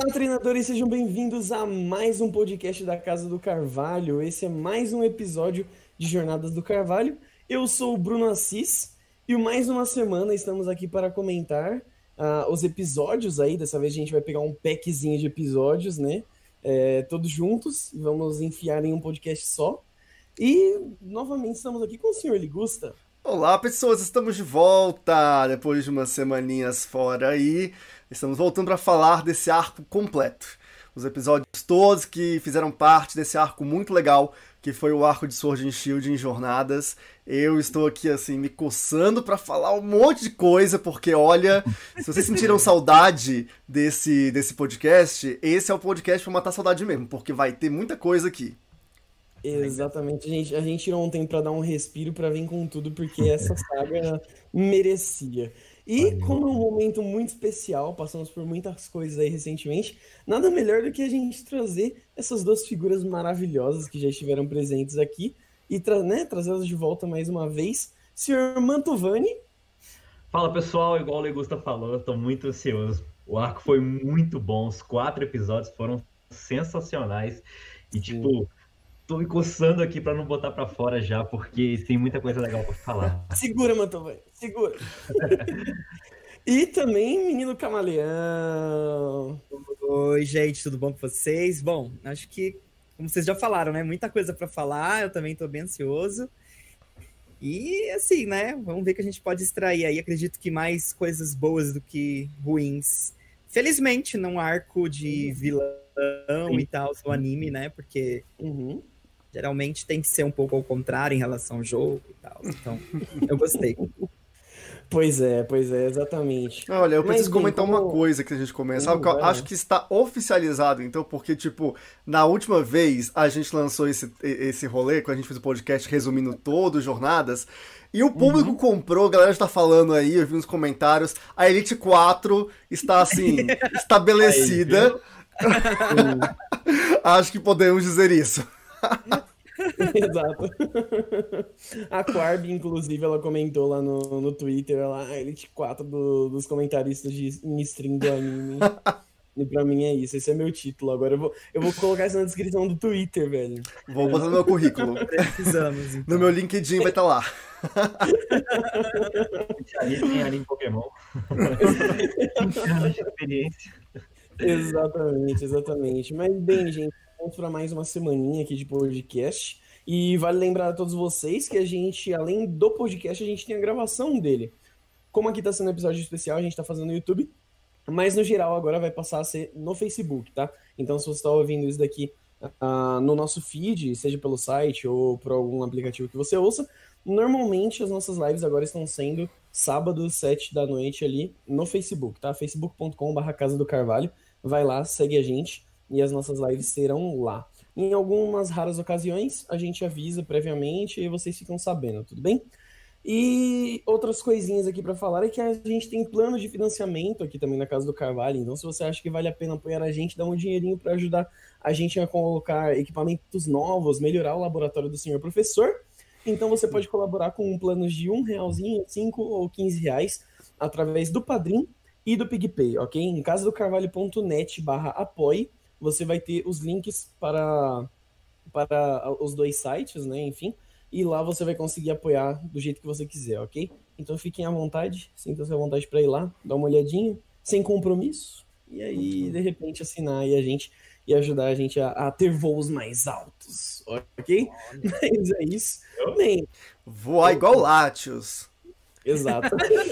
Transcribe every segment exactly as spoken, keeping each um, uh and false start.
Olá, treinadores, sejam bem-vindos a mais um podcast da Casa do Carvalho. Esse é mais um episódio de Jornadas do Carvalho. Eu sou o Bruno Assis e mais uma semana estamos aqui para comentar uh, os episódios aí. Dessa vez a gente vai pegar um packzinho de episódios, né? É, todos juntos e vamos enfiar em um podcast só. E novamente estamos aqui com o senhor Ligusta. Olá, pessoas, estamos de volta depois de umas semaninhas fora aí. Estamos voltando para falar desse arco completo. Os episódios todos que fizeram parte desse arco muito legal, que foi o arco de Sword and Shield em Jornadas. Eu estou aqui, assim, me coçando para falar um monte de coisa, porque, olha, se vocês sentiram saudade desse, desse podcast, esse é o podcast para matar saudade mesmo, porque vai ter muita coisa aqui. Exatamente, a gente, a gente tirou um tempo pra dar um respiro pra vir com tudo, porque essa saga merecia. E como é um momento muito especial, passamos por muitas coisas aí recentemente, nada melhor do que a gente trazer essas duas figuras maravilhosas que já estiveram presentes aqui e tra né, trazê-las de volta mais uma vez. senhor Mantovani. Fala pessoal, igual o Legusta falou, eu tô muito ansioso. O arco foi muito bom, os quatro episódios foram sensacionais. E tipo, tô me coçando aqui pra não botar pra fora já, porque tem muita coisa legal pra falar. Segura, Mantovani, segura. E também Menino Camaleão. Oi, gente, tudo bom com vocês? Bom, acho que, como vocês já falaram, né? Muita coisa pra falar, eu também tô bem ansioso. E assim, né? Vamos ver o que a gente pode extrair aí. Acredito que mais coisas boas do que ruins. Felizmente, num arco de vilão Sim. e tal, no anime, né? Porque uhum. geralmente tem que ser um pouco ao contrário em relação ao jogo e tal. Então, eu gostei. Pois é, pois é, exatamente. Olha, eu preciso Mas, comentar como... uma coisa que a gente começa. Sabe, Hum, eu acho que está oficializado, então, porque, tipo, na última vez a gente lançou esse, esse rolê, quando a gente fez o podcast resumindo todo, Jornadas, e o público uhum. comprou, a galera está falando aí, eu vi nos comentários, a Elite quatro está, assim, estabelecida. Acho que podemos dizer isso. Exato. A Quarb, inclusive, ela comentou lá no, no Twitter, ela, a Elite quatro do, dos comentaristas de stream do anime. E pra mim é isso, esse é meu título. Agora eu vou, eu vou colocar isso na descrição do Twitter, velho. Vou botar no meu currículo. Precisamos, então. No meu LinkedIn vai estar lá. Tem ali em Pokémon. experiência. Exatamente, exatamente. Mas bem, gente, vamos para mais uma semaninha aqui de podcast. E vale lembrar a todos vocês que a gente, além do podcast, a gente tem a gravação dele. Como aqui tá sendo um episódio especial, a gente tá fazendo no YouTube, mas no geral agora vai passar a ser no Facebook, tá? Então se você tá ouvindo isso daqui uh, no nosso feed, seja pelo site ou por algum aplicativo que você ouça, normalmente as nossas lives agora estão sendo sábado, sete da noite ali no Facebook, tá? facebook ponto com barra Casa do Carvalho. Vai lá, segue a gente e as nossas lives serão lá. Em algumas raras ocasiões, a gente avisa previamente e vocês ficam sabendo, tudo bem? E outras coisinhas aqui para falar é que a gente tem plano de financiamento aqui também na Casa do Carvalho, então se você acha que vale a pena apoiar a gente, dá um dinheirinho para ajudar a gente a colocar equipamentos novos, melhorar o laboratório do senhor professor. Então você pode colaborar com um plano de um realzinho, cinco ou quinze reais através do Padrim e do PicPay, ok? Em casadocarvalho.net barra apoie, você vai ter os links para, para os dois sites, né? Enfim, e lá você vai conseguir apoiar do jeito que você quiser, ok? Então fiquem à vontade, sintam-se à vontade para ir lá, dar uma olhadinha, sem compromisso, e aí, de repente, assinar aí a gente e ajudar a gente a, a ter voos mais altos, ok? Mas é isso. Bem, voar igual Latios. Exato.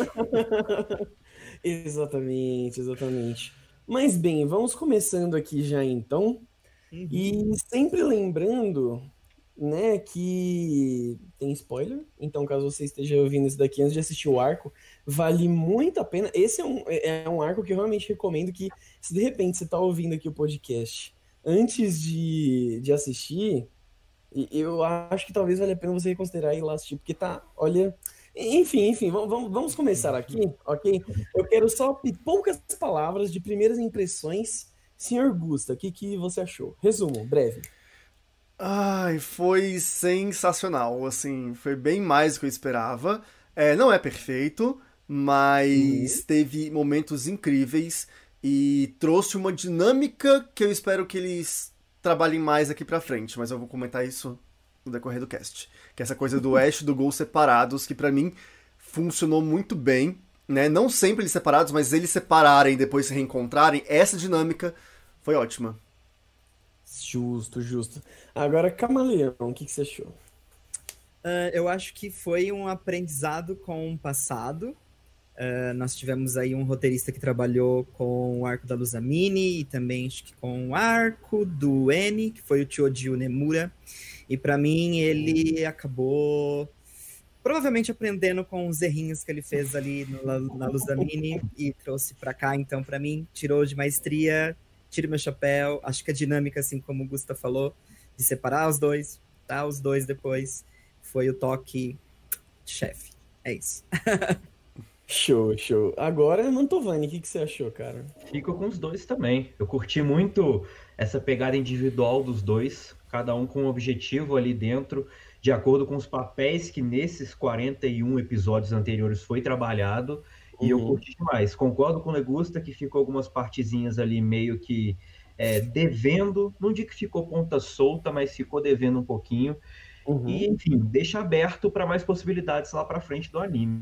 Exatamente, exatamente. Mas bem, vamos começando aqui já então. Uhum. E sempre lembrando, né, que tem spoiler. Então, caso você esteja ouvindo isso daqui antes de assistir o arco, vale muito a pena. Esse é um, é um arco que eu realmente recomendo que, se de repente você está ouvindo aqui o podcast antes de, de assistir, eu acho que talvez valha a pena você reconsiderar ir lá assistir, porque tá, olha... Enfim, enfim, vamos, vamos começar aqui, ok? Eu quero só poucas palavras de primeiras impressões. senhor Gusta, o que, que você achou? Resumo, breve. Ai, foi sensacional, assim, foi bem mais do que eu esperava. É, não é perfeito, mas uhum. teve momentos incríveis e trouxe uma dinâmica que eu espero que eles trabalhem mais aqui pra frente, mas eu vou comentar isso no decorrer do cast. Que é essa coisa do Ash e do Gol separados, que pra mim funcionou muito bem, né? Não sempre eles separados, mas eles separarem e depois se reencontrarem, essa dinâmica foi ótima. Justo, justo. Agora, Camaleão, o que, que você achou? Uh, eu acho que foi um aprendizado com o passado. Uh, nós tivemos aí um roteirista que trabalhou com o arco da Luzamine e também acho que com o arco do N, que foi o Choji Unemura. E para mim ele acabou provavelmente aprendendo com os errinhos que ele fez ali no, na Luzamine e trouxe para cá. Então para mim tirou de maestria, tiro meu chapéu. Acho que a dinâmica, assim como o Gusta falou, de separar os dois, tá? Os dois depois, foi o toque chefe. É isso. Show, show. Agora, Mantovani, o que, que você achou, cara? Fico com os dois também. Eu curti muito essa pegada individual dos dois, cada um com um objetivo ali dentro, de acordo com os papéis que nesses quarenta e um episódios anteriores foi trabalhado, e uhum. eu curti demais. Concordo com o Legusta que ficou algumas partezinhas ali meio que é, devendo, não digo que ficou ponta solta, mas ficou devendo um pouquinho, uhum. e enfim, deixa aberto para mais possibilidades lá para frente do anime.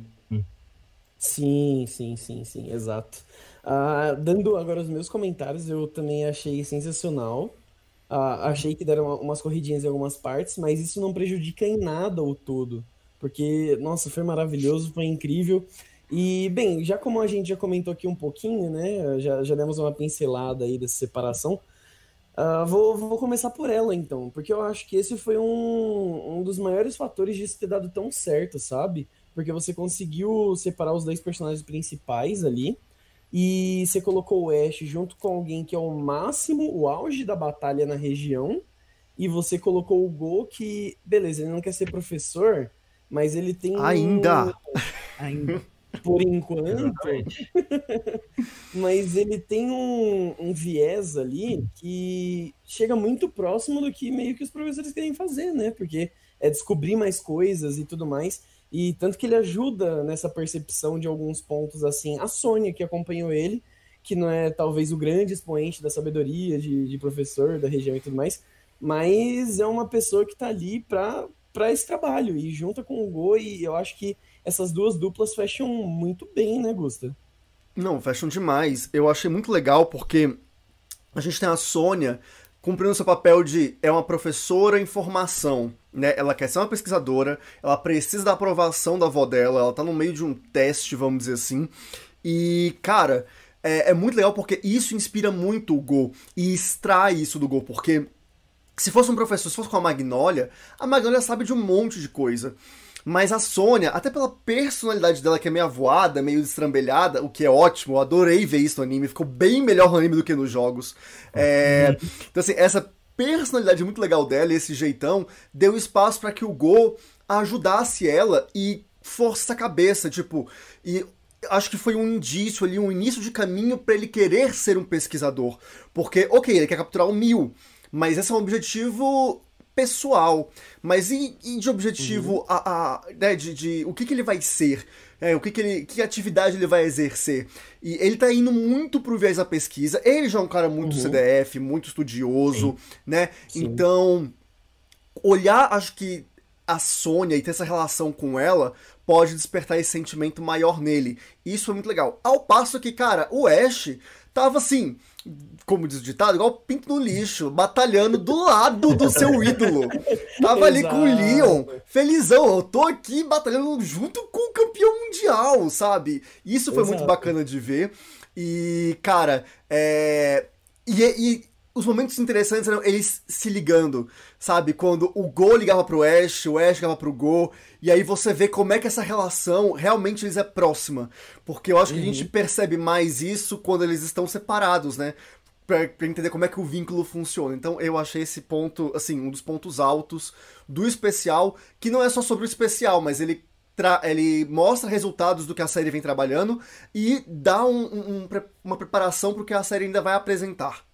Sim, sim, sim, sim, exato. Uh, dando agora os meus comentários, eu também achei sensacional. Uh, achei que deram umas corridinhas em algumas partes, mas isso não prejudica em nada o todo. Porque, nossa, foi maravilhoso, foi incrível. E, bem, já como a gente já comentou aqui um pouquinho, né? Já, já demos uma pincelada aí dessa separação. Uh, vou, vou começar por ela, então. Porque eu acho que esse foi um, um dos maiores fatores de isso ter dado tão certo, sabe? Porque você conseguiu separar os dois personagens principais ali, e você colocou o Ash junto com alguém que é o máximo, o auge da batalha na região, e você colocou o Go que, beleza, ele não quer ser professor, mas ele tem... Ainda! Um... Ainda. Por enquanto. Mas ele tem um, um viés ali que chega muito próximo do que meio que os professores querem fazer, né? Porque é descobrir mais coisas e tudo mais. E tanto que ele ajuda nessa percepção de alguns pontos, assim, a Sônia, que acompanhou ele, que não é talvez o grande expoente da sabedoria de, de professor da região e tudo mais, mas é uma pessoa que tá ali pra, pra esse trabalho, e junta com o Go, e eu acho que essas duas duplas fecham muito bem, né, Gusta? Não, fecham demais. Eu achei muito legal porque a gente tem a Sônia cumprindo seu papel de é uma professora em formação, né? Ela quer ser uma pesquisadora, ela precisa da aprovação da avó dela, ela tá no meio de um teste, vamos dizer assim. E, cara, é, é muito legal porque isso inspira muito o Go e extrai isso do Go, porque se fosse um professor, se fosse com a Magnolia, a Magnolia sabe de um monte de coisa. Mas a Sônia, até pela personalidade dela, que é meio avoada, meio destrambelhada, o que é ótimo, eu adorei ver isso no anime, ficou bem melhor no anime do que nos jogos. É... Então, assim, essa personalidade muito legal dela, esse jeitão, deu espaço para que o Go ajudasse ela e força a cabeça, tipo... E acho que foi um indício ali, um início de caminho para ele querer ser um pesquisador. Porque, ok, ele quer capturar o Mil, mas esse é um objetivo pessoal, mas e, e de objetivo, uhum. a, a, né, de, de o que, que ele vai ser, é, o que, que, ele, que atividade ele vai exercer. E ele tá indo muito pro viés da pesquisa, ele já é um cara muito uhum. C D F, muito estudioso, Sim. né? Sim. Então, olhar, acho que a Sônia e ter essa relação com ela pode despertar esse sentimento maior nele. Isso é muito legal. Ao passo que, cara, o Ash tava assim, como diz o ditado, igual pinto no lixo, batalhando do lado do seu ídolo. Tava ali com o Leon, felizão, eu tô aqui batalhando junto com o campeão mundial, sabe? Isso foi Exato. Muito bacana de ver. E, cara, é... E, e os momentos interessantes eram eles se ligando, sabe? Quando o Go ligava pro Ash, o Ash ligava pro Go, e aí você vê como é que essa relação realmente eles é próxima. Porque eu acho que uhum. a gente percebe mais isso quando eles estão separados, né? Pra, pra entender como é que o vínculo funciona. Então eu achei esse ponto, assim, um dos pontos altos do especial, que não é só sobre o especial, mas ele, tra- ele mostra resultados do que a série vem trabalhando e dá um, um, uma preparação pro que a série ainda vai apresentar.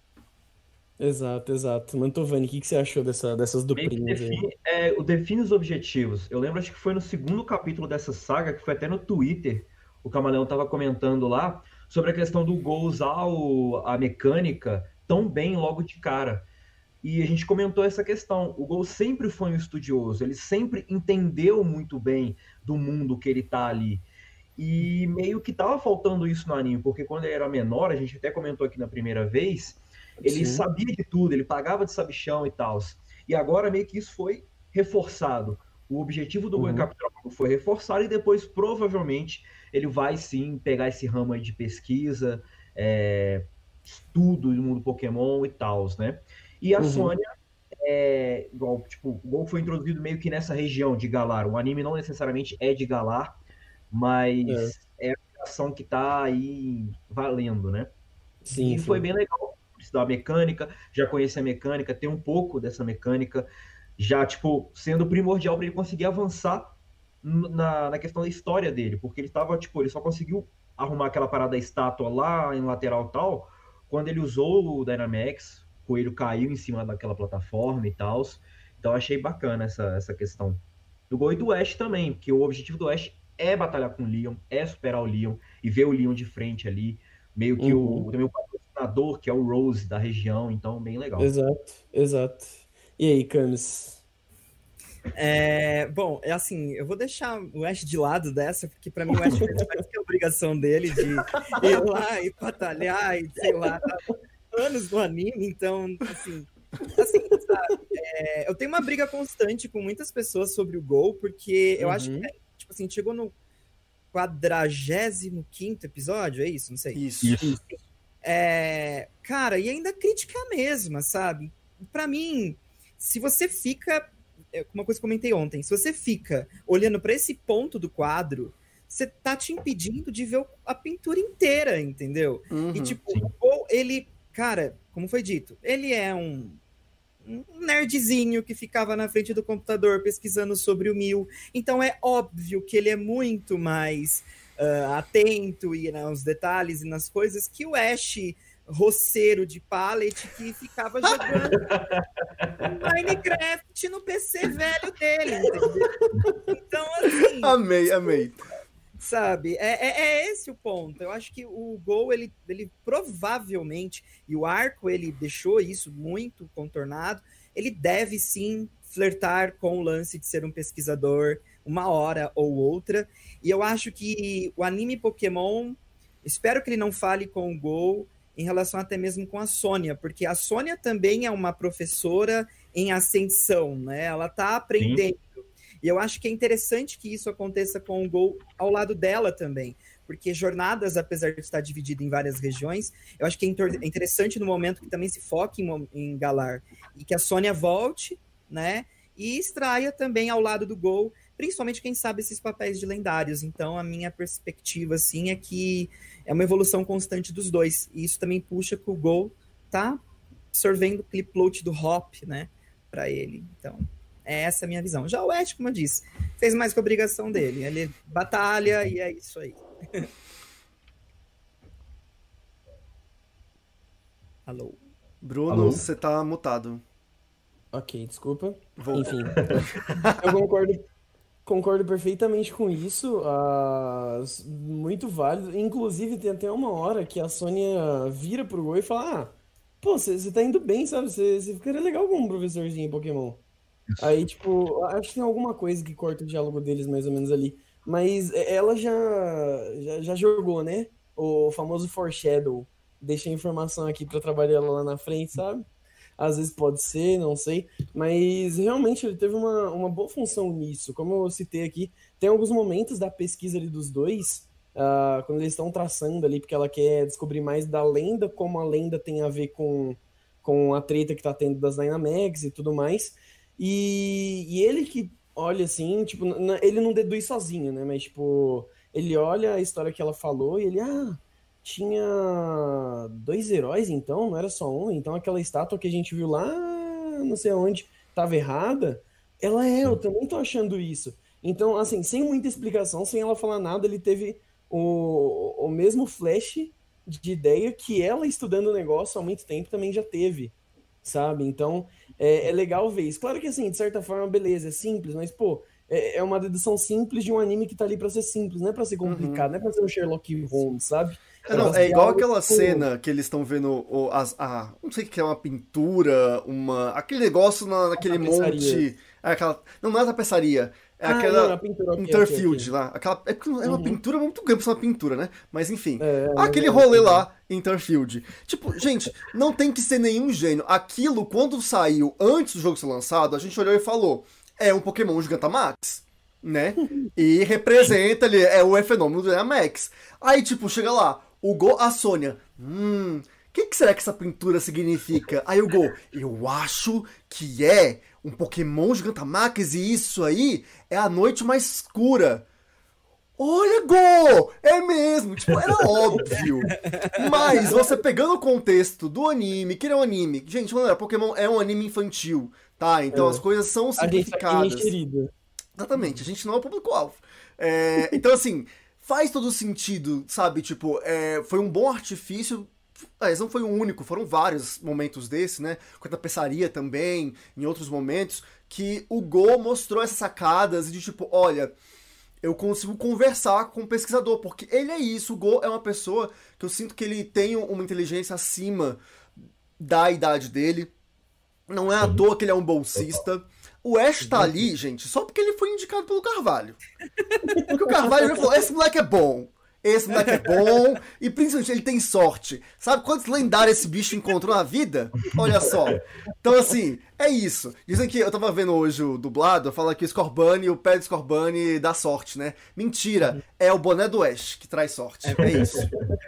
Exato, exato. Mantovani, o que, que você achou dessa, dessas duplinhas define, aí? É, o define os objetivos. Eu lembro, acho que foi no segundo capítulo dessa saga, que foi até no Twitter, o Camaleão tava comentando lá, sobre a questão do Gol usar o, a mecânica tão bem logo de cara. E a gente comentou essa questão. O Gol sempre foi um estudioso, ele sempre entendeu muito bem do mundo que ele tá ali. E meio que tava faltando isso no anime, porque quando ele era menor, a gente até comentou aqui na primeira vez, ele Sim. sabia de tudo, ele pagava de sabichão e tal. E agora meio que isso foi reforçado. O objetivo do Gol Uhum. em capturar o Gol foi reforçado e depois provavelmente ele vai sim pegar esse ramo aí de pesquisa, é, estudo do mundo Pokémon e tal, né? E a Uhum. Sônia, é, igual, tipo, o Gol foi introduzido meio que nessa região de Galar. O anime não necessariamente é de Galar, mas é, é a criação que tá aí valendo, né? Sim, E foi sim. bem legal estudar mecânica, já conhecer a mecânica, ter um pouco dessa mecânica, já, tipo, sendo primordial para ele conseguir avançar na, na questão da história dele, porque ele tava, tipo, ele só conseguiu arrumar aquela parada da estátua lá em lateral tal, quando ele usou o Dynamax, o Coelho caiu em cima daquela plataforma e tal. Então achei bacana essa, essa questão. Do Gol e do Ash também, porque o objetivo do Ash é batalhar com o Leon, é superar o Leon e ver o Leon de frente ali, meio que o, Uhum. também o patrocinador, que é o Rose da região, então bem legal. Exato, exato. E aí, Camis? É, bom, é assim, eu vou deixar o Ash de lado dessa, porque pra mim o Ash fez mais que a obrigação dele de ir lá e batalhar e sei lá, tá anos no anime, então, assim, assim, sabe, é, eu tenho uma briga constante com muitas pessoas sobre o Gol, porque eu acho que, Uhum. tipo assim, chegou no quadragésimo quinto episódio, é isso? Não sei. Isso. Isso. É, cara, e ainda a crítica é a mesma, sabe? Pra mim, se você fica, é uma coisa que eu comentei ontem, se você fica olhando pra esse ponto do quadro, você tá te impedindo de ver a pintura inteira, entendeu? Uhum. E tipo, Sim. ou ele, cara, como foi dito, ele é um, um nerdzinho que ficava na frente do computador pesquisando sobre o Mil, então é óbvio que ele é muito mais Uh, atento e nos detalhes e nas coisas que o Ash roceiro de pallet que ficava jogando Minecraft no P C velho dele, entendeu? Então, assim... Amei, amei. Sabe? É, é, é esse o ponto. Eu acho que o Gol, ele, ele provavelmente, e o Arco, ele deixou isso muito contornado, ele deve sim flertar com o lance de ser um pesquisador uma hora ou outra. E eu acho que o anime Pokémon, espero que ele não fale com o Gol em relação até mesmo com a Sônia, porque a Sônia também é uma professora em ascensão, né? Ela tá aprendendo. Sim. E eu acho que é interessante que isso aconteça com o Gol ao lado dela também, porque Jornadas, apesar de estar dividido em várias regiões, eu acho que é interessante no momento que também se foque em, em Galar, e que a Sônia volte, né? E extraia também ao lado do Gol, principalmente, quem sabe, esses papéis de lendários. Então, a minha perspectiva, assim, é que é uma evolução constante dos dois. E isso também puxa que o Gol tá absorvendo o clipload do Hop, né, pra ele. Então, é essa a minha visão. Já o Ash, como eu disse, fez mais que a obrigação dele. Ele batalha e é isso aí. Alô? Bruno, Alô? você tá mutado. Ok, desculpa. Vou... Enfim, eu concordo, concordo perfeitamente com isso. ah, muito válido. Inclusive, tem até uma hora que a Sônia vira pro Gol e fala: Ah, pô, você tá indo bem, sabe? Você ficaria legal como um professorzinho em Pokémon. Aí, tipo, acho que tem alguma coisa que corta o diálogo deles mais ou menos ali. Mas ela já, já, já jogou, né? O famoso foreshadow. Deixa a informação aqui pra trabalhar ela lá na frente, sabe? Às vezes pode ser, não sei. Mas realmente ele teve uma, uma boa função nisso. Como eu citei aqui, tem alguns momentos da pesquisa ali dos dois, uh, quando eles estão traçando ali, porque ela quer descobrir mais da lenda, como a lenda tem a ver com, com a treta que tá tendo das Dynamax e tudo mais. E, e ele que olha assim, tipo, ele não deduz sozinho, né? Mas, tipo, ele olha a história que ela falou e ele, ah, tinha dois heróis então, não era só um. Então aquela estátua que a gente viu lá, não sei onde, tava errada. Ela é, eu também tô achando isso. Então, assim, sem muita explicação, sem ela falar nada, ele teve o, o mesmo flash de ideia que ela, estudando o negócio há muito tempo, também já teve. Sabe? Então, é, é legal ver isso. Claro que, assim, de certa forma, beleza, é simples, mas, pô, é, é uma dedução simples de um anime que tá ali pra ser simples, não é pra ser complicado, Uhum. não é pra ser um Sherlock Holmes, sabe? É, não, é igual aquela cena que eles estão vendo o, as, a, não sei o que é, uma pintura, uma, aquele negócio na, naquele monte. É aquela, não, não é a tapeçaria, é ah, aquela não, a pintura, okay, Interfield okay, okay. lá. Aquela, é, é uma uhum. pintura muito grande, é uma pintura, né? Mas enfim, é, aquele é, rolê é, lá, Interfield. Tipo, gente, não tem que ser nenhum gênio. Aquilo, quando saiu antes do jogo ser lançado, a gente olhou e falou: é um Pokémon Gigantamax, né? E representa ali, é o fenômeno do Dynamax. Aí, tipo, chega lá. O Go, a Sônia, hum, o que, que será que essa pintura significa? Aí o Go, eu acho que é um Pokémon Gigantamax e isso aí é a noite mais escura. Olha, Go! É mesmo! Tipo, era óbvio. Mas você pegando o contexto do anime, que ele é um anime... Gente, galera, Pokémon é um anime infantil, tá? Então é. as coisas são simplificadas. A gente tá Exatamente, a gente não é o público-alvo. É, então, assim... Faz todo sentido, sabe? Tipo, é, foi um bom artifício. Mas não foi o único, foram vários momentos desse, né? Com a tapeçaria também, em outros momentos, que o Go mostrou essas sacadas de tipo, olha, eu consigo conversar com o pesquisador, porque ele é isso, o Go é uma pessoa que eu sinto que ele tem uma inteligência acima da idade dele. Não é à toa que ele é um bolsista. O Ash tá ali, gente, só porque ele foi indicado pelo Carvalho. Porque o Carvalho já falou, esse moleque é bom. Esse moleque é bom. E principalmente ele tem sorte. Sabe quantos lendários esse bicho encontrou na vida? Olha só. Então assim, é isso. Dizem que, eu tava vendo hoje o dublado, fala que o Scorbunny, o pé do Scorbunny dá sorte, né? Mentira. É o boné do Ash que traz sorte. É, é isso.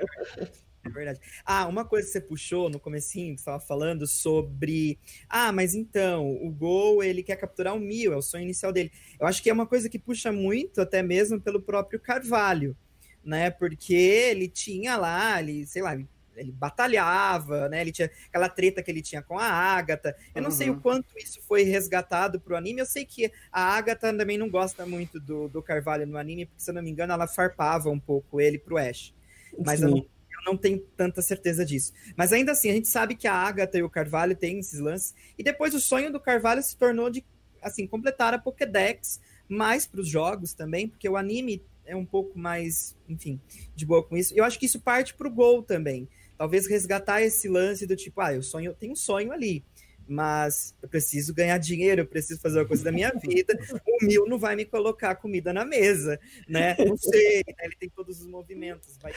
É verdade. Ah, uma coisa que você puxou no comecinho, que você estava falando sobre... Ah, mas então, o Go, ele quer capturar o Mew, é o sonho inicial dele. Eu acho que é uma coisa que puxa muito, até mesmo pelo próprio Carvalho, né? Porque ele tinha lá, ele, sei lá, ele, ele batalhava, né? Ele tinha aquela treta que ele tinha com a Agatha. Eu não uhum. sei o quanto isso foi resgatado pro anime. Eu sei que a Agatha também não gosta muito do, do Carvalho no anime, porque, se eu não me engano, ela farpava um pouco ele pro Ash. Mas Sim. eu não não tenho tanta certeza disso. Mas ainda assim, a gente sabe que a Agatha e o Carvalho têm esses lances. E depois o sonho do Carvalho se tornou de, assim, completar a Pokédex mais para os jogos também, porque o anime é um pouco mais, enfim, de boa com isso. Eu acho que isso parte para o Gol também. Talvez resgatar esse lance do tipo, ah, eu sonho, eu tenho um sonho ali, mas eu preciso ganhar dinheiro, eu preciso fazer uma coisa da minha vida. O Mew não vai me colocar comida na mesa, né? Não sei, né? Ele tem todos os movimentos, vai...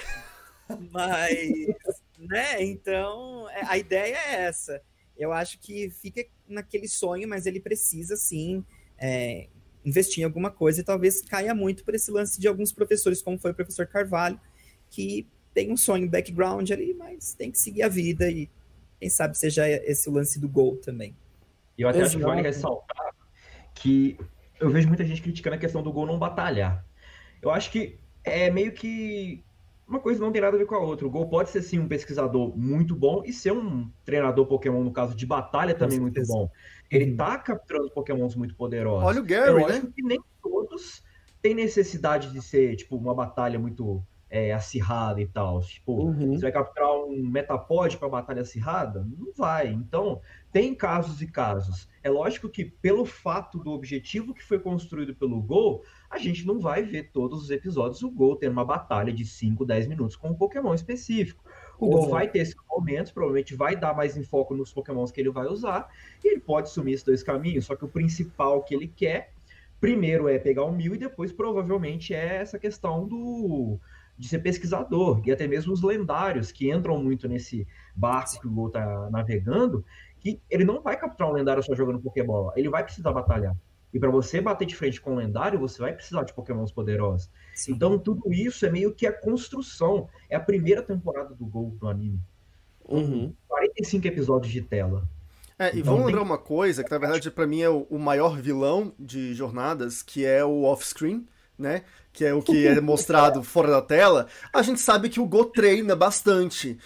Mas, né, então, a ideia é essa. Eu acho que fica naquele sonho, mas ele precisa, sim, é, investir em alguma coisa e talvez caia muito por esse lance de alguns professores, como foi o professor Carvalho, que tem um sonho, background ali, mas tem que seguir a vida e quem sabe seja esse o lance do Gol também. E eu até Exato. acho que vale ressaltar que eu vejo muita gente criticando a questão do Gol não batalhar. Eu acho que é meio que uma coisa não tem nada a ver com a outra. O Gol pode ser, sim, um pesquisador muito bom e ser um treinador Pokémon, no caso de batalha, também muito bom. Ele uhum. tá capturando Pokémons muito poderosos. Olha o Gary, é lógico né? que nem todos têm necessidade de ser, tipo, uma batalha muito é, acirrada e tal. Tipo, uhum. você vai capturar um Metapod para batalha acirrada? Não vai. Então, tem casos e casos. É lógico que, pelo fato do objetivo que foi construído pelo Gol, a gente não vai ver todos os episódios o Gol tendo uma batalha de cinco, dez minutos com um Pokémon específico. O Gol vai ter esses momentos, provavelmente vai dar mais enfoque nos Pokémons que ele vai usar, e ele pode sumir esses dois caminhos, só que o principal que ele quer, primeiro é pegar o Mew, e depois provavelmente é essa questão do... de ser pesquisador, e até mesmo os lendários, que entram muito nesse barco que o Gol tá navegando, que ele não vai capturar um lendário só jogando Pokébola, ele vai precisar batalhar. E para você bater de frente com um lendário, você vai precisar de Pokémons poderosos. Sim. Então, tudo isso é meio que a construção. É a primeira temporada do Gol no anime. Uhum. quarenta e cinco episódios de tela. É, e então, vamos lembrar tem... uma coisa, que na verdade para mim é o, o maior vilão de Jornadas, que é o off-screen, né? Que é o que é mostrado fora da tela. A gente sabe que o Go treina bastante.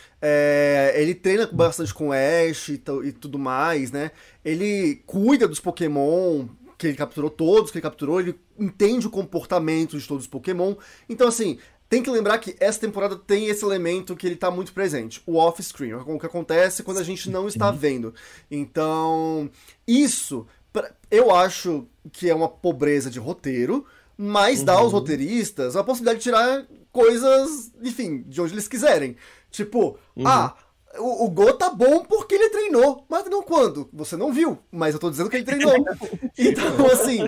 É, ele treina bastante com o Ash e, e tudo mais, né? Ele cuida dos Pokémon... que ele capturou todos, que ele capturou, ele entende o comportamento de todos os Pokémon. Então, assim, tem que lembrar que essa temporada tem esse elemento que ele tá muito presente, o off-screen, o que acontece quando a gente não está vendo. Então, isso pra- eu acho que é uma pobreza de roteiro, mas dá aos roteiristas a possibilidade de tirar coisas, enfim, de onde eles quiserem. Tipo, ah, o, o Go tá bom porque ele treinou. Mas treinou quando? Você não viu, mas eu tô dizendo que ele treinou. Então, assim,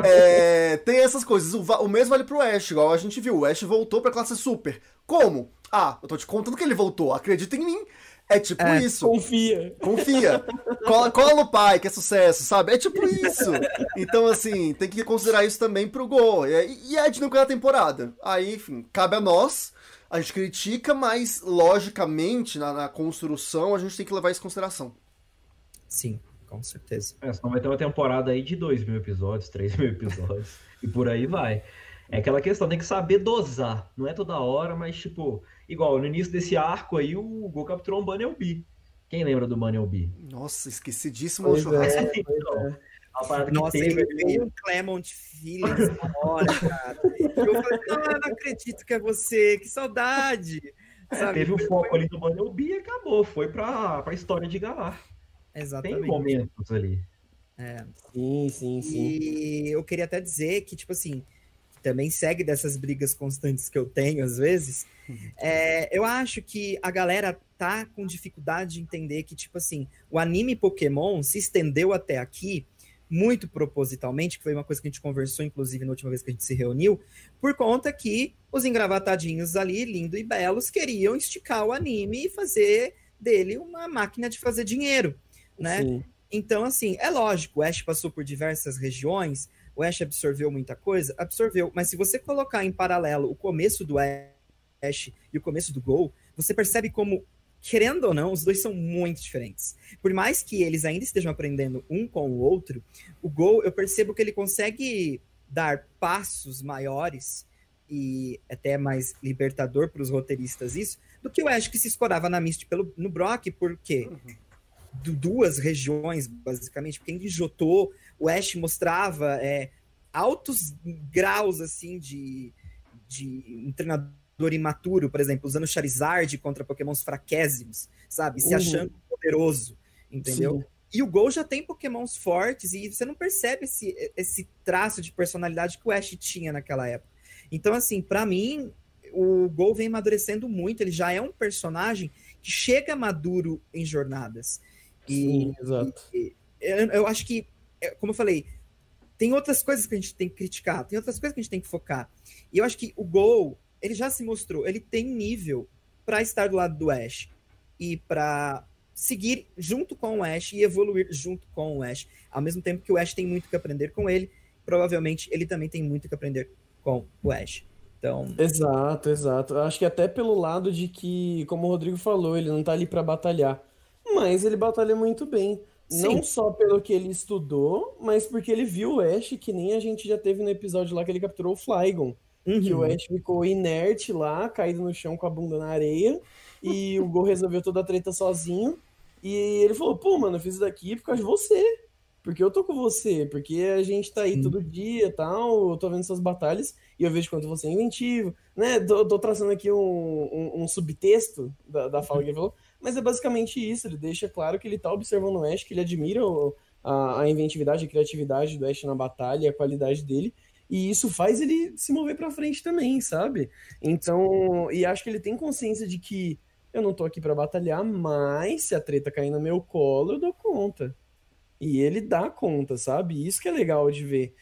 é, tem essas coisas. O, va- o mesmo vale pro Ash, igual a gente viu. O Ash voltou pra classe Super. Como? Ah, eu tô te contando que ele voltou. Acredita em mim. É tipo É, isso. Confia. Confia. Cola, cola no pai, que é sucesso, sabe? É tipo isso. Então, assim, tem que considerar isso também pro Go. E, e é de cada temporada. Aí, enfim, cabe a nós. A gente critica, mas logicamente, na, na construção, a gente tem que levar isso em consideração. Sim, com certeza. É, senão vai ter uma temporada aí de dois mil episódios, três mil episódios, e por aí vai. É aquela questão, tem que saber dosar. Não é toda hora, mas tipo, igual no início desse arco aí, o Go capturou um Bunnelby. Quem lembra do Bunnelby? Nossa, esquecidíssimo o Pois churrasco. é, pois Então, é. a parada que Nossa, teve ele veio um Clement Feelings na hora, cara. Eu falei, não, eu não acredito que é você, que saudade. Sabe? teve o foco ali do Bunnelby e acabou. Foi pra, pra história de Galar. Tem Exatamente. momentos ali. É. Sim, sim, sim. E eu queria até dizer que, tipo assim, também segue dessas brigas constantes que eu tenho, às vezes. É, eu acho que a galera tá com dificuldade de entender que, tipo assim, o anime Pokémon se estendeu até aqui muito propositalmente, que foi uma coisa que a gente conversou, inclusive, na última vez que a gente se reuniu, por conta que os engravatadinhos ali, lindo e belos, queriam esticar o anime e fazer dele uma máquina de fazer dinheiro, né? Sim. Então, assim, é lógico, o Ash passou por diversas regiões, o Ash absorveu muita coisa, absorveu, mas se você colocar em paralelo o começo do Ash e o começo do Go, você percebe como, querendo ou não, os dois são muito diferentes. Por mais que eles ainda estejam aprendendo um com o outro, o Go, eu percebo que ele consegue dar passos maiores e até mais libertador para os roteiristas isso, do que o Ash que se escorava na Misty pelo, no Brock, porque du- duas regiões, basicamente, porque em Jotô, o Ash mostrava é, altos graus, assim, de, de um treinador imaturo, por exemplo, usando Charizard contra pokémons fraquésimos, sabe? Se Uhum. achando poderoso, entendeu? Sim. E o Go já tem pokémons fortes e você não percebe esse, esse traço de personalidade que o Ash tinha naquela época. Então, assim, pra mim, o Go vem amadurecendo muito, ele já é um personagem que chega maduro em jornadas. E, Sim, exato. e eu, eu acho que, é, como eu falei, tem outras coisas que a gente tem que criticar, tem outras coisas que a gente tem que focar. E eu acho que o Go, ele já se mostrou, ele tem nível para estar do lado do Ash e para seguir junto com o Ash e evoluir junto com o Ash. Ao mesmo tempo que o Ash tem muito que aprender com ele, provavelmente ele também tem muito que aprender com o Ash. Então, Exato, exato. Eu acho que até pelo lado de que, como o Rodrigo falou, ele não tá ali pra batalhar, mas ele batalha muito bem. Não sim, só pelo que ele estudou, mas porque ele viu o Ash, que nem a gente já teve no episódio lá que ele capturou o Flygon. Que o uhum, Ash ficou inerte lá, caído no chão com a bunda na areia, e o Go resolveu toda a treta sozinho. E ele falou: pô, mano, eu fiz isso daqui por causa de você. Porque eu tô com você, porque a gente tá aí sim. todo dia e tal, eu tô vendo suas batalhas e eu vejo quanto você é inventivo, né? Tô, tô traçando aqui um, um, um subtexto da, da fala que ele falou, mas é basicamente isso, ele deixa claro que ele tá observando o Ash, que ele admira o, a, a inventividade, a criatividade do Ash na batalha, a qualidade dele, e isso faz ele se mover pra frente também, sabe? Então, e acho que ele tem consciência de que eu não tô aqui pra batalhar, mas se a treta cair no meu colo, eu dou conta. E ele dá conta, sabe? Isso que é legal de ver.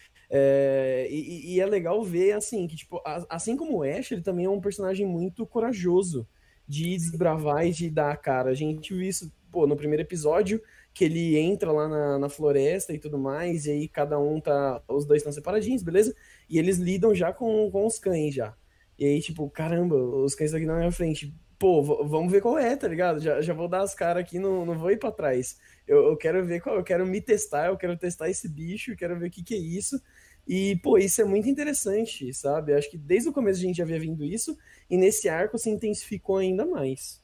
É, e, e é legal ver, assim, que, tipo, a- assim como o Ash, ele também é um personagem muito corajoso de desbravar e de dar a cara. A gente viu isso, pô, no primeiro episódio, que ele entra lá na, na floresta e tudo mais, e aí cada um tá. Os dois estão separadinhos, beleza? E eles lidam já com, com os cães já. E aí, tipo, caramba, os cães estão aqui na minha frente. Pô, v- vamos ver qual é, tá ligado? Já, já vou dar as caras aqui, não, não vou ir pra trás. Eu, eu quero ver qual, eu quero me testar, eu quero testar esse bicho, eu quero ver o que que é isso. E, pô, isso é muito interessante, sabe? Acho que desde o começo a gente já havia vindo isso, e nesse arco se intensificou ainda mais.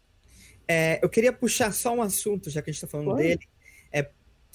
É, eu queria puxar só um assunto, já que a gente tá falando Claro. dele, é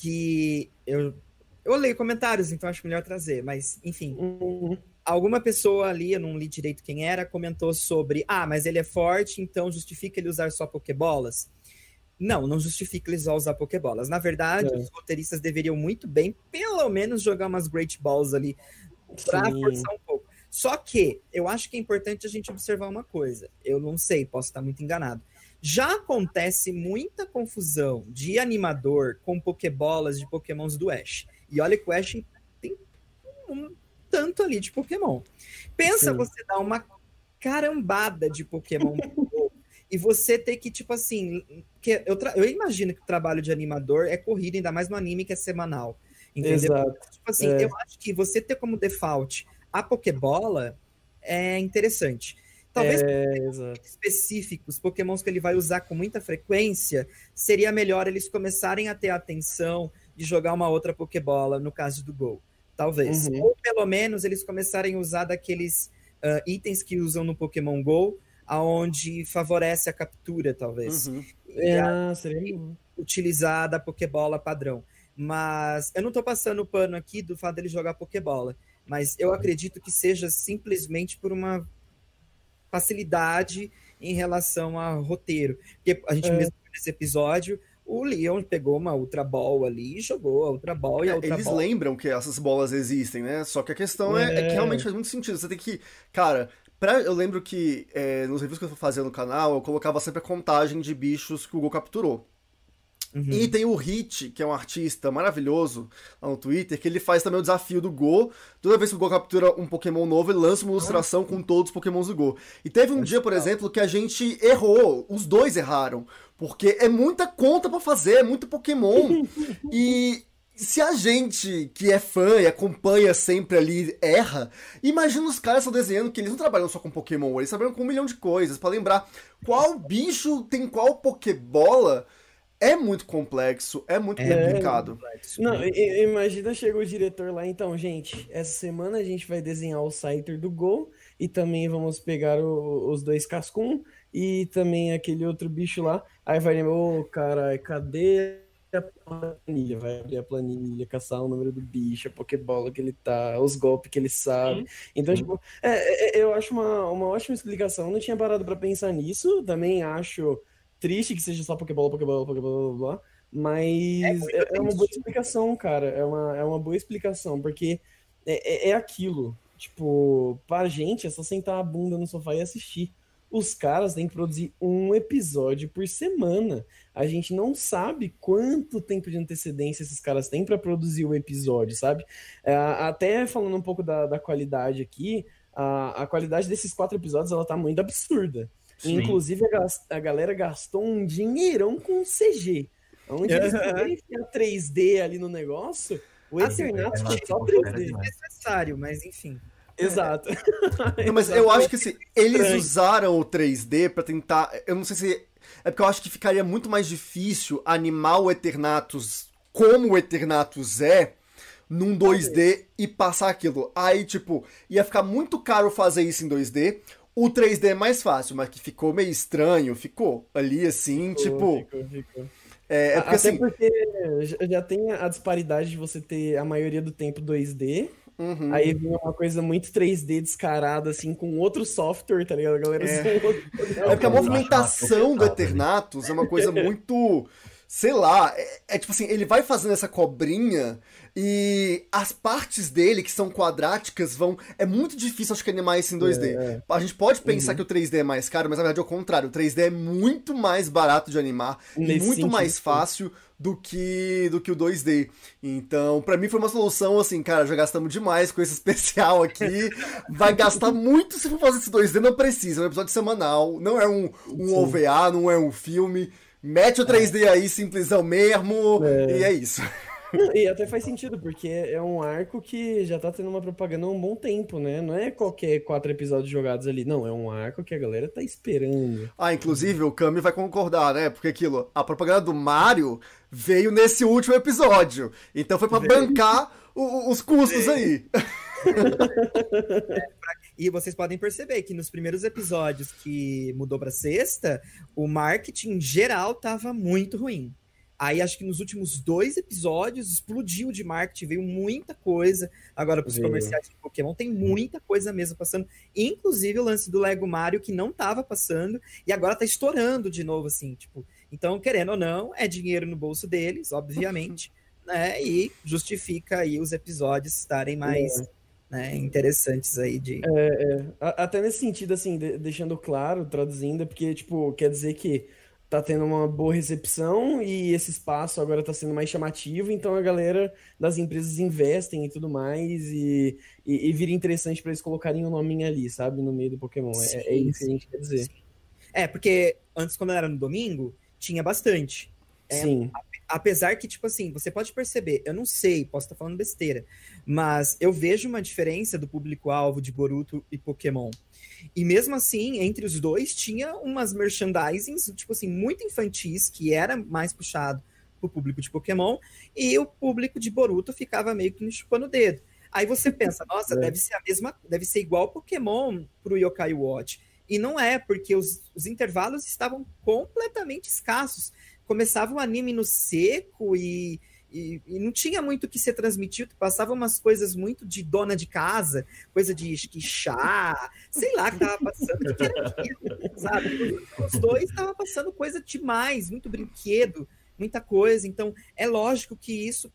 que eu, eu leio comentários, então acho melhor trazer, mas, enfim, Uhum. alguma pessoa ali, eu não li direito quem era, comentou sobre, ah, mas ele é forte, então justifica ele usar só pokebolas? Não, não justifica eles só usar Pokébolas. Na verdade, é. os roteiristas deveriam muito bem, pelo menos, jogar umas Great Balls ali pra Sim. forçar um pouco. Só que eu acho que é importante a gente observar uma coisa. Eu não sei, posso estar muito enganado. Já acontece muita confusão de animador com Pokébolas de Pokémons do Ash. E olha que o Ash tem um tanto ali de Pokémon. Pensa Sim. você dar uma carambada de Pokémon e você ter que, tipo assim... Que eu, tra- eu imagino que o trabalho de animador é corrido, ainda mais no anime que é semanal. Entendeu? Exato. Tipo assim, é. eu acho que você ter como default a Pokébola é interessante. Talvez é, específicos, Pokémons que ele vai usar com muita frequência, seria melhor eles começarem a ter a atenção de jogar uma outra Pokébola, no caso do Go. Talvez. Uhum. Ou pelo menos eles começarem a usar daqueles uh, itens que usam no Pokémon Go, aonde favorece a captura, talvez. Uhum. É, a, seria... utilizar da Pokébola padrão. Mas eu não tô passando pano aqui do fato dele jogar Pokébola, mas eu acredito que seja simplesmente por uma facilidade em relação a roteiro. Porque a gente é. mesmo nesse episódio, o Leon pegou uma Ultra Ball ali e jogou a Ultra Ball e a Ultra Eles Ball. lembram que essas bolas existem, né? Só que a questão é, é, é que realmente faz muito sentido. Você tem que... Cara, pra, eu lembro que é, nos reviews que eu fazia no canal, eu colocava sempre a contagem de bichos que o Go capturou. Uhum. E tem o Hit, que é um artista maravilhoso lá no Twitter, que ele faz também o desafio do Go. Toda vez que o Go captura um Pokémon novo, ele lança uma ilustração ah. com todos os Pokémons do Go. E teve um é dia, por legal. exemplo, que a gente errou. Os dois erraram. Porque é muita conta pra fazer, é muito Pokémon. E se a gente, que é fã e acompanha sempre ali, erra, imagina os caras estão desenhando que eles não trabalham só com Pokémon, eles trabalham com um milhão de coisas. Pra lembrar qual bicho tem qual Pokébola... É muito complexo, é muito é, complicado. Não, imagina, chegou o diretor lá, então, gente, essa semana a gente vai desenhar o Scyther do Go e também vamos pegar o, os dois Cascun e também aquele outro bicho lá. Aí vai lembrar, ô, oh, caralho, cadê a planilha? Vai abrir a planilha, caçar o número do bicho, a Pokébola que ele tá, os golpes que ele sabe. Sim. Então, Sim. tipo, é, é, eu acho uma, uma ótima explicação, não tinha parado pra pensar nisso, também acho... triste que seja só Pokébola, Pokébola, Pokébola, blá, blá, mas é, é, é uma boa explicação, cara. É uma, é uma boa explicação, porque é, é, é aquilo. Tipo, pra gente é só sentar a bunda no sofá e assistir. Os caras têm que produzir um episódio por semana. A gente não sabe quanto tempo de antecedência esses caras têm pra produzir o episódio, sabe? É, até falando um pouco da, da qualidade aqui, a, a qualidade desses quatro episódios ela tá muito absurda. Sim. Inclusive, a, a galera gastou um dinheirão com C G. Onde eles puderem enfiar três D ali no negócio, o Eternatus foi só três D. É necessário, mas enfim. Exato. Não, mas eu acho que assim, eles usaram o três D pra tentar... Eu não sei se... É porque eu acho que ficaria muito mais difícil animar o Eternatus como o Eternatus é num dois D e passar aquilo. Aí, tipo, ia ficar muito caro fazer isso em dois D... O três D é mais fácil, mas que ficou meio estranho, ficou ali assim, ficou, tipo... Ficou, ficou. É, é porque, Até assim... porque já tem a disparidade de você ter a maioria do tempo dois D, uhum. Aí vem uma coisa muito três D descarada, assim, com outro software, tá ligado? A galera é, é porque a movimentação do Eternatus é uma coisa muito... Sei lá, é, é tipo assim, ele vai fazendo essa cobrinha e as partes dele, que são quadráticas, vão... É muito difícil, acho que, animar isso em dois D. É, é. A gente pode pensar uhum. que o três D é mais caro, mas na verdade é o contrário. O três D é muito mais barato de animar Nesse e muito sentido, mais fácil do que, do que o dois D. Então, pra mim foi uma solução assim, cara, já gastamos demais com esse especial aqui. Vai gastar muito se for fazer esse dois D, não precisa. É um episódio semanal, não é um, um O V A, não é um filme... Mete o três D é. aí, simplesão mesmo, é. E é isso. Não, e até faz sentido, porque é um arco que já tá tendo uma propaganda há um bom tempo, né? Não é qualquer quatro episódios jogados ali, não. É um arco que a galera tá esperando. Ah, inclusive o Kami vai concordar, né? Porque aquilo, a propaganda do Mario veio nesse último episódio. Então foi pra veio. bancar o, os custos veio. aí. E vocês podem perceber que nos primeiros episódios que mudou pra sexta, o marketing geral tava muito ruim. Aí acho que nos últimos dois episódios explodiu de marketing, veio muita coisa. Agora pros Veio. comerciais de Pokémon tem muita coisa mesmo passando. Inclusive o lance do Lego Mario que não tava passando e agora tá estourando de novo, assim, tipo... Então, querendo ou não, é dinheiro no bolso deles, obviamente, né? E justifica aí os episódios estarem mais é. né, interessantes aí de... É, é. Até nesse sentido, assim, de, deixando claro, traduzindo, porque, tipo, quer dizer que tá tendo uma boa recepção e esse espaço agora tá sendo mais chamativo, então a galera das empresas investem e tudo mais e, e, e vira interessante para eles colocarem o um nominho ali, sabe, no meio do Pokémon. Sim, é, é isso sim, que a gente quer dizer. Sim. É, porque antes, quando era no domingo, tinha bastante. É, sim. Apesar que, tipo assim, você pode perceber, eu não sei, posso estar falando besteira, mas eu vejo uma diferença do público-alvo de Boruto e Pokémon. E mesmo assim, entre os dois, tinha umas merchandisings, tipo assim, muito infantis, que era mais puxado pro público de Pokémon, e o público de Boruto ficava meio que chupando o dedo. Aí você pensa, nossa, é. deve ser a mesma, deve ser igual Pokémon pro Yokai Watch. E não é, porque os, os intervalos estavam completamente escassos. Começava o anime no seco e... E, e não tinha muito o que ser transmitido, passava umas coisas muito de dona de casa, coisa de chá, sei lá, que tava passando, que era aquilo, sabe? Os dois estavam passando coisa demais, muito brinquedo, muita coisa, então é lógico que isso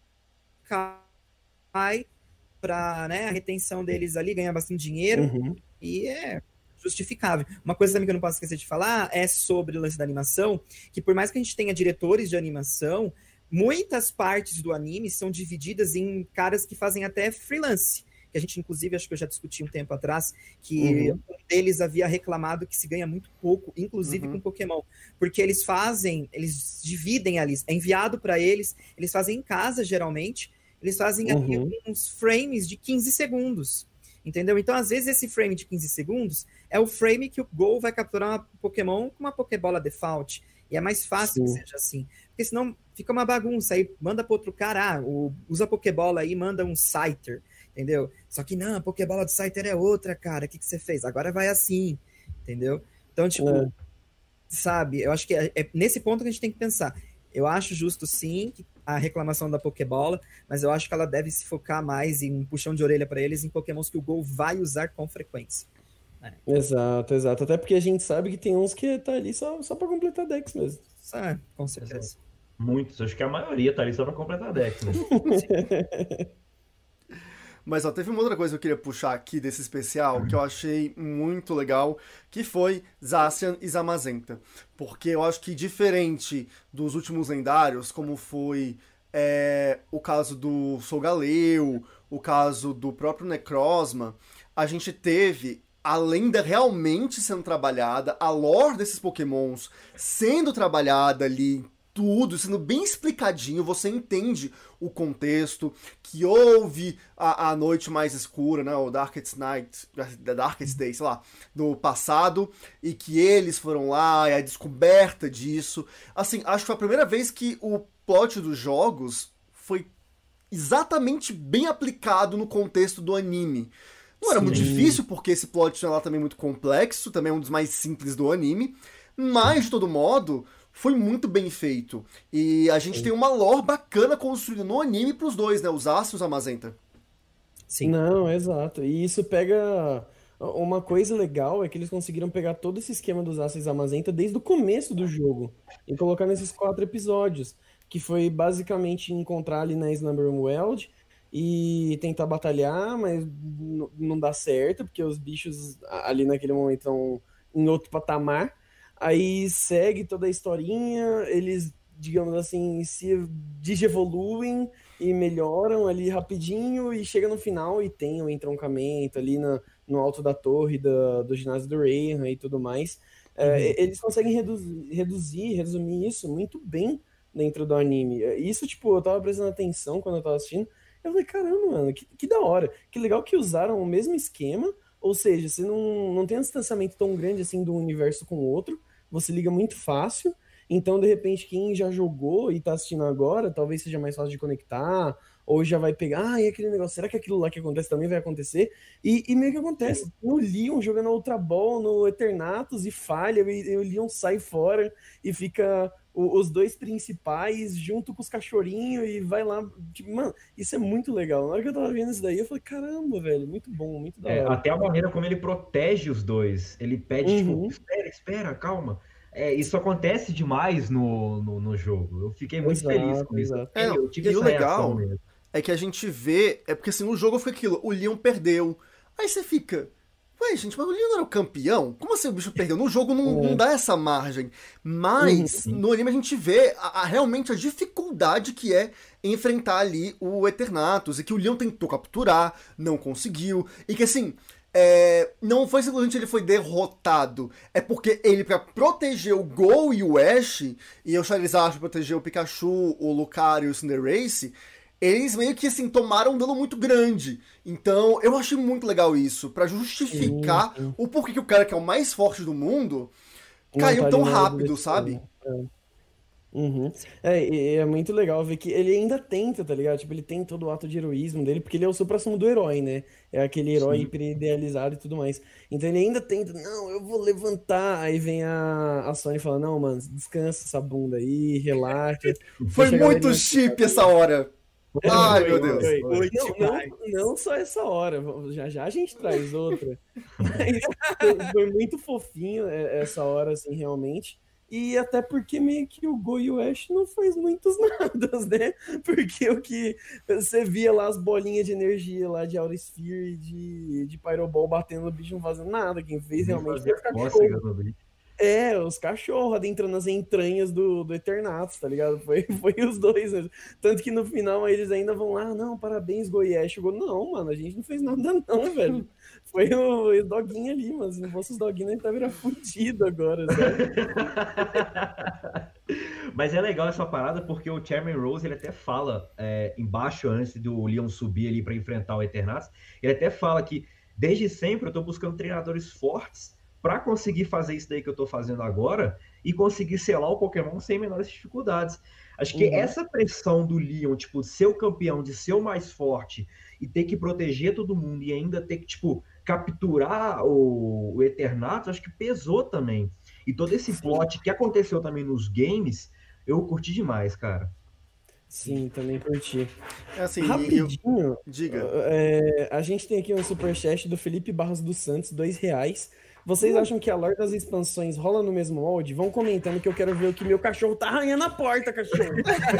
cai para, né, a retenção deles ali, ganhar bastante dinheiro, uhum. e é justificável. Uma coisa também que eu não posso esquecer de falar é sobre o lance da animação, que por mais que a gente tenha diretores de animação, muitas partes do anime são divididas em caras que fazem até freelance, que a gente, inclusive, acho que eu já discuti um tempo atrás, que uhum. um deles havia reclamado que se ganha muito pouco, inclusive uhum. com Pokémon, porque eles fazem, eles dividem ali, é enviado para eles, eles fazem em casa, geralmente, eles fazem uhum. ali uns frames de quinze segundos, entendeu? Então, às vezes, esse frame de quinze segundos é o frame que o Go vai capturar um Pokémon com uma Pokébola default, e é mais fácil Sim. que seja assim, porque senão fica uma bagunça, aí manda para outro cara, ah, o, usa a Pokébola aí, manda um Scyther, entendeu? Só que não, a Pokébola do Scyther é outra, cara, o que, que você fez? Agora vai assim, entendeu? Então, tipo, é. sabe, eu acho que é, é nesse ponto que a gente tem que pensar. Eu acho justo, sim, a reclamação da Pokébola, mas eu acho que ela deve se focar mais em um puxão de orelha para eles em Pokémons que o Go vai usar com frequência. É. Exato, exato. Até porque a gente sabe que tem uns que tá ali só, só pra completar decks mesmo. É, com certeza. Exato. Muitos, acho que a maioria tá ali só pra completar decks, né? Mas ó, teve uma outra coisa que eu queria puxar aqui desse especial, que eu achei muito legal, que foi Zacian e Zamazenta. Porque eu acho que diferente dos últimos lendários, como foi é, o caso do Solgaleo, o caso do próprio Necrozma, a gente teve a lenda realmente sendo trabalhada, a lore desses pokémons sendo trabalhada ali, tudo, sendo bem explicadinho, você entende o contexto, que houve a, a noite mais escura, né, o Darkest Night, The Darkest Day, sei lá, do passado, e que eles foram lá, e a descoberta disso. Assim, acho que foi a primeira vez que o plot dos jogos foi exatamente bem aplicado no contexto do anime. Não era Sim. muito difícil, porque esse plot lá também é muito complexo, também é um dos mais simples do anime, mas, de todo modo, foi muito bem feito. E a gente Sim. tem uma lore bacana construída no anime pros dois, né? Os Zacian e os Zamazenta. Sim. Não, exato. E isso pega... Uma coisa legal é que eles conseguiram pegar todo esse esquema dos Zacian e Zamazenta desde o começo do jogo e colocar nesses quatro episódios, que foi basicamente encontrar ali na Slumberland World e tentar batalhar, mas não dá certo, porque os bichos ali naquele momento estão em outro patamar. Aí segue toda a historinha, eles, digamos assim, se digievoluem e melhoram ali rapidinho e chega no final e tem o entroncamento ali na, no alto da torre da, do ginásio do Rayhan e tudo mais. Uhum. É, eles conseguem reduzir, reduzir, resumir isso muito bem dentro do anime. Isso, tipo, eu tava prestando atenção quando eu tava assistindo. Eu falei, caramba, mano, que, que da hora. Que legal que usaram o mesmo esquema, ou seja, você não, não tem um distanciamento tão grande assim do universo com o outro, você liga muito fácil, então de repente quem já jogou e tá assistindo agora, talvez seja mais fácil de conectar, ou já vai pegar, ah, e aquele negócio, será que aquilo lá que acontece também vai acontecer? E, e meio que acontece, no Leon jogando Ultra Ball no Eternatus e falha, e, e o Leon sai fora e fica o, os dois principais junto com os cachorrinhos e vai lá, tipo, mano, isso é muito legal. Na hora que eu tava vendo isso daí, eu falei, caramba, velho, muito bom, muito da hora. É, até a maneira como ele protege os dois, ele pede, uhum. tipo, espera, espera, calma. é, isso acontece demais no, no, no jogo. Eu fiquei muito Exato, feliz com isso. exato. É, Eu tive e o essa legal reação mesmo. é que a gente vê. É porque assim, no jogo foi aquilo, o Leon perdeu. Aí você fica. Ué, gente, mas o Leon era o campeão? Como assim o bicho perdeu? No jogo não, não dá essa margem. Mas Uhum. no anime a gente vê a, a- realmente a dificuldade que é enfrentar ali o Eternatus. E que o Leon tentou capturar, não conseguiu. E que assim. é, não foi simplesmente ele foi derrotado. É porque ele, pra proteger o Go e o Ash, e o Charizard pra proteger o Pikachu, o Lucario e o Cinderace, eles meio que assim tomaram um dano muito grande. Então, eu achei muito legal isso, pra justificar Sim, sim. o porquê que o cara que é o mais forte do mundo Não caiu tá tão ali na hora rápido, desse sabe? ano. É. Uhum. É, e é muito legal ver que ele ainda tenta, tá ligado? Tipo, ele tem todo o ato de heroísmo dele, porque ele é o supra-sumo do herói, né? É aquele herói Sim. hiper idealizado e tudo mais. Então ele ainda tenta, não, eu vou levantar. Aí vem a, a Sony e fala, não, mano, descansa essa bunda aí, relaxa. Foi Deixa a muito galerinha chip essa hora. É, Ai, foi, meu Deus. foi. Foi Não, demais. não, não só essa hora, já já a gente traz outra. Mas foi, foi muito fofinho é, essa hora, assim, realmente. E até porque meio que o Go e o Ash não fez muitos nadas, né? Porque o que você via lá as bolinhas de energia lá de Aura Sphere e de, de Pyroball batendo no bicho não fazendo nada. Quem fez Nem realmente foi fazia o cócega cachorro. no bicho. É, os cachorros adentrando nas entranhas do, do Eternatus, tá ligado? Foi, foi os dois, né? Tanto que no final eles ainda vão lá, não, parabéns, Goiás. Chegou, não, mano, a gente não fez nada não, velho. Foi o, o doguinho ali, mano. Se não fosse os doguinhos, a gente tava fudido agora, sabe? Mas é legal essa parada porque o Chairman Rose ele até fala é, embaixo antes do Leon subir ali para enfrentar o Eternatus, ele até fala que desde sempre eu tô buscando treinadores fortes para conseguir fazer isso daí que eu tô fazendo agora e conseguir selar o Pokémon sem menores dificuldades. Acho que Uhum. essa pressão do Leon, tipo, ser o campeão, de ser o mais forte e ter que proteger todo mundo e ainda ter que, tipo, capturar o, o Eternatus, acho que pesou também. E todo esse Sim. plot que aconteceu também nos games, eu curti demais, cara. Sim, também curti. É assim, e eu... Rapidinho, Diga. é, a gente tem aqui um superchat do Felipe Barros dos Santos, dois reais. Vocês Uh. acham que a lore das expansões rola no mesmo molde? Vão comentando que eu quero ver o que meu cachorro tá arranhando a porta, cachorro.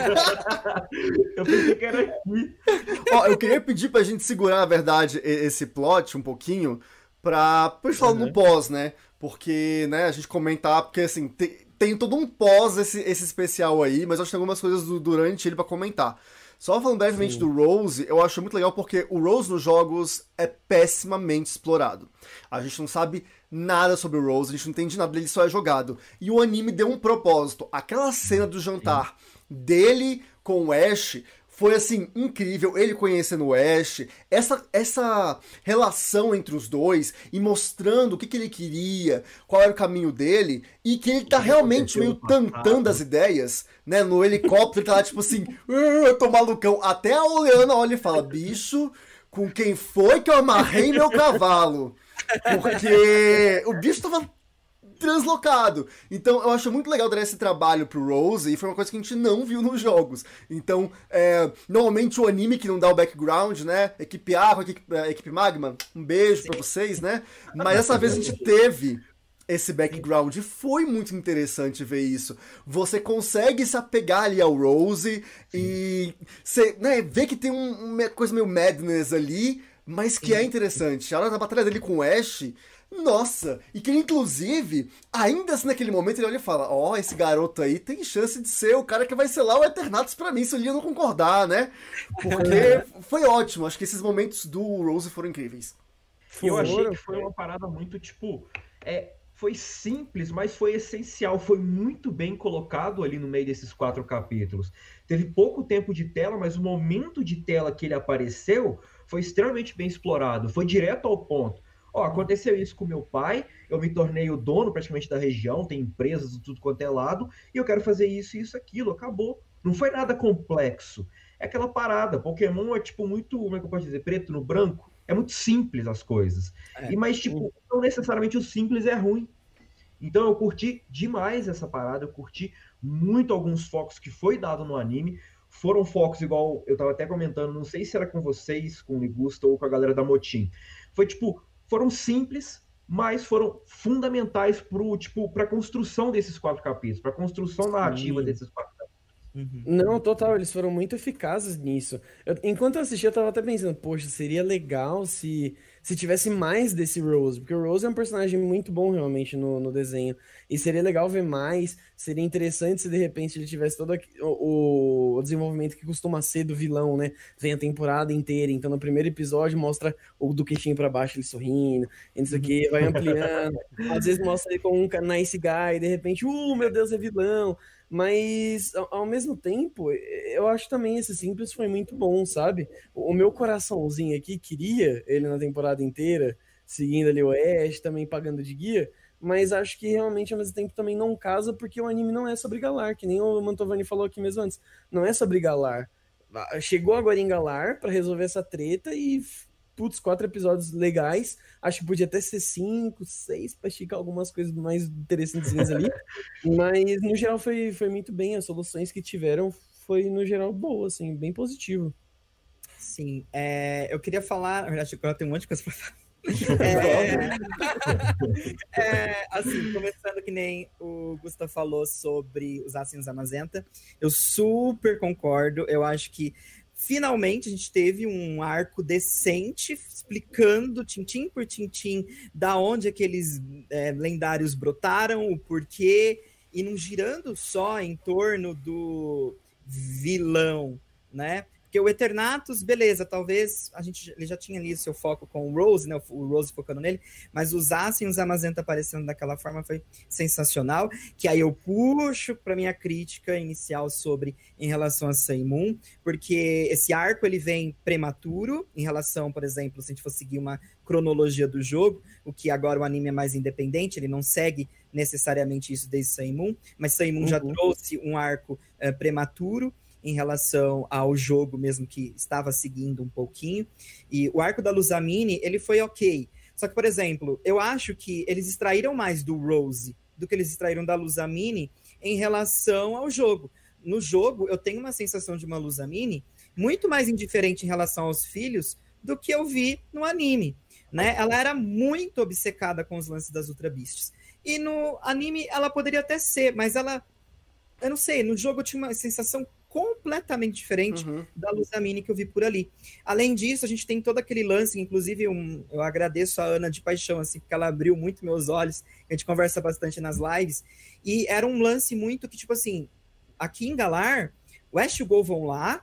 Eu pensei que era aqui. Ó, eu queria pedir pra gente segurar, na verdade, e- esse plot um pouquinho pra, pra gente falar no Uhum. pós, né? Porque, né, a gente comentar, porque assim, tem, tem todo um pós esse, esse especial aí, mas eu acho que tem algumas coisas do- durante ele pra comentar. Só falando brevemente Sim. do Rose, eu acho muito legal porque o Rose nos jogos é pessimamente explorado. A gente não sabe nada sobre o Rose, a gente não entende nada dele, só é jogado. E o anime deu um propósito. Aquela cena do jantar dele com o Ash foi, assim, incrível. Ele conhecendo o Ash, essa, essa relação entre os dois e mostrando o que, que ele queria, qual era o caminho dele, e que ele tá realmente meio tantando as ideias, né? No helicóptero, ele tá lá, tipo assim, "Ah, eu tô malucão." Até a Oleana olha e fala, bicho, com quem foi que eu amarrei meu cavalo? Porque o bicho tava translocado. Então eu acho muito legal dar esse trabalho pro Rose, e foi uma coisa que a gente não viu nos jogos. Então, é, normalmente o anime que não dá o background, né? Equipe Aqua, equipe, é, equipe Magma, um beijo pra vocês, né? Mas dessa vez a gente teve esse background e foi muito interessante ver isso. Você consegue se apegar ali ao Rose e você, né, ver que tem um- uma coisa meio madness ali, mas que é interessante. A hora da batalha dele com o Ash, nossa, e que ele, inclusive, ainda assim naquele momento, ele olha e fala, ó, esse garoto aí tem chance de ser o cara que vai selar o Eternatus pra mim, se o Leon não concordar, né? Porque foi ótimo, acho que esses momentos do Rose foram incríveis. E eu achei Foram, que foi foi. uma parada muito, tipo, é, foi simples, mas foi essencial, foi muito bem colocado ali no meio desses quatro capítulos. Teve pouco tempo de tela, mas o momento de tela que ele apareceu foi extremamente bem explorado, foi direto ao ponto. Ó, aconteceu isso com meu pai, eu me tornei o dono praticamente da região, tem empresas de tudo quanto é lado, e eu quero fazer isso, isso, aquilo, acabou. Não foi nada complexo. É aquela parada, Pokémon é tipo muito, como é que eu posso dizer, preto no branco. É muito simples as coisas. É. E mas, tipo, não necessariamente o simples é ruim. Então eu curti demais essa parada, eu curti muito alguns focos que foi dado no anime. Foram focos igual, eu tava até comentando, não sei se era com vocês, com o Ligusta ou com a galera da Motim. Foi tipo, foram simples, mas foram fundamentais pro, tipo, para a construção desses quatro capítulos, para a construção narrativa Sim. desses quatro capítulos. Uhum. Não, total, eles foram muito eficazes nisso. Eu- enquanto eu assistia, eu tava até pensando, poxa, seria legal se, se tivesse mais desse Rose, porque o Rose é um personagem muito bom realmente no, no desenho, e seria legal ver mais, seria interessante se de repente ele tivesse todo aqui- o, o desenvolvimento que costuma ser do vilão, né? Vem a temporada inteira, então no primeiro episódio mostra o do queixinho pra baixo ele sorrindo, e não sei o que, vai ampliando, às vezes mostra ele com um nice guy, e de repente, uh, meu Deus, é vilão. Mas, ao, ao mesmo tempo, eu acho também esse Simples foi muito bom, sabe? O, o meu coraçãozinho aqui queria ele na temporada inteira, seguindo ali o Ash, também pagando de guia, mas acho que realmente, ao mesmo tempo, também não casa, porque o anime não é sobre Galar, que nem o Mantovani falou aqui mesmo antes. Não é sobre Galar. Chegou agora em Galar pra resolver essa treta e, putz, quatro episódios legais. Acho que podia até ser cinco, seis, pra esticar algumas coisas mais interessantes ali. Mas, no geral, foi, foi muito bem. As soluções que tiveram foi, no geral, boa, assim, bem positivo. Sim, é, eu queria falar, na verdade, agora tem um monte de coisa pra falar. É, é, assim, começando que nem o Gustavo falou sobre os Assassinos da Mazenta, eu super concordo. Eu acho que finalmente a gente teve um arco decente explicando tintim por tintim da onde aqueles é, lendários brotaram, o porquê, e não girando só em torno do vilão, né? Porque o Eternatus, beleza, talvez a gente ele já tinha ali seu foco com o Rose, né? O Rose focando nele, mas os Assassins e a Mazenta aparecendo daquela forma foi sensacional. Que aí eu puxo para minha crítica inicial sobre em relação a Seimun, porque esse arco ele vem prematuro em relação, por exemplo, se a gente for seguir uma cronologia do jogo, o que agora o anime é mais independente, ele não segue necessariamente isso desde Seimun, mas Seimun uhum. já trouxe um arco uh, prematuro em relação ao jogo mesmo que estava seguindo um pouquinho, e o arco da Luzamine, ele foi ok, só que, por exemplo, eu acho que eles extraíram mais do Rose do que eles extraíram da Luzamine em relação ao jogo. No jogo, eu tenho uma sensação de uma Luzamine muito mais indiferente em relação aos filhos do que eu vi no anime, né? Ela era muito obcecada com os lances das Ultra Beasts, e no anime ela poderia até ser, mas ela, eu não sei, no jogo eu tinha uma sensação completamente diferente uhum. da Luzamine que eu vi por ali. Além disso, a gente tem todo aquele lance, inclusive um, eu agradeço a Ana de paixão, assim, porque ela abriu muito meus olhos, a gente conversa bastante nas lives, e era um lance muito que, tipo assim, aqui em Galar, o Ash e o Gol vão lá,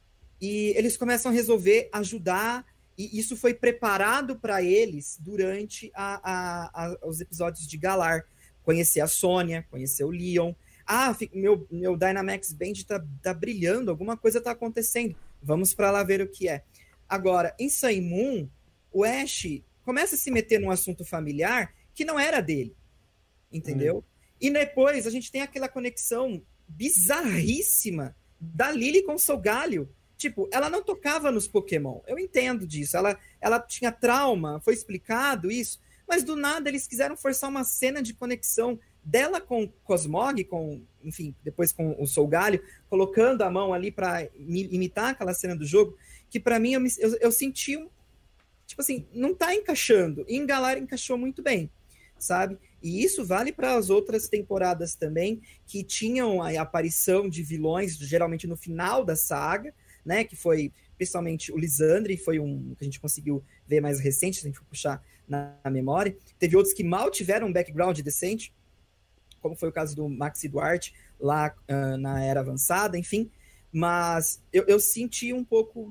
e eles começam a resolver, ajudar, e isso foi preparado para eles durante a, a, a, os episódios de Galar. Conhecer a Sônia, conhecer o Leon. Ah, meu, meu Dynamax Band tá, tá brilhando, alguma coisa tá acontecendo. Vamos para lá ver o que é. Agora, em Seimun, o Ash começa a se meter num assunto familiar que não era dele. Entendeu? Hum. E depois a gente tem aquela conexão bizarríssima da Lily com o Solgaleo. Tipo, ela não tocava nos Pokémon. Eu entendo disso. Ela, ela tinha trauma, foi explicado isso. Mas do nada eles quiseram forçar uma cena de conexão dela com o Cosmog, com, enfim, depois com o Solgaleo, colocando a mão ali para imitar aquela cena do jogo, que para mim eu, me, eu, eu senti um, tipo assim, não tá encaixando. E em Galar encaixou muito bem, sabe? E isso vale para as outras temporadas também, que tinham a aparição de vilões, geralmente no final da saga, né? Que foi principalmente o Lisandre, foi um que a gente conseguiu ver mais recente, se a gente for puxar na, na memória. Teve outros que mal tiveram um background decente, como foi o caso do Maxi Duarte, lá uh, na Era Avançada, enfim. Mas eu, eu senti um pouco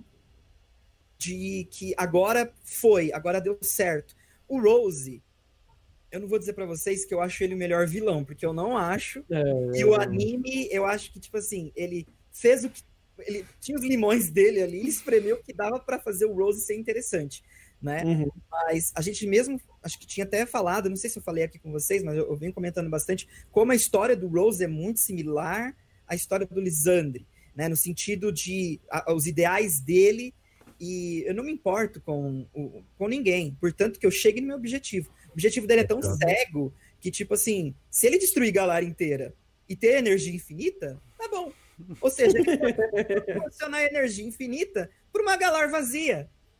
de que agora foi, agora deu certo. O Rose, eu não vou dizer pra vocês que eu acho ele o melhor vilão, porque eu não acho. É, e o anime, eu acho que, tipo assim, ele fez o que... Ele tinha os limões dele ali, ele espremeu o que dava pra fazer o Rose ser interessante, né? Uhum. Mas a gente mesmo, acho que tinha até falado, não sei se eu falei aqui com vocês, mas eu, eu venho comentando bastante, como a história do Rose é muito similar à história do Lisandre, né? No sentido de a, os ideais dele, e eu não me importo com, com ninguém, portanto que eu chegue no meu objetivo. O objetivo dele é tão uhum. cego que, tipo assim, se ele destruir Galar inteira e ter energia infinita, tá bom. Ou seja, ele pode proporcionar energia infinita para uma Galar vazia.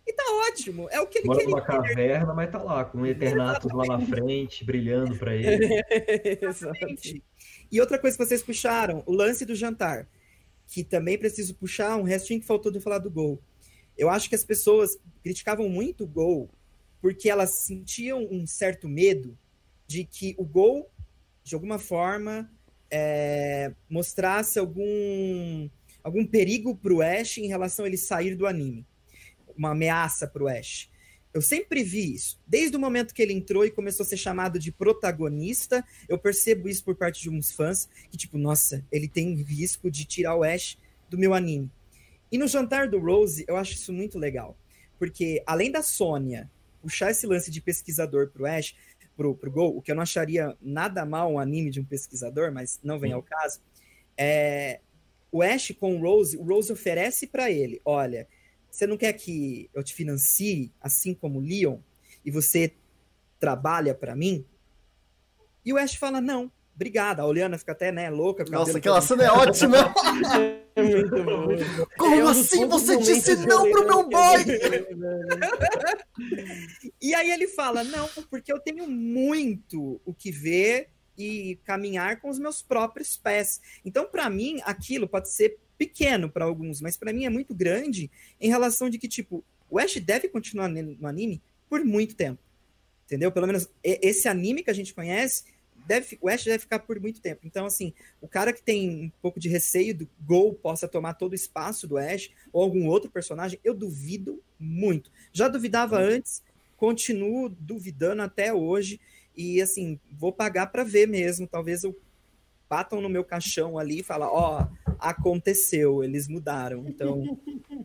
E tá ótimo, é o que ele Mora queria. numa caverna, mas tá lá, com o Eternatus lá na frente, brilhando pra ele. Exatamente. E outra coisa que vocês puxaram, o lance do jantar, que também preciso puxar um restinho que faltou de falar do Gol. Eu acho que as pessoas criticavam muito o Gol porque elas sentiam um certo medo de que o Gol, de alguma forma, é, mostrasse algum, algum perigo pro Ash em relação a ele sair do anime. Uma ameaça pro Ash. Eu sempre vi isso. Desde o momento que ele entrou e começou a ser chamado de protagonista, eu percebo isso por parte de uns fãs, que tipo, nossa, ele tem risco de tirar o Ash do meu anime. E no jantar do Rose, eu acho isso muito legal. Porque, além da Sônia puxar esse lance de pesquisador pro Ash, pro, pro Gol, o que eu não acharia nada mal um anime de um pesquisador, mas não vem ao caso, é, o Ash com o Rose, o Rose oferece para ele, olha, você não quer que eu te financie, assim como o Leon, e você trabalha para mim? E o Ash fala, não, obrigada. A Oliana fica até, né, louca. Nossa, aquela cena é ótima. É muito bom. Como É um assim dos você poucos disse momentos não de pro meu boy? E aí ele fala, não, porque eu tenho muito o que ver e caminhar com os meus próprios pés. Então, para mim, aquilo pode ser pequeno para alguns, mas para mim é muito grande em relação de que, tipo, o Ash deve continuar no anime por muito tempo. Entendeu? Pelo menos esse anime que a gente conhece, deve, o Ash deve ficar por muito tempo. Então, assim, o cara que tem um pouco de receio do Gol possa tomar todo o espaço do Ash ou algum outro personagem, eu duvido muito. Já duvidava antes, continuo duvidando até hoje e, assim, vou pagar para ver mesmo. Talvez eu batam no meu caixão ali e falam, ó, oh, aconteceu, eles mudaram. Então,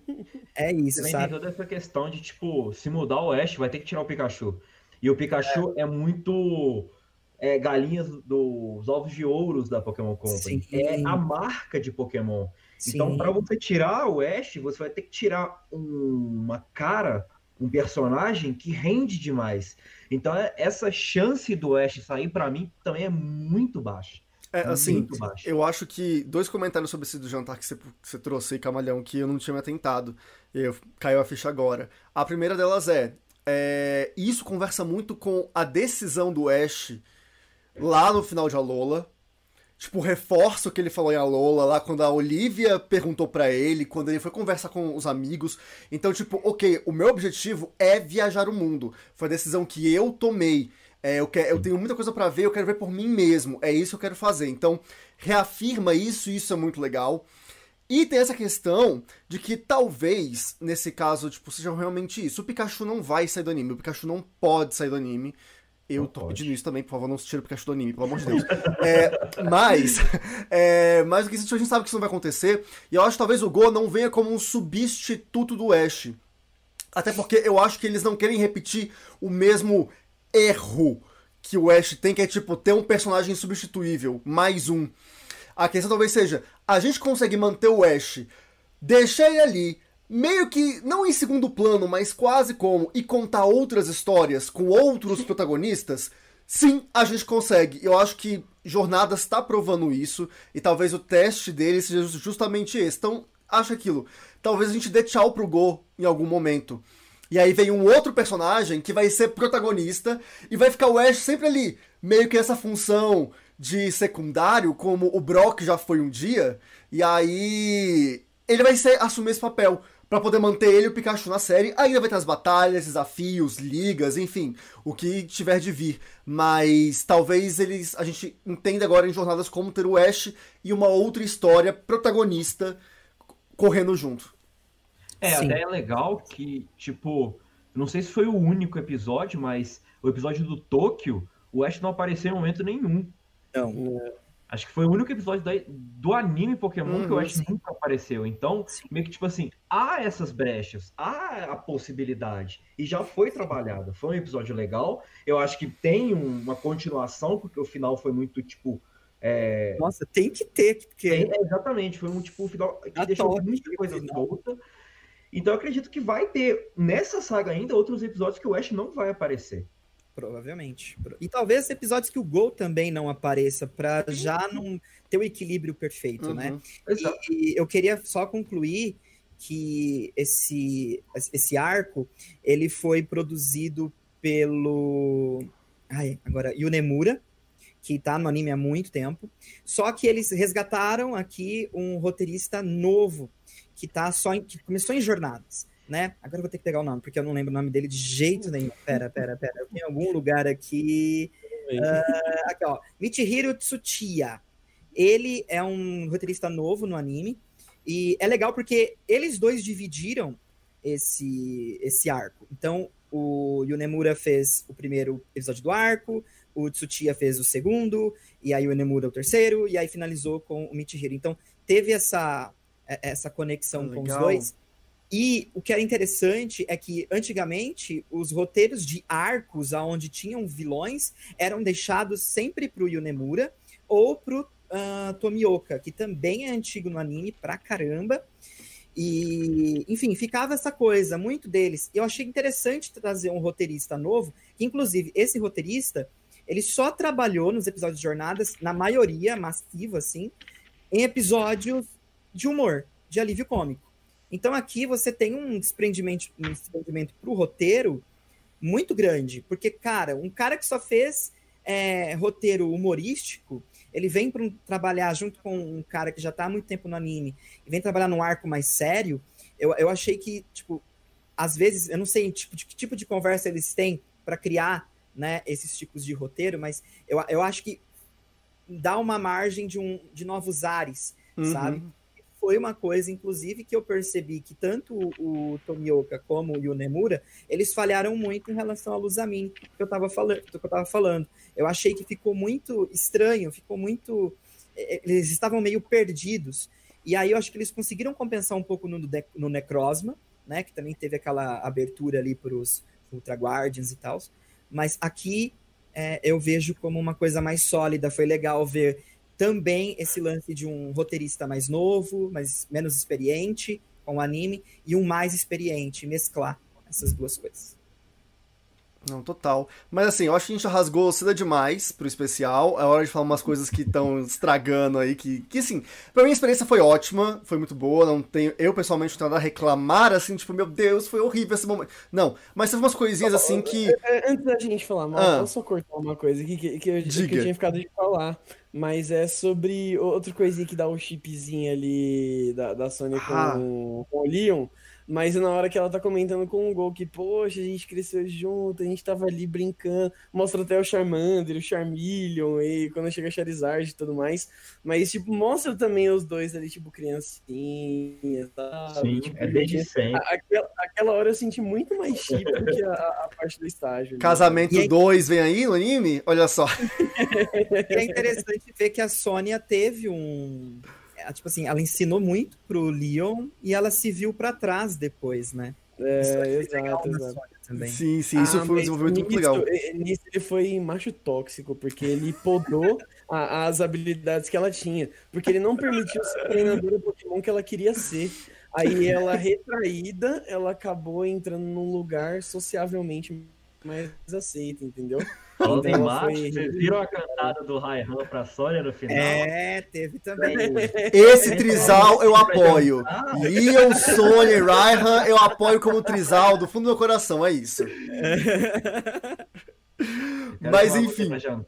é isso, Também sabe? tem toda essa questão de, tipo, se mudar o Ash, vai ter que tirar o Pikachu. E o Pikachu é, é muito é, galinhas dos ovos de ouros da Pokémon Company. Sim. É a marca de Pokémon. Sim. Então, para você tirar o Ash, você vai ter que tirar um, uma cara, um personagem que rende demais. Então, essa chance do Ash sair, para mim, também é muito baixa. É, assim, eu acho que dois comentários sobre esse do jantar que você, que você trouxe aí, Camalhão, que eu não tinha me atentado. Eu, caiu a ficha agora. A primeira delas é, é... Isso conversa muito com a decisão do Ash lá no final de Alola. Tipo, reforça o que ele falou em Alola, lá quando a Olivia perguntou pra ele, quando ele foi conversar com os amigos. Então, tipo, ok, o meu objetivo é viajar o mundo. Foi a decisão que eu tomei. É, eu, quero, eu tenho muita coisa pra ver, eu quero ver por mim mesmo. É isso que eu quero fazer. Então, reafirma isso, e isso é muito legal. E tem essa questão de que talvez, nesse caso, tipo, seja realmente isso. O Pikachu não vai sair do anime. O Pikachu não pode sair do anime. Eu não tô pode. pedindo isso também, por favor, não se tire o Pikachu do anime, pelo amor de Deus. É, mas, é, mais do que isso, a gente sabe que isso não vai acontecer. E eu acho que talvez o Go não venha como um substituto do Ash. Até porque eu acho que eles não querem repetir o mesmo erro que o Ash tem, que é tipo, ter um personagem substituível, mais um. A questão talvez seja, a gente consegue manter o Ash, deixar ele ali, meio que, não em segundo plano, mas quase como, e contar outras histórias com outros protagonistas? Sim, a gente consegue. Eu acho que Jornadas está provando isso, e talvez o teste dele seja justamente esse. Então, acho aquilo. Talvez a gente dê tchau pro Go em algum momento. E aí vem um outro personagem que vai ser protagonista e vai ficar o Ash sempre ali, meio que essa função de secundário, como o Brock já foi um dia, e aí ele vai ser, assumir esse papel pra poder manter ele e o Pikachu na série. Ainda vai ter as batalhas, desafios, ligas, enfim, o que tiver de vir. Mas talvez eles, a gente entenda agora em Jornadas como ter o Ash e uma outra história protagonista correndo junto. É, Sim. até é legal que, tipo, não sei se foi o único episódio, mas o episódio do Tóquio, o Ash não apareceu em momento nenhum. Não. Acho que foi o único episódio da, do anime Pokémon uhum, que o Ash sim. nunca apareceu. Então, sim. meio que, tipo assim, há essas brechas, há a possibilidade. E já foi trabalhada. Foi um episódio legal. Eu acho que tem uma continuação, porque o final foi muito, tipo... É... Nossa, tem que ter. Porque... Tem, é, exatamente. Foi um, tipo, um final que a deixou top, muita coisa solta. Então eu acredito que vai ter, nessa saga ainda, outros episódios que o Ash não vai aparecer. Provavelmente. E talvez episódios que o Go também não apareça, pra já não ter o equilíbrio perfeito, uhum. né? E, e eu queria só concluir que esse, esse arco, ele foi produzido pelo... Ai, agora, Yonemura, que tá no anime há muito tempo. Só que eles resgataram aqui um roteirista novo, que, tá só em, que começou em Jornadas, né? Agora eu vou ter que pegar o nome, porque eu não lembro o nome dele de jeito nenhum. Pera, pera, pera. Eu tenho algum lugar aqui... Uh, aqui, ó. Michihiro Tsuchiya. Ele é um roteirista novo no anime. E é legal porque eles dois dividiram esse, esse arco. Então, o Yonemura fez o primeiro episódio do arco, o Tsuchiya fez o segundo, e aí o Yonemura o terceiro, e aí finalizou com o Michihiro. Então, teve essa, essa conexão legal. com os dois. E o que era interessante é que, antigamente, os roteiros de arcos onde tinham vilões eram deixados sempre pro Yonemura ou pro uh, Tomioka, que também é antigo no anime pra caramba. E, enfim, ficava essa coisa, muito deles. Eu achei interessante trazer um roteirista novo, que, inclusive, esse roteirista, ele só trabalhou nos episódios de Jornadas, na maioria, massiva, assim, em episódios de humor, de alívio cômico. Então, aqui você tem um desprendimento, um desprendimento pro roteiro muito grande, porque, cara, um cara que só fez é, roteiro humorístico, ele vem para um, trabalhar junto com um cara que já tá há muito tempo no anime e vem trabalhar num arco mais sério. Eu, eu achei que, tipo, às vezes, eu não sei tipo, de que tipo de conversa eles têm para criar, né, esses tipos de roteiro, mas eu, eu acho que dá uma margem de, um, de novos ares, uhum. sabe? Foi uma coisa, inclusive, que eu percebi que tanto o, o Tomioka como o Yonemura, eles falharam muito em relação ao Luzamin, que eu estava falando, que eu tava falando. Eu achei que ficou muito estranho, ficou muito... Eles estavam meio perdidos. E aí eu acho que eles conseguiram compensar um pouco no, no Necrozma, né? Que também teve aquela abertura ali para os Ultra Guardians e tal. Mas aqui é, eu vejo como uma coisa mais sólida. Foi legal ver também esse lance de um roteirista mais novo, mas menos experiente com o anime, e um mais experiente, mesclar essas duas coisas. Não, total. Mas assim, eu acho que a gente rasgou cedo demais pro especial. É hora de falar umas coisas que estão estragando aí, que, que assim, pra mim a experiência foi ótima, foi muito boa, não tenho, eu pessoalmente não tenho nada a reclamar, assim, tipo, meu Deus, foi horrível esse momento. Não, mas teve umas coisinhas assim que... Antes da gente falar mal, ah. posso só cortar uma coisa aqui que, que, eu, que eu tinha ficado de falar, mas é sobre outra coisinha que dá o chipzinho ali da, da Sony ah. com, com o Leon. Mas na hora que ela tá comentando com o Gol que, poxa, a gente cresceu junto, a gente tava ali brincando, mostra até o Charmander, o Charmeleon, e quando chega a Charizard e tudo mais. Mas, tipo, mostra também os dois ali, tipo, criancinhas, sabe? Sim, tipo, é desde sempre. Aquela, aquela hora eu senti muito mais chip do que a, a parte do estágio. Casamento dois vem aí no anime? Olha só. E é interessante ver que a Sônia teve um... Tipo assim, ela ensinou muito pro Leon e ela se viu pra trás depois, né? É, exato, exato. Também. Sim, sim, isso ah, foi um desenvolvimento muito legal. Nisso ele foi macho tóxico, porque ele podou a, as habilidades que ela tinha. Porque ele não permitiu ser treinadora Pokémon que ela queria ser. Aí ela, retraída, ela acabou entrando num lugar sociavelmente mais aceito, entendeu? Falando em macho, foi... vocês viram a cantada do Raihan pra Sônia no final? É, teve também. Esse trisal eu apoio. Leon, Sônia e Raihan eu apoio como trisal do fundo do meu coração, é isso. Mas enfim.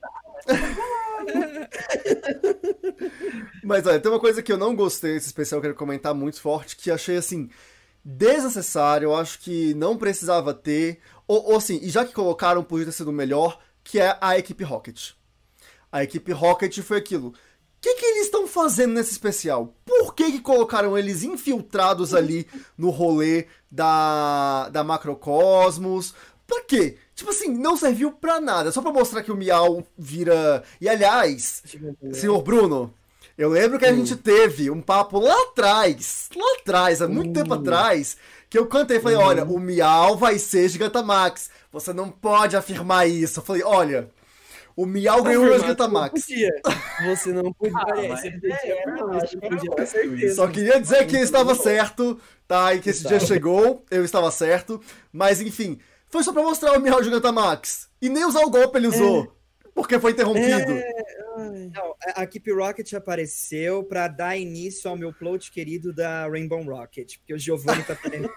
Mas olha, tem uma coisa que eu não gostei desse especial, eu quero comentar muito forte, que achei assim, desnecessário, eu acho que não precisava ter, ou, ou assim, e já que colocaram, podia ter sido melhor, que é a equipe Rocket. A equipe Rocket foi aquilo. O que, que eles estão fazendo nesse especial? Por que, que colocaram eles infiltrados ali no rolê da, da Macrocosmos? Pra quê? Tipo assim, não serviu pra nada. Só pra mostrar que o Miau vira... E aliás, senhor Bruno, eu lembro que a hum. gente teve um papo lá atrás, lá atrás, há muito hum. tempo atrás, que eu cantei e falei, hum. olha, o Miau vai ser Gigantamax. Você não pode afirmar isso. Eu falei, olha, o Miau ganhou o Gigantamax. Você não podia. Ah, você podia, é, não, você podia ter certeza. Só queria dizer que eu estava certo, tá? E que esse dia chegou, eu estava certo. Mas enfim, foi só pra mostrar o Miau Gigantamax. E nem usar o golpe ele usou. É. Porque foi interrompido. É... Não, a Keep Rocket apareceu para dar início ao meu plot querido da Rainbow Rocket, porque o Giovanni tá aparecendo.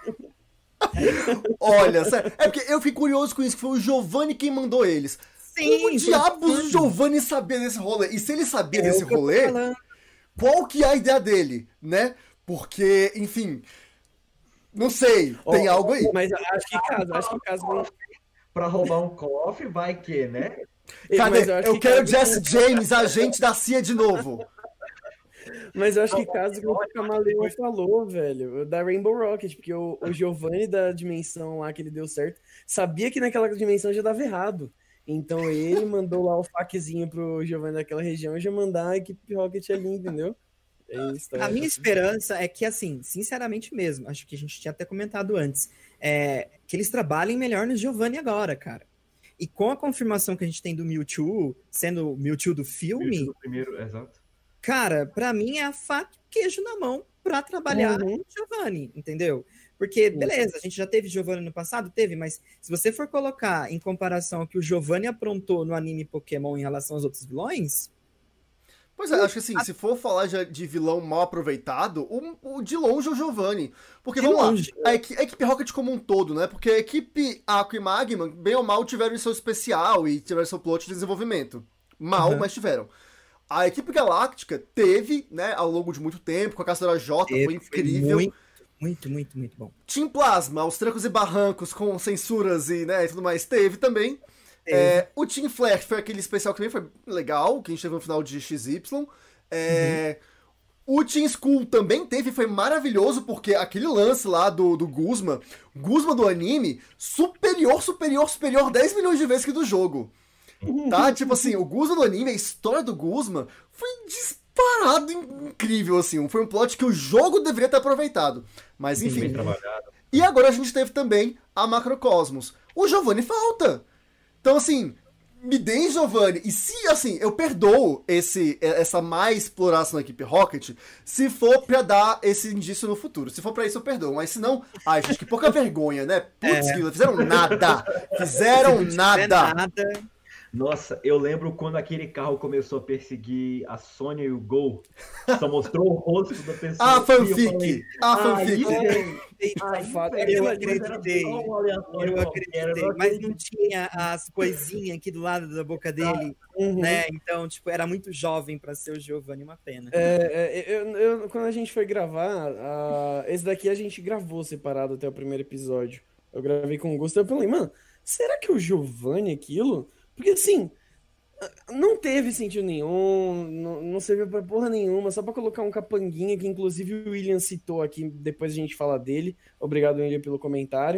Olha, sério, é porque eu fiquei curioso com isso, que foi o Giovanni quem mandou eles. Sim, Como diabos o Giovanni sabia desse rolê? E se ele sabia É desse o que eu tô rolê, falando. qual que é a ideia dele, né? Porque, enfim, não sei, tem Ó, algo aí. Mas acho que caso, acho que caso. Pra roubar um cofre, vai que, né? Cadê? Mas eu acho Eu que quero caso- Jesse James, agente da C I A de novo. Mas eu acho que caso que o Camaleão falou, velho, da Rainbow Rocket, porque o, o Giovanni da dimensão lá que ele deu certo, sabia que naquela dimensão já dava errado. Então ele mandou lá o faquezinho pro Giovanni daquela região e já mandar a equipe Rocket ali, entendeu? É isso, tá? A minha esperança é que, assim, sinceramente mesmo, acho que a gente tinha até comentado antes, é que eles trabalhem melhor no Giovanni agora, cara. E com a confirmação que a gente tem do Mewtwo, sendo o Mewtwo do filme, Do primeiro, exato. cara, pra mim é a faca e o queijo na mão pra trabalhar Uhum. no Giovanni, entendeu? Porque, beleza, a gente já teve Giovanni no passado? Teve, mas se você for colocar em comparação ao que o Giovanni aprontou no anime Pokémon em relação aos outros vilões, Pois é, acho que assim, se for falar de, de vilão mal aproveitado, o, o de longe é o Giovanni. Porque, De vamos longe. lá, a, equi- a equipe Rocket como um todo, né? Porque a equipe Aqua e Magma, bem ou mal, tiveram seu especial e tiveram seu plot de desenvolvimento. Mal, Uhum. mas tiveram. A equipe Galáctica teve, né, ao longo de muito tempo, com a Caçadora J, foi incrível. muito, muito, muito, muito bom. Team Plasma, os trancos e barrancos com censuras e, né, e tudo mais, teve também. É, o Team Flash foi aquele especial que também foi legal, que a gente teve no final de X Y. É, O Team Skull também teve, foi maravilhoso, porque aquele lance lá do, do Guzma, Guzma do anime, superior, superior, superior dez milhões de vezes que do jogo. Tá? Tipo assim, o Guzma do anime, a história do Guzma foi disparado incrível, assim. Foi um plot que o jogo deveria ter aproveitado. Mas Sim, enfim. bem trabalhado. E agora a gente teve também a Macrocosmos. O Giovanni falta. Então, assim, me deem Giovanni. E se, assim, eu perdoo esse, essa má exploração da equipe Rocket se for pra dar esse indício no futuro. Se for pra isso, eu perdoo. Mas se não, ai, gente, que pouca vergonha, né? Putz, que fizeram nada. Fizeram Se não tiver nada. nada. Nossa, eu lembro quando aquele carro começou a perseguir a Sônia e o Gol. Só mostrou o rosto da pessoa. Ah, E eu fanfic. falei, Ah, "Ah, fanfic. isso é- Eita, ah, fato. isso é- Aquilo Eu ali- acreditei. era só um aleatório Eu qualquer, acreditei, eu mas não tinha as coisinhas aqui do lado da boca dele, Uhum. né? Então, tipo, era muito jovem pra ser o Giovanni, uma pena. É, é, eu, eu- quando a gente foi gravar, ah, esse daqui a gente gravou separado até o primeiro episódio. Eu gravei com o Gusto. Eu falei, mano, será que o Giovanni é aquilo? Porque assim, não teve sentido nenhum, não, não serviu pra porra nenhuma, só pra colocar um capanguinha que inclusive o William citou aqui, depois a gente fala dele. Obrigado, William, pelo comentário.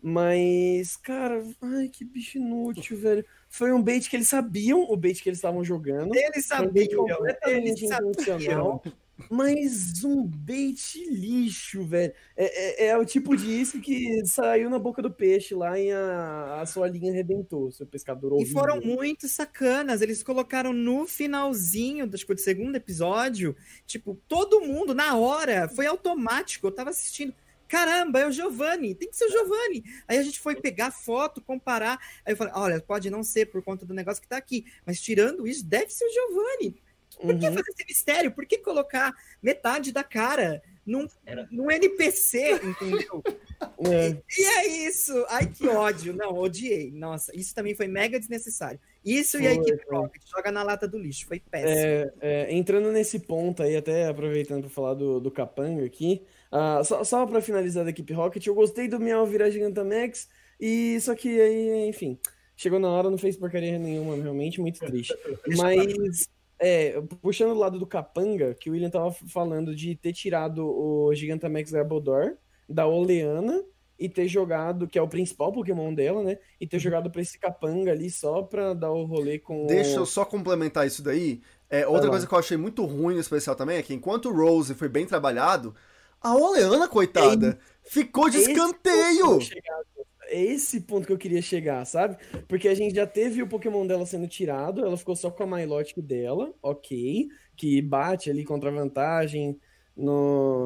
Mas, cara, ai, que bicho inútil, velho. Foi um bait que eles sabiam, o bait que eles estavam jogando. Eles Foi um bait sabiam, completamente eles intencional. sabiam. Mas um bait lixo, velho. É, é, é o tipo de isca que saiu na boca do peixe lá e a, a sua linha arrebentou, seu pescador E horrível. foram muito sacanas. Eles colocaram no finalzinho do, tipo, do segundo episódio, tipo, todo mundo, na hora, foi automático. Eu tava assistindo. Caramba, é o Giovanni, tem que ser o Giovanni. Aí a gente foi pegar foto, comparar. Aí eu falei, olha, pode não ser por conta do negócio que tá aqui, mas tirando isso, deve ser o Giovanni. Por que Uhum. fazer esse mistério? Por que colocar metade da cara num, Era- num N P C, entendeu? É. E é isso. Ai, que ódio. Não, odiei. Nossa, isso também foi mega desnecessário. Isso e a Foi, equipe foi. Rocket joga na lata do lixo. Foi péssimo. É, é, entrando nesse ponto aí, até aproveitando para falar do, do Capanga aqui, ah, só, só para finalizar da equipe Rocket, eu gostei do Miau virar Gigantamax, e só que aí, enfim, chegou na hora, não fez porcaria nenhuma, realmente, muito triste. Mas, é, puxando o lado do Capanga, que o William tava falando de ter tirado o Gigantamax Garbodor da Oleana e ter jogado, que é o principal Pokémon dela, né? E ter jogado pra esse Capanga ali só pra dar o rolê com Deixa o... eu só complementar isso daí. É, Vai outra lá. coisa que eu achei muito ruim no especial também é que enquanto o Rose foi bem trabalhado, a Oleana, coitada, ficou de Esse ponto que eu escanteio. queria chegar, É esse ponto que eu queria chegar, sabe? Porque a gente já teve o Pokémon dela sendo tirado, ela ficou só com a Milotic dela, ok, que bate ali contra a vantagem no,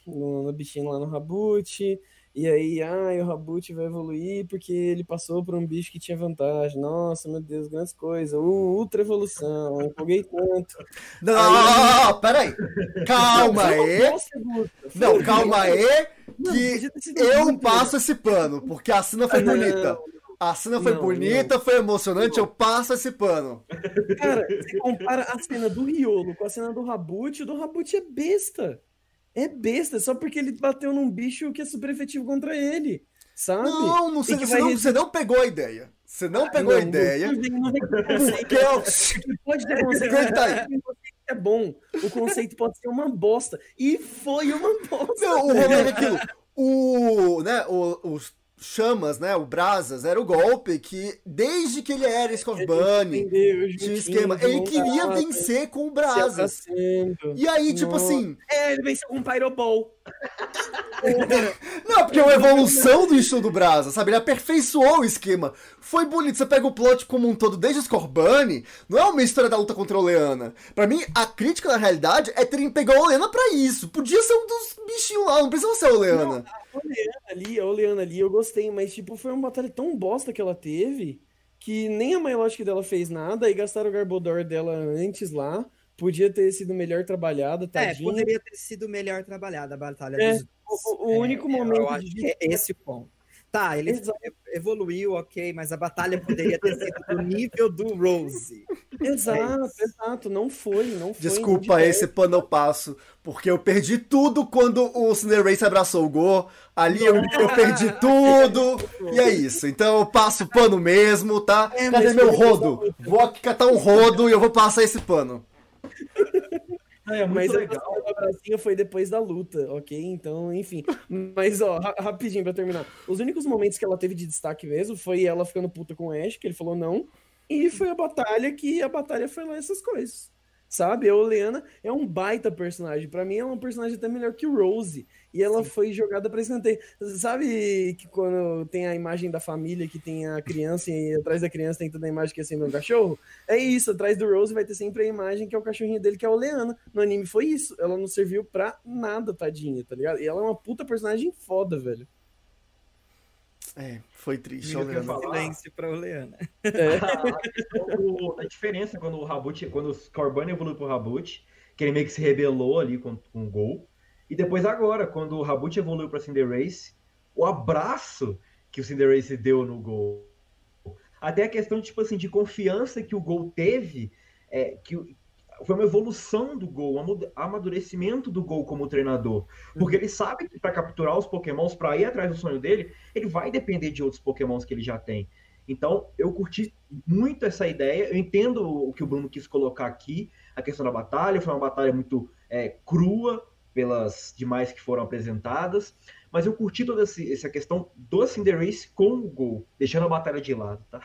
no, no bichinho lá no Raboot. E aí, ah, o Raboot vai evoluir porque ele passou por um bicho que tinha vantagem. Nossa, meu Deus, grandes coisas. Uh, ultra evolução, empolguei tanto. Não, aí... não, peraí. Calma aí. Não, calma aí, que eu passo esse pano, porque a cena foi bonita. A cena foi não, bonita, não. foi emocionante, não. eu passo esse pano. Cara, você compara a cena do Riolo com a cena do Raboot, o do Raboot é besta. É besta, só porque ele bateu num bicho que é super efetivo contra ele, sabe? Não, não sei, você, não, você não pegou a ideia. Você não ah, pegou não, a ideia. Não, não, porque eu... pode ter conceito, é bom. O conceito pode ser uma bosta. E foi uma bosta. Não, o rolê é aquilo. O, né, o, os Chamas, né, o Brasas, era o golpe que, desde que ele era Scorbunny, tinha esquema, ele queria vencer com o Brasas. E aí, tipo Nossa. assim... É, ele venceu com um Pyroball. Não, porque é uma evolução do estilo do Brasa, sabe? Ele aperfeiçoou o esquema. Foi bonito. Você pega o plot como um todo, desde o Scorbunny, não é uma história da luta contra a Oleana. Pra mim, a crítica, na realidade, é terem pegado a Oleana pra isso. Podia ser um dos bichinhos lá, não precisa ser a Oleana. Não, a Oleana ali, a Oleana ali, eu gostei, mas, tipo, foi uma batalha tão bosta que ela teve, que nem a Milotic dela fez nada, e gastaram o Garbodor dela antes lá. Podia ter sido melhor trabalhada, tadinha. É, poderia ter sido melhor trabalhada a batalha é, dos... O, o único é, momento... Eu acho de... que é esse ponto. Tá, ele Exato. evoluiu, ok, mas a batalha poderia ter sido do nível do Rose. Exato, é exato, não foi, não foi. Desculpa, esse pano eu passo, porque eu perdi tudo quando o Cinderace abraçou o Go, ali eu, eu perdi tudo, e é isso. Então eu passo o pano mesmo, tá? É, Cadê meu rodo? Vou aqui catar um rodo e eu vou passar esse pano. É, mas legal. A bracinha foi depois da luta, ok? Então, enfim. Mas, ó, ra rapidinho pra terminar. Os únicos momentos que ela teve de destaque mesmo foi ela ficando puta com o Ash, que ele falou não, e foi a batalha, que a batalha foi lá essas coisas. Sabe? A Oleana é um baita personagem. Pra mim, é um personagem até melhor que o Rose. E ela Sim. foi jogada pra escanteio. Sabe que quando tem a imagem da família, que tem a criança, e atrás da criança tem toda a imagem que é sempre um cachorro? É isso, atrás do Rose vai ter sempre a imagem que é o cachorrinho dele, que é a Oleana. No anime foi isso. Ela não serviu pra nada, tadinha, tá ligado? E ela é uma puta personagem foda, velho. É, foi triste. Silêncio pra Oleana. É. A, a diferença quando o Raboot, quando o Scorbunny evoluiu pro Raboot, que ele meio que se rebelou ali com, com o Gol. E depois agora, quando o Raboot evoluiu pra Cinderace, o abraço que o Cinderace deu no Gol. Até a questão, tipo assim, de confiança que o Gol teve, é, que foi uma evolução do Gol, um amadurecimento do Gol como treinador. Porque ele sabe que para capturar os Pokémons, para ir atrás do sonho dele, ele vai depender de outros Pokémons que ele já tem. Então, eu curti muito essa ideia. Eu entendo o que o Bruno quis colocar aqui, a questão da batalha. Foi uma batalha muito é, crua pelas demais que foram apresentadas. Mas eu curti toda essa questão do Cinderace com o Gol, deixando a batalha de lado, tá?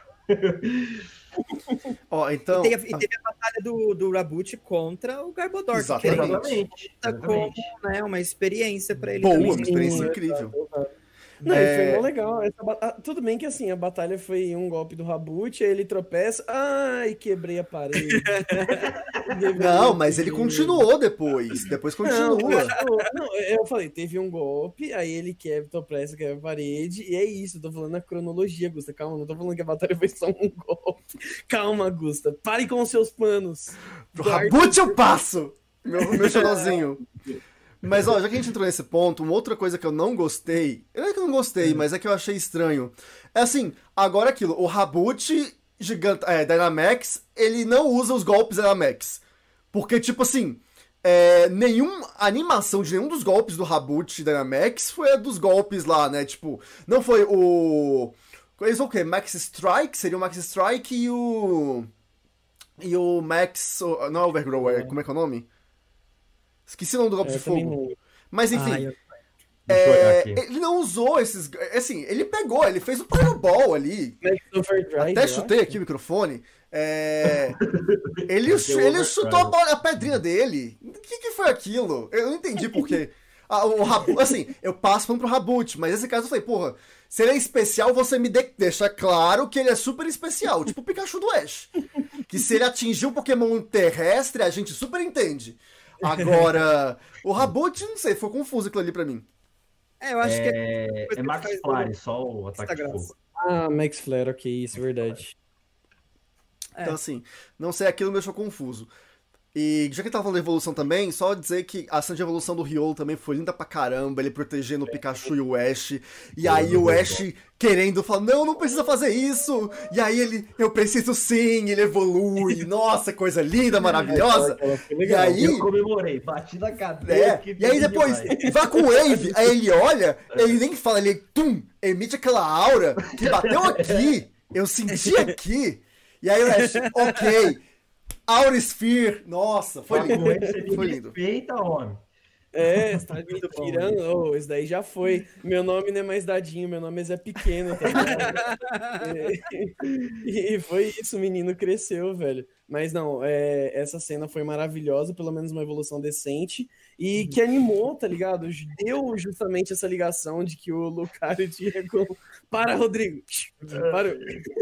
Ó, então... E teve, e teve a batalha do, do Raboot contra o Garbodor. Exatamente. Como, né, uma experiência para ele. Boa, também. Uma experiência incrível. Não, é... foi mó legal. Essa bat... Tudo bem que assim, a batalha foi um golpe do Raboot, aí ele tropeça. Ai, quebrei a parede. Não, mas ele continuou depois. Depois continua. Não, não, eu falei, teve um golpe, aí ele quebra, tropeça, quebra a parede, e é isso. Eu tô falando a cronologia, Gusta. Calma, não tô falando que a batalha foi só um golpe. Calma, Gusta. Pare com os seus planos. Pro Raboot eu passo! Meu, meu xodózinho. Mas, ó, já que a gente entrou nesse ponto, uma outra coisa que eu não gostei... Não é que eu não gostei, uhum. mas é que eu achei estranho. É assim, agora aquilo, o Raboot Gigant... é, Dynamax, ele não usa os golpes Dynamax. Porque, tipo assim, é, nenhuma animação de nenhum dos golpes do Raboot Dynamax foi a dos golpes lá, né? Tipo, não foi o... Eles são o quê? Max Strike? Seria o Max Strike e o... E o Max... Não é Overgrower, uhum. como é que é o nome? Esqueci o nome do golpe é, de fogo. Não... Mas enfim. Ah, eu... é, ele não usou esses. Assim, ele pegou, ele fez o Fireball ali. Até chutei aqui o microfone. É... ele ele chutou a, bola, a pedrinha dele. O que, que foi aquilo? Eu não entendi por quê. Ah, o Raboot, assim, eu passo falando pro Raboot, mas nesse caso eu falei, porra, se ele é especial, você me de deixa claro que ele é super especial, tipo o Pikachu do Ash. Que se ele atingir um Pokémon terrestre, a gente super entende. Agora, o Rabot, não sei, foi confuso aquilo ali pra mim. É, eu acho é, que é. É Max Flare, só o ataque de fogo. Ah, Max Flare, ok, isso é verdade. É. Então, assim, não sei, aquilo me deixou confuso. E já que a gente tava falando de evolução também, só dizer que a cena de evolução do Riolo também foi linda pra caramba, ele protegendo o Pikachu e o Ash, e aí o Ash querendo falar, não, não precisa fazer isso, e aí ele, eu preciso sim, ele evolui, nossa, coisa linda, maravilhosa, e aí... Eu comemorei, bati na cadeira. É, e aí depois, vai com o Wave, aí ele olha, ele nem fala, ele, tum, emite aquela aura que bateu aqui, eu senti aqui, e aí o Ash, ok... Aura Sphere, nossa, foi lindo. Foi lindo. Feita, homem. É, você tá me tirando. Oh, isso daí já foi. Meu nome não é mais Dadinho, meu nome é Zé Pequeno, tá ligado? E foi isso, o menino cresceu, velho. Mas não, é, essa cena foi maravilhosa, pelo menos uma evolução decente, e que animou, tá ligado? Deu justamente essa ligação de que o Lucario tinha como... Para, Rodrigo! Para!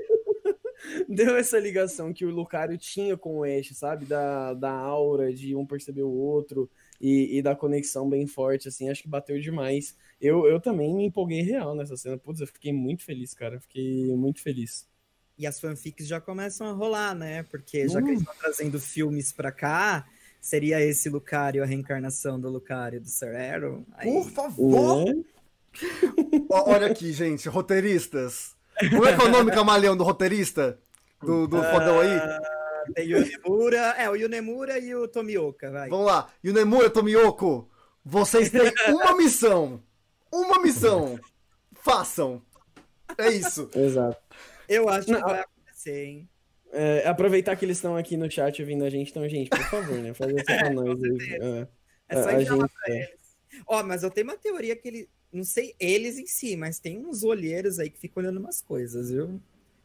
Deu essa ligação que o Lucario tinha com o Ash, sabe? Da, da aura, de um perceber o outro e, e da conexão bem forte, assim. Acho que bateu demais. Eu, eu também me empolguei real nessa cena. Putz, eu fiquei muito feliz, cara. Fiquei muito feliz. E as fanfics já começam a rolar, né? Porque já hum. que eles estão trazendo filmes pra cá, seria esse Lucario a reencarnação do Lucario do Sir Aaron? Aí... Por favor! É? Olha aqui, gente, roteiristas. Como é que é o nome camaleão do roteirista? Do, do uh, fodão aí? Tem o Yunemura, é, o Yunemura e o Tomioka, vai. Vamos lá, Yunemura, Tomioko, vocês têm uma missão. Uma missão. Façam. É isso. Exato. Eu acho que Não, vai acontecer, hein? É, aproveitar que eles estão aqui no chat ouvindo a gente, então, gente, por favor, né? Fazer isso pra nós. É, é só a gente... pra eles. Ó, mas eu tenho uma teoria que ele... Não sei eles em si, mas tem uns olheiros aí que ficam olhando umas coisas, viu?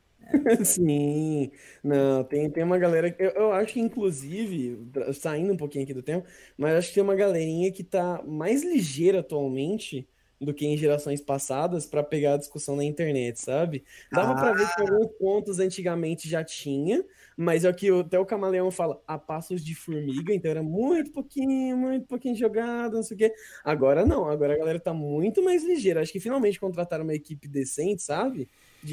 É. Sim, não, tem, tem uma galera, eu, eu acho que inclusive, saindo um pouquinho aqui do tempo, mas acho que tem uma galerinha que tá mais ligeira atualmente do que em gerações passadas para pegar a discussão na internet, sabe? Dava ah. para ver que alguns pontos antigamente já tinha, mas é o que até o Camaleão fala, a passos de formiga, então era muito pouquinho, muito pouquinho jogado, não sei o quê. Agora não, agora a galera tá muito mais ligeira. Acho que finalmente contrataram uma equipe decente, sabe?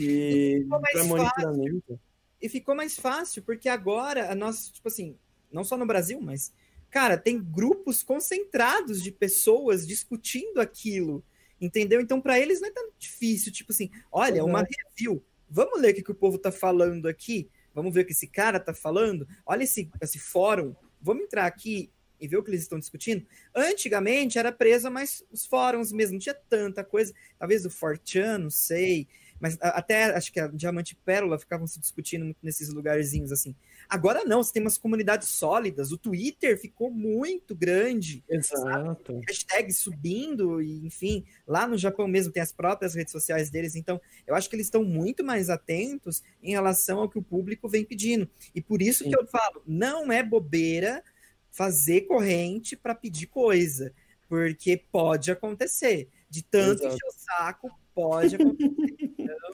De pra monitoramento. E ficou mais fácil, porque agora a nossa, tipo assim, não só no Brasil, mas, cara, tem grupos concentrados de pessoas discutindo aquilo. Entendeu? Então, para eles não é tão difícil, tipo assim, olha, uhum. uma review, vamos ler o que, que o povo tá falando aqui, vamos ver o que esse cara tá falando, olha esse, esse fórum, vamos entrar aqui e ver o que eles estão discutindo. Antigamente era preso mais os fóruns mesmo, não tinha tanta coisa, talvez o quatro chan, não sei, mas até acho que a Diamante e Pérola ficavam se discutindo muito nesses lugarzinhos assim. Agora não, você tem umas comunidades sólidas, o Twitter ficou muito grande. Exato. Sabe? Hashtags subindo, e enfim, lá no Japão mesmo tem as próprias redes sociais deles, então eu acho que eles estão muito mais atentos em relação ao que o público vem pedindo. E por isso Sim. que eu falo, não é bobeira fazer corrente para pedir coisa, porque pode acontecer. De tanto encher o saco, pode acontecer.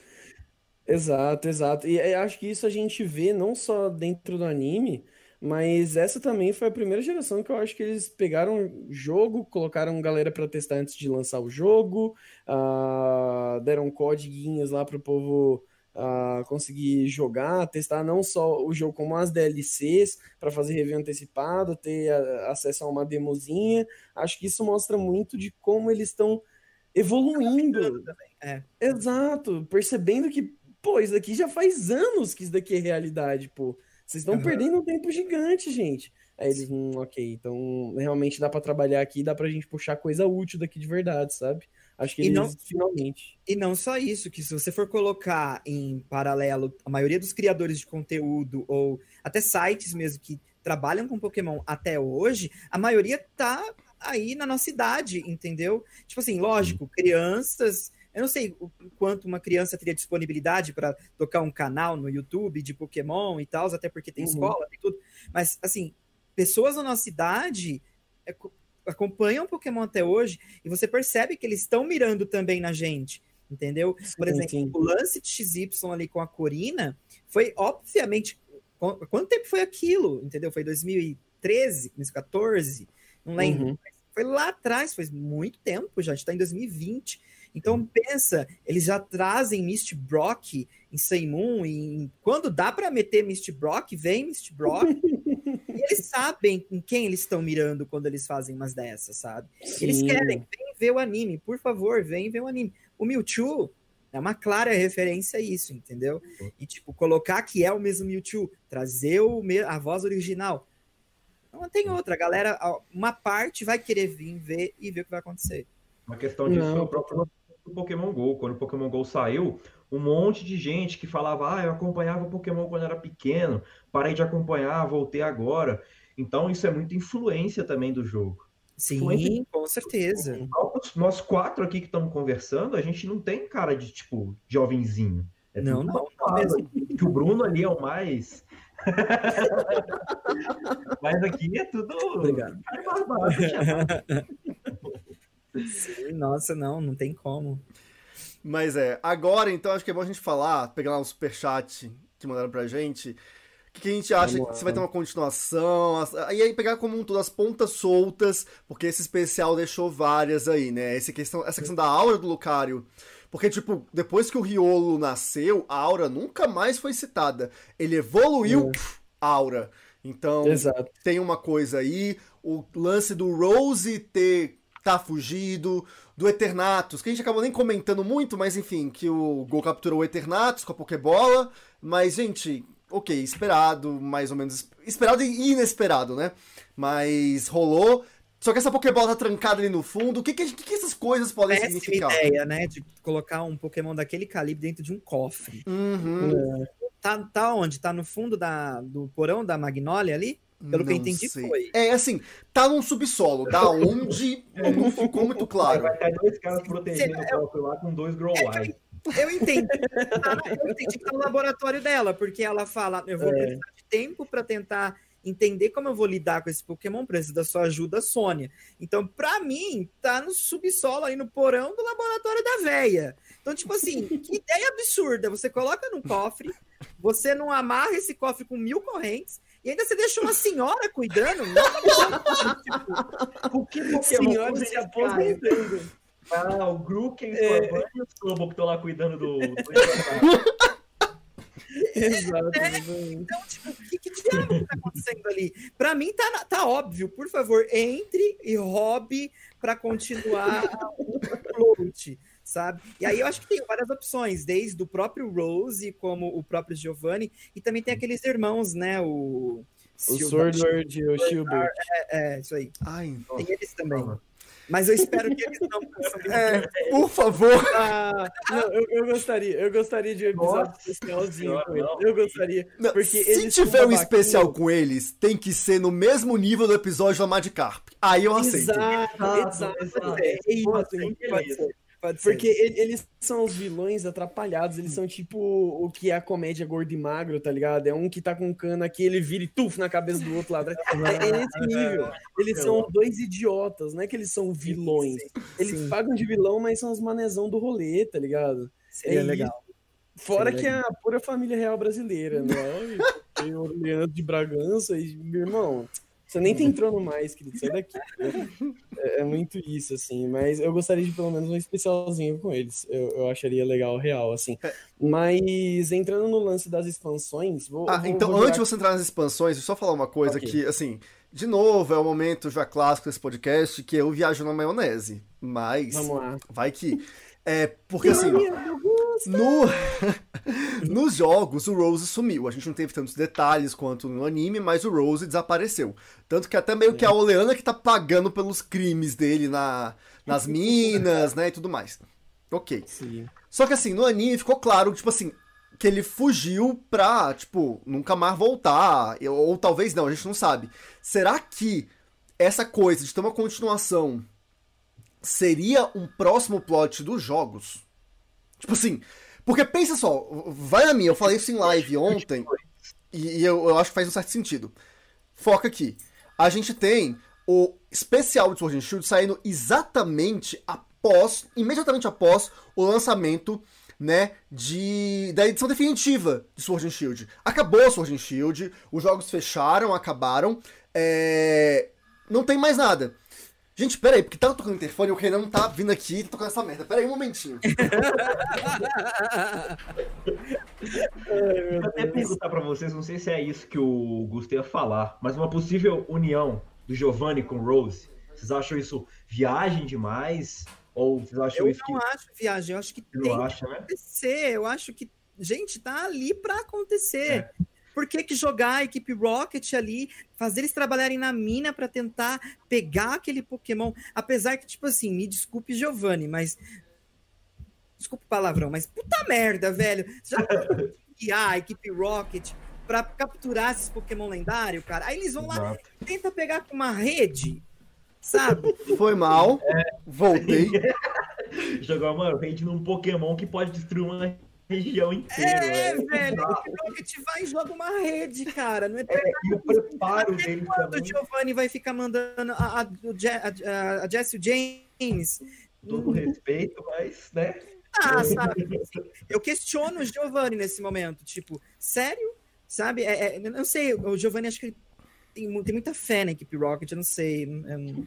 Exato, exato. E acho que isso a gente vê não só dentro do anime, mas essa também foi a primeira geração que eu acho que eles pegaram jogo, colocaram galera para testar antes de lançar o jogo, uh, deram códiguinhos lá pro povo uh, conseguir jogar, testar não só o jogo como as D L Cs para fazer review antecipado, ter uh, acesso a uma demozinha. Acho que isso mostra muito de como eles estão evoluindo. É. Exato, percebendo que pô, isso daqui já faz anos que isso daqui é realidade, pô. Vocês estão uhum. perdendo um tempo gigante, gente. Aí eles, hum, ok, então realmente dá pra trabalhar aqui, dá pra gente puxar coisa útil daqui de verdade, sabe? Acho que eles, e não, finalmente... E não só isso, que se você for colocar em paralelo a maioria dos criadores de conteúdo, ou até sites mesmo que trabalham com Pokémon até hoje, a maioria tá aí na nossa idade, entendeu? Tipo assim, lógico, crianças... Eu não sei o quanto uma criança teria disponibilidade para tocar um canal no YouTube de Pokémon e tal, até porque tem uhum. escola e tudo. Mas, assim, pessoas da nossa idade é, acompanham Pokémon até hoje e você percebe que eles estão mirando também na gente, entendeu? Sim, Por exemplo, sim. o lance de X Y ali com a Corina foi, obviamente... Quanto tempo foi aquilo, entendeu? Foi dois mil e treze, dois mil e quatorze... Não lembro. Uhum. Foi lá atrás, faz muito tempo já, a gente tá em dois mil e vinte. Então, pensa, eles já trazem Misty Brock em Sailor Moon, e quando dá pra meter Misty Brock, vem Misty Brock. E eles sabem em quem eles estão mirando quando eles fazem umas dessas, sabe? Sim. Eles querem, vem ver o anime, por favor, vem ver o anime. O Mewtwo é uma clara referência a isso, entendeu? E, tipo, colocar que é o mesmo Mewtwo, trazer o me- a voz original. Não tem outra, a galera, uma parte vai querer vir ver e ver o que vai acontecer. Uma questão disso Não, foi o próprio Pokémon GO. Quando o Pokémon GO saiu, um monte de gente que falava, ah, eu acompanhava o Pokémon quando era pequeno, parei de acompanhar, voltei agora. Então isso é muita influência também do jogo. Sim, Influência... com certeza. Nós, nós quatro aqui que estamos conversando, a gente não tem cara de, tipo, jovenzinho. É não, não, não mesmo. Que o Bruno ali é o mais... Mas aqui é tudo... Obrigado. É barbado, Sim, nossa, não, não tem como. Mas é, agora então acho que é bom a gente falar, pegar lá um superchat que mandaram pra gente, o que, que a gente acha que se vai ter uma continuação, as- e aí pegar como um todo as pontas soltas, porque esse especial deixou várias aí, né? Essa questão, essa questão da aura do Lucario. Porque, tipo, depois que o Riolo nasceu, a aura nunca mais foi citada. Ele evoluiu, É. pff, aura. Então, Exato. tem uma coisa aí, o lance do Rose ter tá fugido, do Eternatus, que a gente acabou nem comentando muito, mas enfim, que o Gol capturou o Eternatus com a Pokébola, mas, gente, ok, esperado, mais ou menos, esperado e inesperado, né? Mas rolou, só que essa Pokébola tá trancada ali no fundo, o que que, que, que essas coisas podem Péssima significar? ideia, né, de colocar um Pokémon daquele calibre dentro de um cofre. Uhum. Tá, tá onde? Tá no fundo da, do porão da Magnolia ali? Pelo que eu Não entendi, sei. foi. É, assim, tá num subsolo, da onde não ficou muito claro. Vai estar dois caras protegendo o próprio lá com dois Grow Light. Eu entendi. Tá, eu entendi que tá no laboratório dela, porque ela fala, eu vou É. precisar de tempo pra tentar entender como eu vou lidar com esse Pokémon, preciso da sua ajuda, Sônia. Então, pra mim, tá no subsolo aí, no porão do laboratório da véia. Então, tipo assim, que ideia absurda. Você coloca num cofre, você não amarra esse cofre com mil correntes, e ainda você deixa uma senhora cuidando. Não, tipo, O que Pokémon Senhora se aposentando. Ah, o Grook e É. o e o Slobo que estão lá cuidando do... do... Exato. então, tipo, o que, que diabo que tá acontecendo ali? Pra mim, tá, na- tá óbvio. Por favor, entre e roube pra continuar o float, sabe? E aí eu acho que tem várias opções, desde o próprio Rose, como o próprio Giovanni, e também tem aqueles irmãos, né? O... O Swordlord e o Shieldbert. É, é, isso aí. Ai, Tem eles também. Mas eu espero que eles não possam vir é, por favor. Ah, não, eu, eu gostaria, eu gostaria de um episódio Nossa especialzinho senhora, com eles. não. Eu gostaria. Não, Porque se eles são tiver um babaquinhos. especial com eles, tem que ser no mesmo nível do episódio da Magikarp. Aí eu aceito. Exato, Exato, exato. exato. É isso, Pode pode ser, ser. beleza. Pode ser. Porque ele- eles são os vilões atrapalhados, eles são tipo o que é a comédia gordo e magro, tá ligado? É um que tá com cana aqui, ele vira e tuf na cabeça do outro lá atrás. É, é nesse nível. Eles são dois idiotas, não é que eles são vilões. Eles Sim. pagam de vilão, mas são os manezão do rolê, tá ligado? Seria é legal. Fora Seria que é a pura família real brasileira, né? Tem o Leandro de Bragança e, meu irmão, você nem tem trono mais, querido, sai daqui. É, é muito isso, assim, mas eu gostaria de pelo menos um especialzinho com eles. Eu, eu acharia legal, real, assim. Mas entrando no lance das expansões, vou. Ah, vou- então vou antes de virar- você entrar nas expansões, deixa eu só falar uma coisa Ok. que, assim, de novo, é o momento já clássico desse podcast que eu viajo na maionese. Mas, Vamos lá. vai que. É, porque assim, no... nos jogos o Rose sumiu. A gente não teve tantos detalhes quanto no anime, mas o Rose desapareceu. Tanto que até meio que a Oleana que tá pagando pelos crimes dele na... nas minas, né, e tudo mais. Ok. Sim. Só que assim, no anime ficou claro, tipo assim, que ele fugiu pra, tipo, nunca mais voltar. Ou, ou talvez não, a gente não sabe. Será que essa coisa de ter uma continuação seria um próximo plot dos jogos? Tipo assim, porque pensa só, vai na minha, eu falei isso em live ontem, e, e eu, eu acho que faz um certo sentido. Foca aqui. A gente tem o especial de Sword and Shield saindo exatamente após, imediatamente após o lançamento, né, de, da edição definitiva de Sword and Shield. Acabou Sword and Shield, os jogos fecharam, acabaram, é, não tem mais nada. Gente, pera aí, porque tá tocando o interfone e o Renan não tá vindo aqui e tocando essa merda. Pera aí um momentinho. Eu vou até perguntar pra vocês, não sei se é isso que o Gusto ia falar, mas uma possível união do Giovanni com Rose, vocês acham isso viagem demais? Ou vocês acham Eu isso não que... acho viagem, eu acho que Você não tem que acha, né? acontecer. Eu acho que, gente, tá ali pra acontecer. É. Por que que jogar a equipe Rocket ali, fazer eles trabalharem na mina pra tentar pegar aquele Pokémon? Apesar que, tipo assim, me desculpe, Giovanni, mas... Desculpa o palavrão, mas puta merda, velho. Você já guiar a equipe Rocket pra capturar esses Pokémon lendários, cara? Aí eles vão lá, Exato. tenta pegar com uma rede, sabe? Foi mal, voltei. Jogar uma rede num Pokémon que pode destruir uma região inteira. É, velho. velho, o Rocket vai e joga uma rede, cara. Não é, É, e o preparo Até dele quando também. o Giovanni vai ficar mandando a, a, o Je- a, a Jessie James? Todo respeito, mas, né? Ah, sabe? Assim, eu questiono o Giovanni nesse momento. Tipo, sério? Sabe? É, é, eu não sei, o Giovanni acho que ele tem, mu- tem muita fé na equipe Rocket, eu não sei. eu não-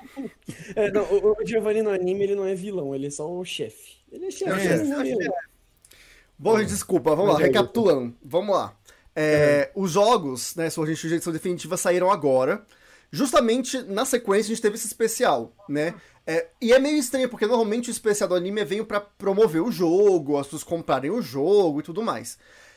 É, não, o, o Giovanni no anime, ele não é vilão, ele é só o chefe. Ele é chefe. É, ele não é- Bom, gente, desculpa, vamos lá, Mas é, recapitulando. Vamos lá. É, os jogos, né, Sword and Shield edição definitiva saíram agora. Justamente na sequência a gente teve esse especial, né? É, e é meio estranho, porque normalmente o especial do anime veio pra promover o jogo, as pessoas comprarem o jogo e tudo mais.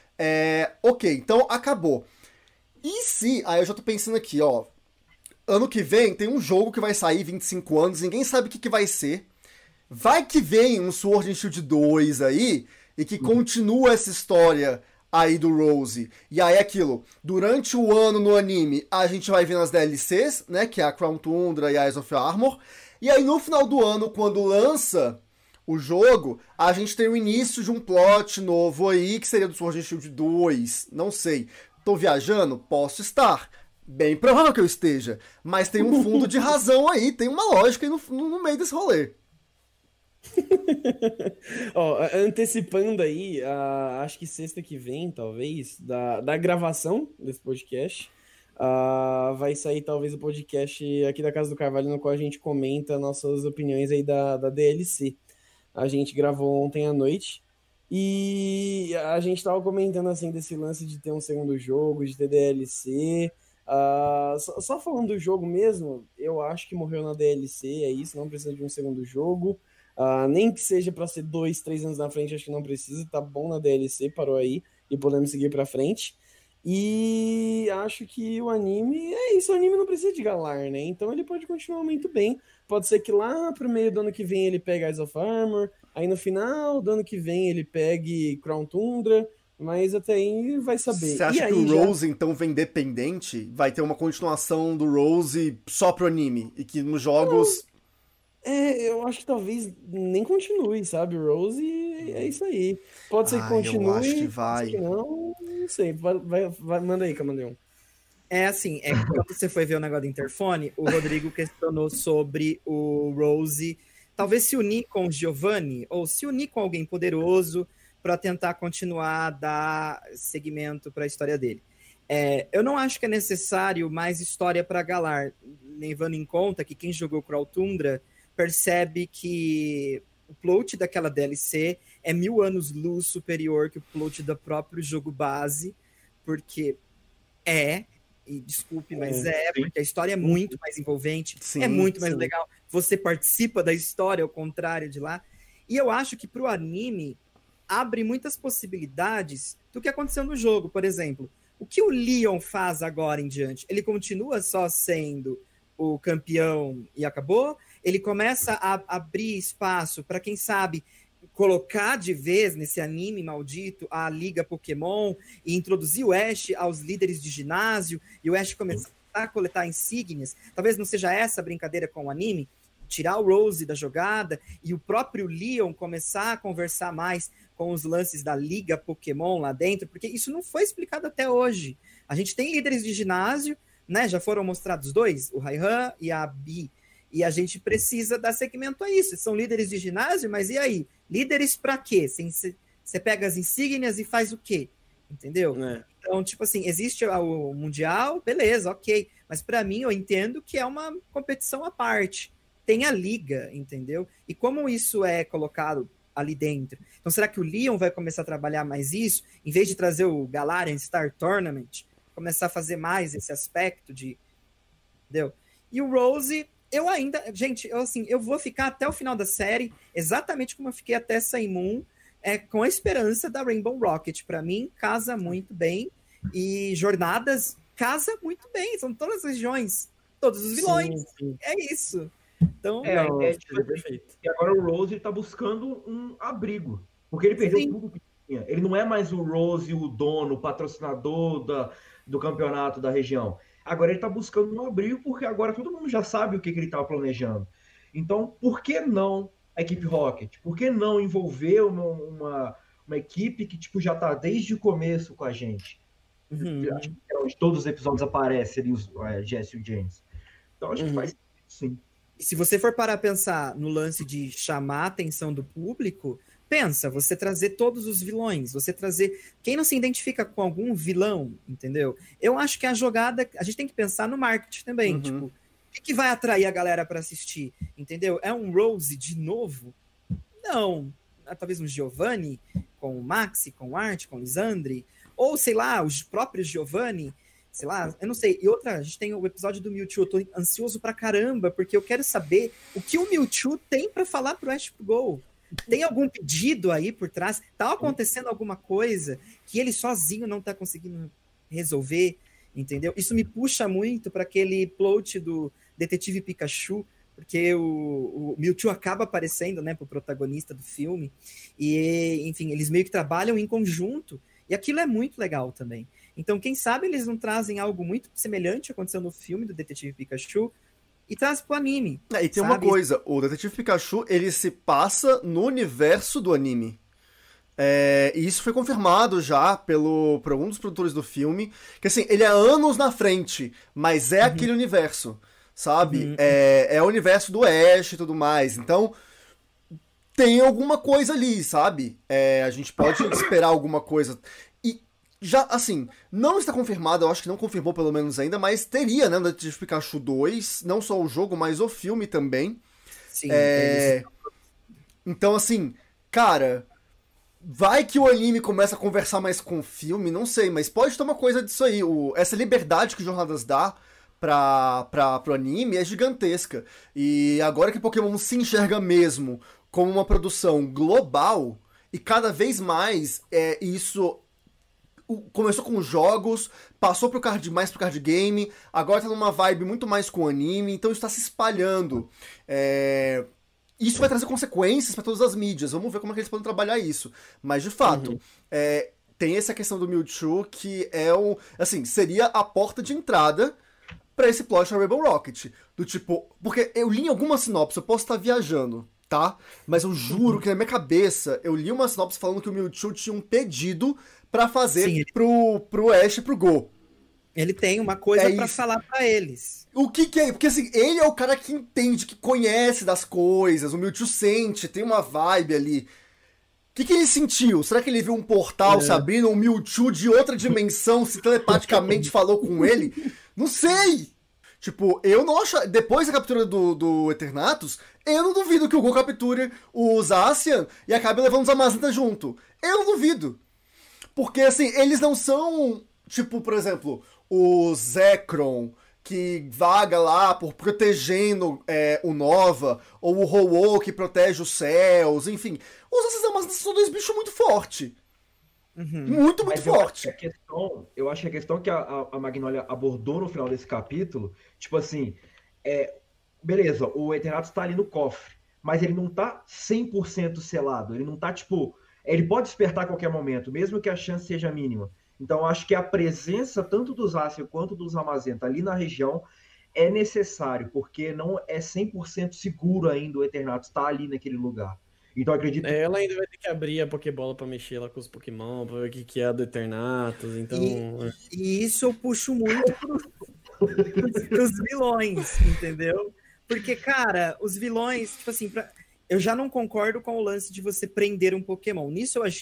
É, ok, então acabou. E se... Aí eu já tô pensando aqui, ó. Ano que vem tem um jogo que vai sair, vinte e cinco anos, ninguém sabe o que, que vai ser. Vai que vem um Sword and Shield dois aí, e que continua essa história aí do Rose. E aí aquilo, durante o ano no anime, a gente vai vendo as D L Cs, né, que é a Crown Tundra e a Eyes of Armor. E aí no final do ano, quando lança o jogo, a gente tem o início de um plot novo aí, que seria do Sword and Shield dois. Não sei. Tô viajando? Posso estar. Bem provável que eu esteja. Mas tem um fundo de razão aí, tem uma lógica aí no, no meio desse rolê. Ó, antecipando aí, a- acho que sexta que vem, talvez, da, da gravação desse podcast, ah, vai sair talvez o podcast aqui da Casa do Carvalho, no qual a gente comenta nossas opiniões aí da, da D L C. A gente gravou ontem à noite e a gente tava comentando assim desse lance de ter um segundo jogo, de ter D L C. Ah, só, só falando do jogo mesmo, eu acho que morreu na D L C, é isso, não precisa de um segundo jogo. Ah, nem que seja para ser dois, três anos na frente, acho que não precisa, tá bom na D L C, parou aí e podemos seguir para frente. E acho que o anime é isso, o anime não precisa de Galar, né? Então ele pode continuar muito bem. Pode ser que lá pro meio do ano que vem ele pegue Eyes of Armor, aí no final do ano que vem ele pegue Crown Tundra, mas até aí vai saber. Você acha E que aí o já- Rose, então, vem dependente? Vai ter uma continuação do Rose só pro anime? E que nos jogos... É, eu acho que talvez nem continue, sabe? O Rose é isso aí. Pode ser que Ah, continue, eu acho que pode vai. ser que não, não sei. Vai, vai, vai- manda aí, Camaleão. É assim, é que quando você foi ver o negócio do interfone, o Rodrigo questionou sobre o Rose talvez se unir com o Giovanni ou se unir com alguém poderoso para tentar continuar a dar segmento para a história dele. É, eu não acho que é necessário mais história para Galar, levando em conta que quem jogou Crown Tundra percebe que o plot daquela D L C é mil anos luz superior que o plot do próprio jogo base, porque é, e desculpe, mas é, sim. porque a história é muito mais envolvente, Sim, é muito mais sim. legal, você participa da história ao contrário de lá, e eu acho que pro anime abre muitas possibilidades do que aconteceu no jogo, por exemplo. O que o Leon faz agora em diante? Ele continua só sendo o campeão e acabou? Ele começa a abrir espaço para, quem sabe, colocar de vez nesse anime maldito a Liga Pokémon e introduzir o Ash aos líderes de ginásio e o Ash começar a coletar insígnias? Talvez não seja essa a brincadeira com o anime? Tirar o Rose da jogada e o próprio Leon começar a conversar mais com os lances da Liga Pokémon lá dentro, porque isso não foi explicado até hoje. A gente tem líderes de ginásio, né? Já foram mostrados dois, o Raihan e a Bi, e a gente precisa dar segmento a isso. São líderes de ginásio, mas e aí? Líderes pra quê? Você pega as insígnias e faz o quê? Entendeu? É. Então, tipo assim, existe o Mundial, beleza, ok. Mas para mim, eu entendo que é uma competição à parte. Tem a liga, entendeu? E como isso é colocado ali dentro? Então, será que o Leon vai começar a trabalhar mais isso? Em vez de trazer o Galarian Star Tournament, começar a fazer mais esse aspecto de... Entendeu? E o Rose, eu ainda... Gente, eu, assim, eu vou ficar até o final da série, exatamente como eu fiquei até Sun Moon, é, com a esperança da Rainbow Rocket. Para mim, casa muito bem. E Jornadas casa muito bem. São todas as regiões, todos os vilões. Sim, sim. É isso. Então, É, Não, é, tipo, é perfeito. e agora o Rose está buscando um abrigo, porque ele perdeu Sim. tudo que tinha. Ele não é mais o Rose, o dono, o patrocinador da, do campeonato da região. Agora ele está buscando um abrigo, porque agora todo mundo já sabe o que, que ele estava planejando. Então, por que não a equipe Rocket? Por que não envolver uma, uma, uma equipe que tipo, já está desde o começo com a gente? Uhum. Acho que é onde todos os episódios aparecem ali, os é, Jesse e o James. Então, acho Uhum. que faz sim. E se você for parar a pensar no lance de chamar a atenção do público, pensa, você trazer todos os vilões, você trazer... Quem não se identifica com algum vilão, entendeu? Eu acho que a jogada... A gente tem que pensar no marketing também, Uhum. tipo, o que, que vai atrair a galera para assistir, entendeu? É um Rose de novo? Não. É, talvez um Giovanni com o Maxi, com o Art, com o Lisandre, ou, sei lá, os próprios Giovanni... Sei lá, eu não sei. E outra, a gente tem o episódio do Mewtwo. Eu tô ansioso pra caramba, porque eu quero saber o que o Mewtwo tem pra falar pro Ash Go. Tem algum pedido aí por trás? Tá acontecendo alguma coisa que ele sozinho não tá conseguindo resolver, entendeu? Isso me puxa muito para aquele plot do Detetive Pikachu, porque o, o Mewtwo acaba aparecendo, né, pro protagonista do filme. E, enfim, eles meio que trabalham em conjunto. E aquilo é muito legal também. Então, quem sabe eles não trazem algo muito semelhante aconteceu no filme do Detetive Pikachu e traz pro anime. É, e tem sabe? uma coisa, o Detetive Pikachu, ele se passa no universo do anime. É, e isso foi confirmado já pelo, por algum dos produtores do filme, que assim, ele é anos na frente, mas é Uhum. aquele universo, sabe? Uhum. É, é o universo do Ash e tudo mais, então tem alguma coisa ali, sabe? É, a gente pode esperar alguma coisa. E já, assim, não está confirmado, eu acho que não confirmou pelo menos ainda, mas teria, né, o Detetive Pikachu dois, não só o jogo, mas o filme também. Sim, É, eles- Então, assim, cara, vai que o anime começa a conversar mais com o filme, não sei, mas pode ter uma coisa disso aí. O... Essa liberdade que Jornadas dá pra, pra, pro anime é gigantesca. E agora que Pokémon se enxerga mesmo como uma produção global, e cada vez mais é, isso o- começou com jogos, passou pro card, mais pro card game, agora tá numa vibe muito mais com anime, então isso tá se espalhando. É, Isso vai trazer consequências para todas as mídias. Vamos ver como é que eles podem trabalhar isso. Mas, de fato, Uhum. é, tem essa questão do Mewtwo que é o... Assim, seria a porta de entrada para esse plot da Rainbow Rocket. Do tipo... Porque eu li em alguma sinopse, eu posso estar viajando, tá? Mas eu juro que na minha cabeça, eu li uma sinopse falando que o Mewtwo tinha um pedido para fazer Sim, ele- pro, pro Ash e pro Go. Ele tem uma coisa É pra isso. falar pra eles. O que que é? Porque assim, ele é o cara que entende, que conhece das coisas, o Mewtwo sente, tem uma vibe ali. O que que ele sentiu? Será que ele viu um portal É. se abrindo, um Mewtwo de outra dimensão se telepaticamente falou com ele? Não sei! Tipo, eu não acho... Depois da captura do, do Eternatus, eu não duvido que o Go capture o Zacian e acabe levando os Amazintas junto. Eu não duvido. Porque, assim, eles não são, tipo, por exemplo, o Zekrom, que vaga lá por protegendo é, o Nova, ou o Ho-Oh, que protege os céus, enfim. Os Assassinos Amazintas são dois bichos muito fortes. Uhum. Muito, muito Mas eu acho forte. que a questão, eu acho que a questão que a, a, a Magnolia abordou no final desse capítulo, tipo assim, é, beleza, o Eternatus tá ali no cofre, mas ele não tá cem por cento selado, ele não tá, tipo, ele pode despertar a qualquer momento, mesmo que a chance seja mínima. Então, eu acho que a presença tanto dos Zacian quanto dos Zamazenta ali na região é necessário, porque não é cem por cento seguro ainda o Eternatus estar ali naquele lugar. Então, eu acredito É, ela ainda vai ter que abrir a Pokébola pra mexer lá com os Pokémon, pra ver o que, que é a do Eternatus, então... é. E isso eu puxo muito pros, pros, pros vilões, entendeu? Porque, cara, os vilões, tipo assim, pra- eu já não concordo com o lance de você prender um Pokémon. Nisso eu achei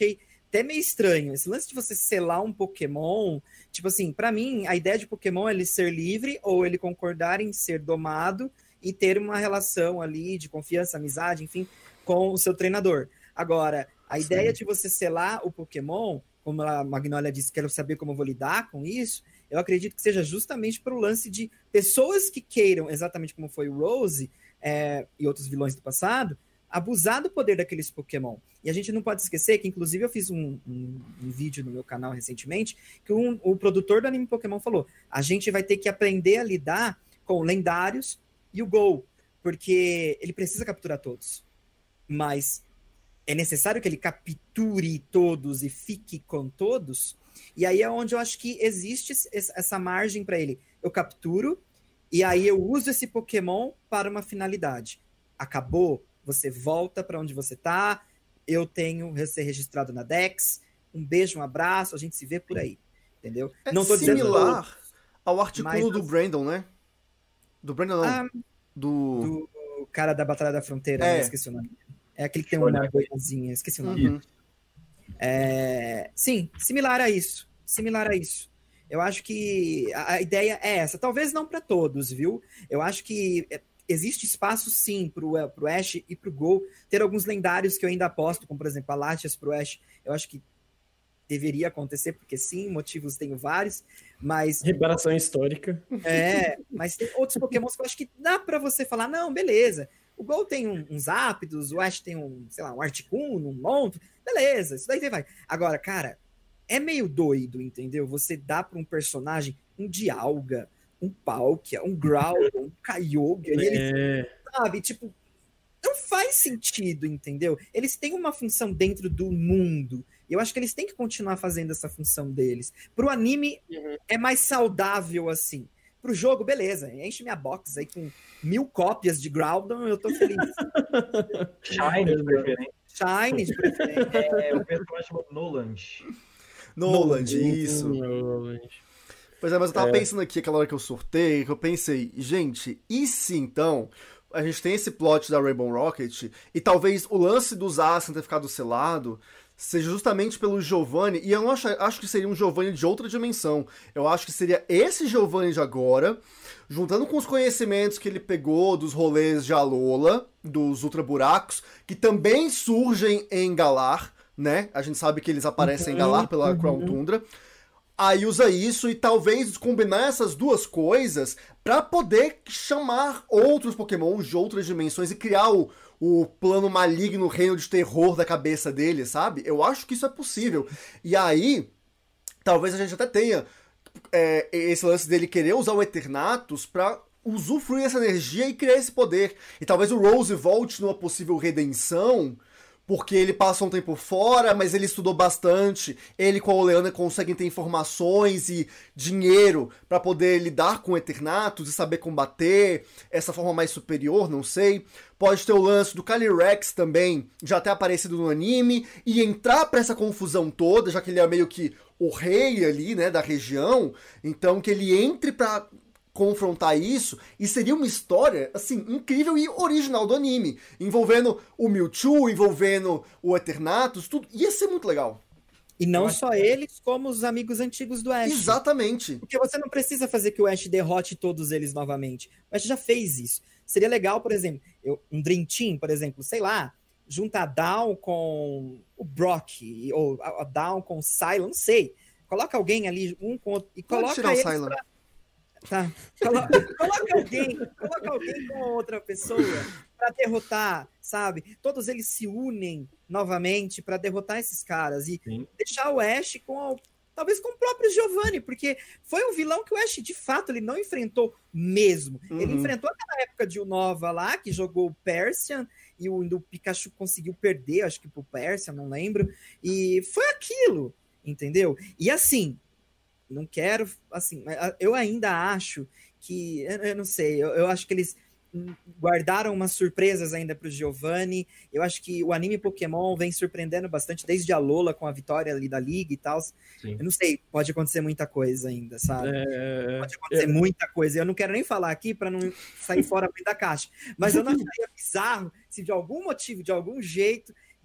até meio estranho. Esse lance de você selar um Pokémon, tipo assim, pra mim, a ideia de Pokémon é ele ser livre ou ele concordar em ser domado e ter uma relação ali de confiança, amizade, enfim, com o seu treinador. Agora, a Sim. ideia de você selar o Pokémon, como a Magnolia disse, quero saber como eu vou lidar com isso, eu acredito que seja justamente para o lance de pessoas que queiram, exatamente como foi o Rose é, e outros vilões do passado, abusar do poder daqueles Pokémon. E a gente não pode esquecer que, inclusive, eu fiz um, um, um vídeo no meu canal recentemente, que um, o produtor do anime Pokémon falou, a gente vai ter que aprender a lidar com lendários e o Gol, porque ele precisa capturar todos. Mas é necessário que ele capture todos e fique com todos, e aí é onde eu acho que existe essa margem para ele. Eu capturo, e aí eu uso esse Pokémon para uma finalidade. Acabou, você volta para onde você tá, eu tenho ser registrado na Dex, um beijo, um abraço, a gente se vê por aí, entendeu? É não tô similar dizendo ao artículo mas... do Brandon, né? Do Brandon não, ah, do... do cara da Batalha da Fronteira, é. né? Esqueci o nome. É aquele que tem uma boinazinha, esqueci o nome. Uhum. É, sim, similar a isso. Similar a isso. Eu acho que a, a ideia é essa. Talvez não para todos, viu? Eu acho que existe espaço, sim, pro, pro Ash e pro Gol ter alguns lendários que eu ainda aposto, como, por exemplo, a Latias pro Ash. Eu acho que deveria acontecer, porque sim, motivos tenho vários, mas... Reparação histórica. É, mas tem outros Pokémons que eu acho que dá para você falar, não, beleza... O Gol tem um, uns Zapdos, o Ash tem um, sei lá, um Articuno, um Monto. Beleza, isso daí vai. Agora, cara, é meio doido, entendeu? Você dá para um personagem um Dialga, um Palkia, um Groudon, um Kyogre, e ele, sabe, tipo, não faz sentido, entendeu? Eles têm uma função dentro do mundo. E eu acho que eles têm que continuar fazendo essa função deles. Pro anime, uhum. é mais saudável assim. Pro jogo, beleza, enche minha box aí com mil cópias de Groudon, eu tô feliz. Shine de preferência. Shine de preferência. É, o personagem chamado Noland. Noland, isso. Noland. Pois é, mas eu tava é. pensando aqui, aquela hora que eu sorteio, que eu pensei, gente, e se então a gente tem esse plot da Rainbow Rocket e talvez o lance dos Ashen ter ficado selado seja justamente pelo Giovanni, e eu não acho, acho que seria um Giovanni de outra dimensão. Eu acho que seria esse Giovanni de agora, juntando com os conhecimentos que ele pegou dos rolês de Alola, dos Ultra Buracos, que também surgem em Galar, né? A gente sabe que eles aparecem em Galar pela Crown Tundra. Aí usa isso e talvez combinar essas duas coisas pra poder chamar outros Pokémon de outras dimensões e criar o, o plano maligno, reino de terror da cabeça dele, sabe? Eu acho que isso é possível. E aí, talvez a gente até tenha é, esse lance dele querer usar o Eternatus pra usufruir essa energia e criar esse poder. E talvez o Rose volte numa possível redenção, porque ele passa um tempo fora, mas ele estudou bastante. Ele com a Oleana conseguem ter informações e dinheiro para poder lidar com o Eternatus e saber combater essa forma mais superior, não sei. Pode ter o lance do Calyrex também, já ter aparecido no anime, e entrar pra essa confusão toda, já que ele é meio que o rei ali, né, da região. Então que ele entre pra confrontar isso, e seria uma história, assim, incrível e original do anime, envolvendo o Mewtwo, envolvendo o Eternatus, tudo, ia ser muito legal. E não só eles, como os amigos antigos do Ash. Exatamente. Porque você não precisa fazer que o Ash derrote todos eles novamente. O Ash já fez isso. Seria legal, por exemplo, eu, um Dream Team, por exemplo, sei lá, juntar Down com o Brock, ou a, a Down com o Sylan, não sei. Coloca alguém ali, um com outro, e Pode coloca tirar o eles Sylan. pra... Tá. Coloca, coloca alguém, coloca alguém com outra pessoa para derrotar, sabe? Todos eles se unem novamente para derrotar esses caras e Sim. deixar o Ash com talvez com o próprio Giovanni, porque foi um vilão que o Ash de fato ele não enfrentou mesmo. Uhum. Ele enfrentou aquela época de Unova lá que jogou o Persian e o, o Pikachu conseguiu perder, acho que pro Persian, não lembro. E foi aquilo, entendeu? E assim, não quero, assim, eu ainda acho que, eu não sei, eu, eu acho que eles guardaram umas surpresas ainda para o Giovanni. Eu acho que o anime Pokémon vem surpreendendo bastante, desde a Lola com a vitória ali da Liga e tal. Sim. Eu não sei, pode acontecer muita coisa ainda, sabe? É... Pode acontecer é... muita coisa. Eu não quero nem falar aqui para não sair fora da caixa, mas eu não acharia bizarro se de algum motivo, de algum jeito,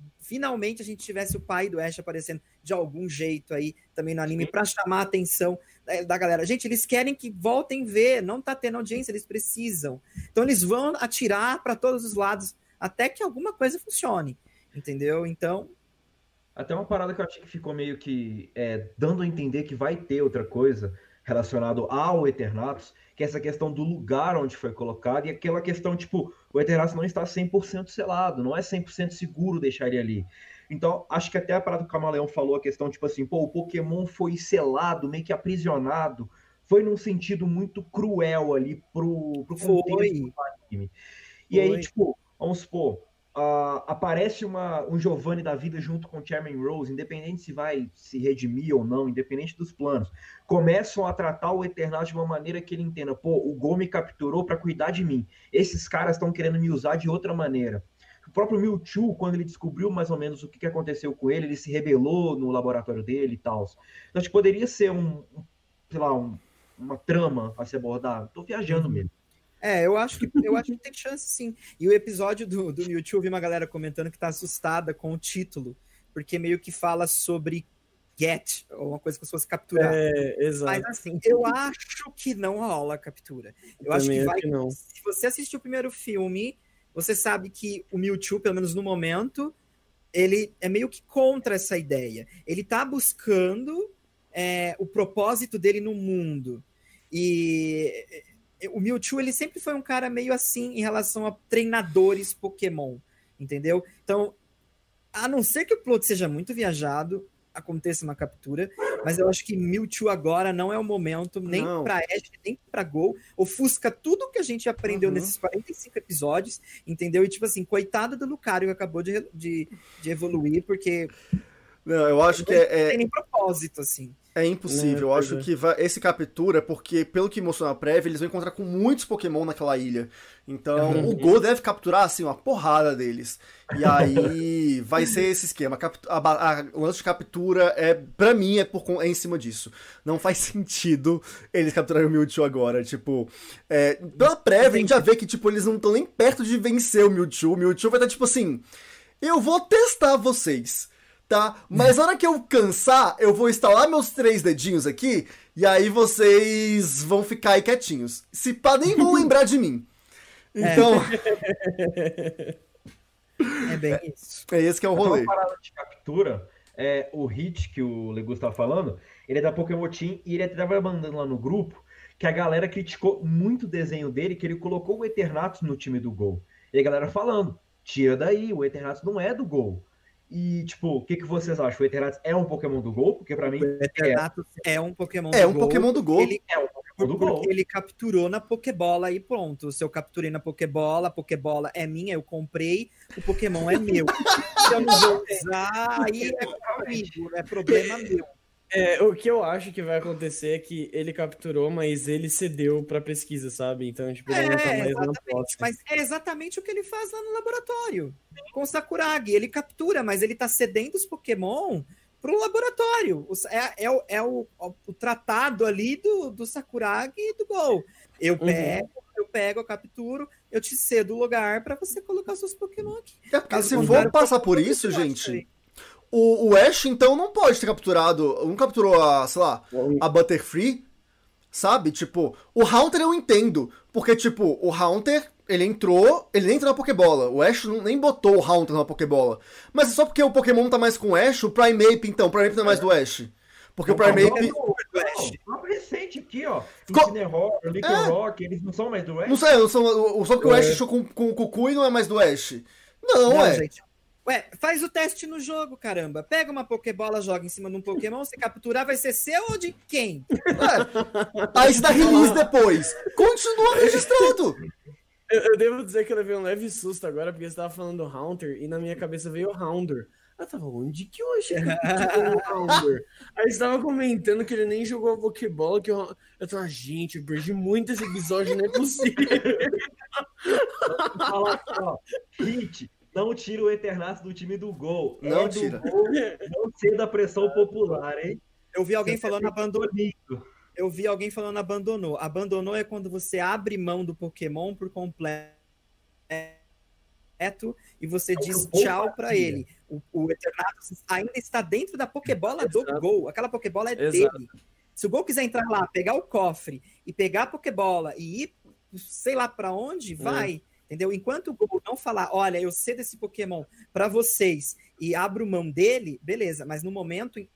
finalmente a gente tivesse o pai do Ash aparecendo de algum jeito aí também no anime para chamar a atenção da, da galera. Gente, eles querem que voltem ver, não tá tendo audiência, eles precisam. Então eles vão atirar para todos os lados até que alguma coisa funcione, entendeu? Então... Até uma parada que eu achei que ficou meio que é, dando a entender que vai ter outra coisa relacionado ao Eternatus, que é essa questão do lugar onde foi colocado e aquela questão, tipo, o Eternatus não está cem por cento selado, não é cem por cento seguro deixar ele ali. Então, acho que até a parada que o Camaleão falou, a questão, tipo assim, pô, o Pokémon foi selado, meio que aprisionado, foi num sentido muito cruel ali pro, pro contexto do anime. E aí, tipo, vamos supor, Uh, aparece uma, um Giovanni da vida junto com o Charming Rose, independente se vai se redimir ou não, independente dos planos, começam a tratar o Eternatus de uma maneira que ele entenda, pô, o Gol me capturou para cuidar de mim, esses caras estão querendo me usar de outra maneira. O próprio Mewtwo, quando ele descobriu mais ou menos o que, que aconteceu com ele, ele se rebelou no laboratório dele e tal. Então, acho que poderia ser um, um sei lá, um, uma trama a se abordar. Tô viajando mesmo. É, eu acho que eu acho que tem chance, sim. E o episódio do, do Mewtwo, eu vi uma galera comentando que tá assustada com o título, porque meio que fala sobre get, ou uma coisa que se fosse capturar. É, exato. Mas assim, eu acho que não rola a captura. Eu acho que vai. Não. Se você assistiu o primeiro filme, você sabe que o Mewtwo, pelo menos no momento, ele é meio que contra essa ideia. Ele tá buscando é, o propósito dele no mundo. E o Mewtwo, ele sempre foi um cara meio assim em relação a treinadores Pokémon, entendeu? Então, a não ser que o plot seja muito viajado, aconteça uma captura, mas eu acho que Mewtwo agora não é o momento, nem não. Pra Ash, nem pra Gol, ofusca tudo que a gente aprendeu uhum. nesses quarenta e cinco episódios, entendeu? E tipo assim, coitado do Lucario que acabou de, de, de evoluir, porque... Não, eu acho que é... Não tem nem propósito, assim. É impossível, eu acho que vai, esse captura, porque pelo que mostrou na prévia, eles vão encontrar com muitos Pokémon naquela ilha. Então, uhum. o Go deve capturar, assim, uma porrada deles. E aí, vai ser esse esquema. A, a, a, o lance de captura, é, pra mim, é, por, é em cima disso. Não faz sentido eles capturarem o Mewtwo agora. Tipo, é, pela prévia, a gente já vê que, tipo, eles não estão nem perto de vencer o Mewtwo. O Mewtwo vai estar, tipo assim, eu vou testar vocês. Tá? Mas na hora que eu cansar, eu vou instalar meus três dedinhos aqui, e aí vocês vão ficar aí quietinhos. Se pá, nem vão lembrar de mim. Então... É, é bem isso. É esse que é o rolê. Uma parada de captura, é, o Hit, que o Legus tá falando, ele é da Pokémon Team, e ele até tava mandando lá no grupo, que a galera criticou muito o desenho dele, que ele colocou o Eternatus no time do Gol. E a galera falando, tira daí, o Eternatus não é do Gol. E, tipo, o que, que vocês acham? O Eternatus é um Pokémon do Gol? Porque pra mim... O Eternatus é, é um Pokémon é do um Gol. Pokémon do Gol. Ele é um Pokémon do Gol. Porque ele capturou na Pokébola e pronto. Se eu capturei na Pokébola, a Pokébola é minha, eu comprei, o Pokémon é meu. Se eu não vou usar, aí é comigo, é problema meu. É, o que eu acho que vai acontecer é que ele capturou, mas ele cedeu pra pesquisa, sabe? Então, tipo, ele é, não tá mais na posse. Mas é exatamente o que ele faz lá no laboratório. Com o Sakuragi. Ele captura, mas ele tá cedendo os Pokémon pro laboratório. É, é, é o, o tratado ali do, do Sakuragi e do Gol. Eu pego, uhum. eu pego, eu capturo, eu te cedo o lugar pra você colocar seus Pokémon aqui. É porque se for passar por isso, gente... O, o Ash, então, não pode ter capturado... Não capturou a, sei lá, a Butterfree, sabe? Tipo, o Haunter eu entendo. Porque, tipo, o Haunter, ele entrou... Ele nem entrou na Pokébola. O Ash não, nem botou o Haunter na Pokébola. Mas é só porque o Pokémon tá mais com o Ash, o Primeape, então. O Primeape não é mais do Ash. Porque não, o Primeape... Não, do Ash. O recente aqui, ó. Incineroar, Lickorock, é. Eles não são mais do Ash? Não sei, não são, só porque é. o Ash achou com, com o Cucuy não é mais do Ash. Não, não é. Gente. Ué, faz o teste no jogo, caramba. Pega uma Pokébola, joga em cima de um Pokémon, se capturar, vai ser seu ou de quem? É. Aí você dá release depois. Continua registrando. Eu, eu devo dizer que eu levei um leve susto agora, porque você tava falando do Haunter, e na minha cabeça veio o Houndour. Eu tava, onde que eu achei que eu o Houndour? Aí você tava comentando que ele nem jogou a Pokébola, que eu... Eu tava, gente, eu perdi muito esse episódio, não é possível. Fala só, Hit. Não tira o Eternatus do time do Gol. Não é tira. Do Gol, não ceda a pressão popular, hein? Eu vi alguém falando abandonou. Eu vi alguém falando abandonou. Abandonou é quando você abre mão do Pokémon por completo. e você É o que diz o Paul tchau pra fazia. ele. O, o Eternatus ainda está dentro da Pokébola do Exato. Gol. Aquela Pokébola é Exato. dele. Se o Gol quiser entrar lá, pegar o cofre e pegar a Pokébola e ir, sei lá pra onde, vai. Entendeu? Enquanto o Gol não falar, olha, eu cedo esse Pokémon pra vocês e abro mão dele, beleza. Mas no momento,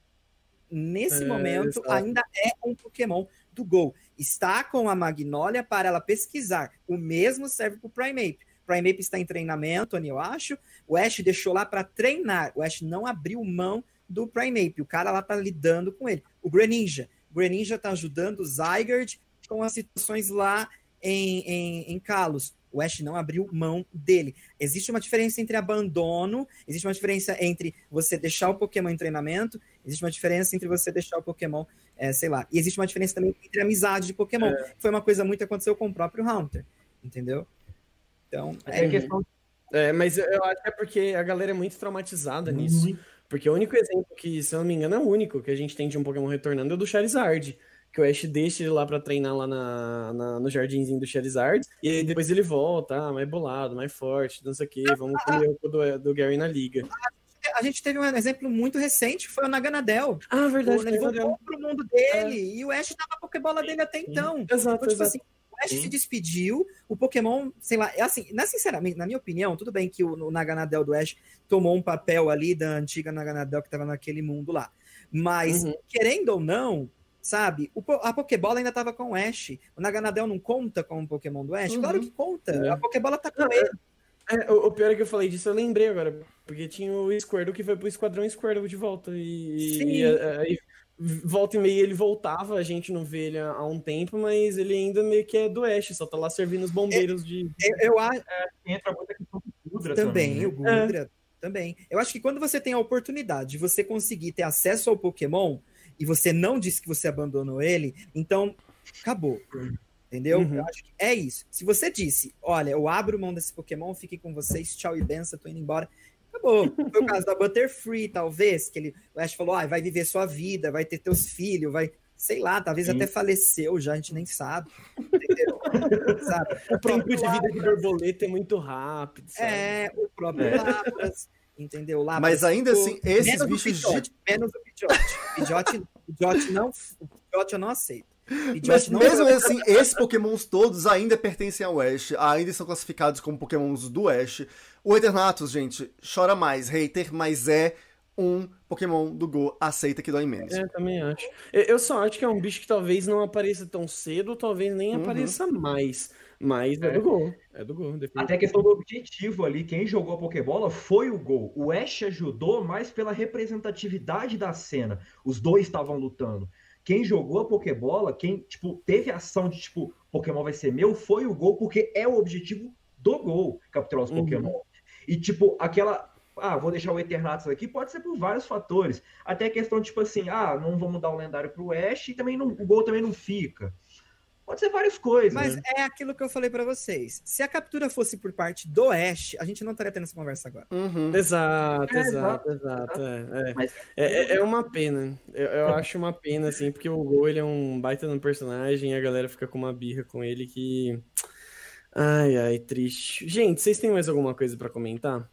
nesse É, momento, exato. ainda é um Pokémon do Gol. Está com a Magnolia para ela pesquisar. O mesmo serve pro Primeape. Primeape está em treinamento, eu acho. O Ash deixou lá para treinar. O Ash não abriu mão do Primeape. O cara lá tá lidando com ele. O Greninja. O Greninja tá ajudando o Zygarde com as situações lá em, em, em Kalos. O Ash não abriu mão dele. Existe uma diferença entre abandono, existe uma diferença entre você deixar o Pokémon em treinamento, existe uma diferença entre você deixar o Pokémon, é, sei lá. E existe uma diferença também entre amizade de Pokémon. É. Foi uma coisa muito que aconteceu com o próprio Hunter. Entendeu? Então, é, é questão. É, mas eu acho que é porque a galera é muito traumatizada uhum. nisso. Porque o único exemplo que, se eu não me engano, é o único que a gente tem de um Pokémon retornando é o do Charizard. Que o Ash deixa ele lá pra treinar lá na, na, no jardinzinho do Charizard. E aí depois ele volta, ah, mais bolado, mais forte, não sei o que. Vamos comer o do, do Gary na liga. A gente teve um exemplo muito recente, foi o Naganadel. Ah, verdade. Ele voltou pro mundo dele é. e o Ash tava a Pokébola dele até então. Exato, então, tipo exato. assim, o Ash Sim. se despediu, o Pokémon, sei lá, é assim, na, sinceramente, na minha opinião, tudo bem que o, o Naganadel do Ash tomou um papel ali da antiga Naganadel que tava naquele mundo lá. Mas, uhum. querendo ou não, sabe, o, a Pokébola ainda tava com o Ash. O Naganadel não conta com o Pokémon do Ash? Uhum. Claro que conta. É. A Pokébola tá com ele. É, o, o pior é que eu falei disso, eu lembrei agora. Porque tinha o Squirtle que foi pro Esquadrão Squirtle de volta. E, Sim. e aí, volta e meia ele voltava, a gente não vê ele há um tempo, mas ele ainda meio que é do Ash, só tá lá servindo os bombeiros é, de... Eu acho... É, entra muita questão do Gudra também. Também, o Gudra é. também. Eu acho que quando você tem a oportunidade de você conseguir ter acesso ao Pokémon e você não disse que você abandonou ele, então acabou. Entendeu? Uhum. Eu acho que é isso. Se você disse, olha, eu abro mão desse Pokémon, fiquem com vocês, tchau e benção, tô indo embora. Acabou. Foi o caso da Butterfree, talvez, que ele, o Ash falou, ah, vai viver sua vida, vai ter teus filhos, vai, sei lá, talvez Sim. até faleceu já, a gente nem sabe. Entendeu? sabe? O tempo de vida de borboleta é muito rápido, sabe? É, o próprio é. Lapras, entendeu? Lapras, Mas ainda ficou... assim, esses menos bichos... O Pidgeot, de... Menos o Pidgeot. Pidgeot, Pidgeot não... O Pidgeot eu não aceito. Mas mesmo assim, esses pokémons todos ainda pertencem ao Ash, ainda são classificados como pokémons do Ash. O Eternatus, gente, chora mais, hater, mas é um pokémon do Go, aceita que dói menos. É, também acho. Eu só acho que é um bicho que talvez não apareça tão cedo, talvez nem uhum. apareça mais. Mas é, é do Go. É do Go. Até a questão do objetivo ali, quem jogou a Pokébola foi o Go. O Ash ajudou mais pela representatividade da cena. Os dois estavam lutando. Quem jogou a Pokébola, quem, tipo, teve a ação de, tipo, Pokémon vai ser meu, foi o Gol, porque é o objetivo do Gol, capturar os uhum. Pokémon. E, tipo, aquela... Ah, vou deixar o Eternatus aqui, pode ser por vários fatores. Até a questão, tipo assim, ah, não vamos dar o lendário pro Ash e também não, o Gol também não fica. Pode ser várias coisas. Mas né? é aquilo que eu falei pra vocês. Se a captura fosse por parte do Ash, a gente não estaria tendo essa conversa agora. Uhum. Exato, é, exato, exato. É, é. Mas... é, é uma pena. Eu, eu acho uma pena, assim, porque o Go, ele é um baita no personagem e a galera fica com uma birra com ele que... Ai, ai, triste. Gente, vocês têm mais alguma coisa pra comentar?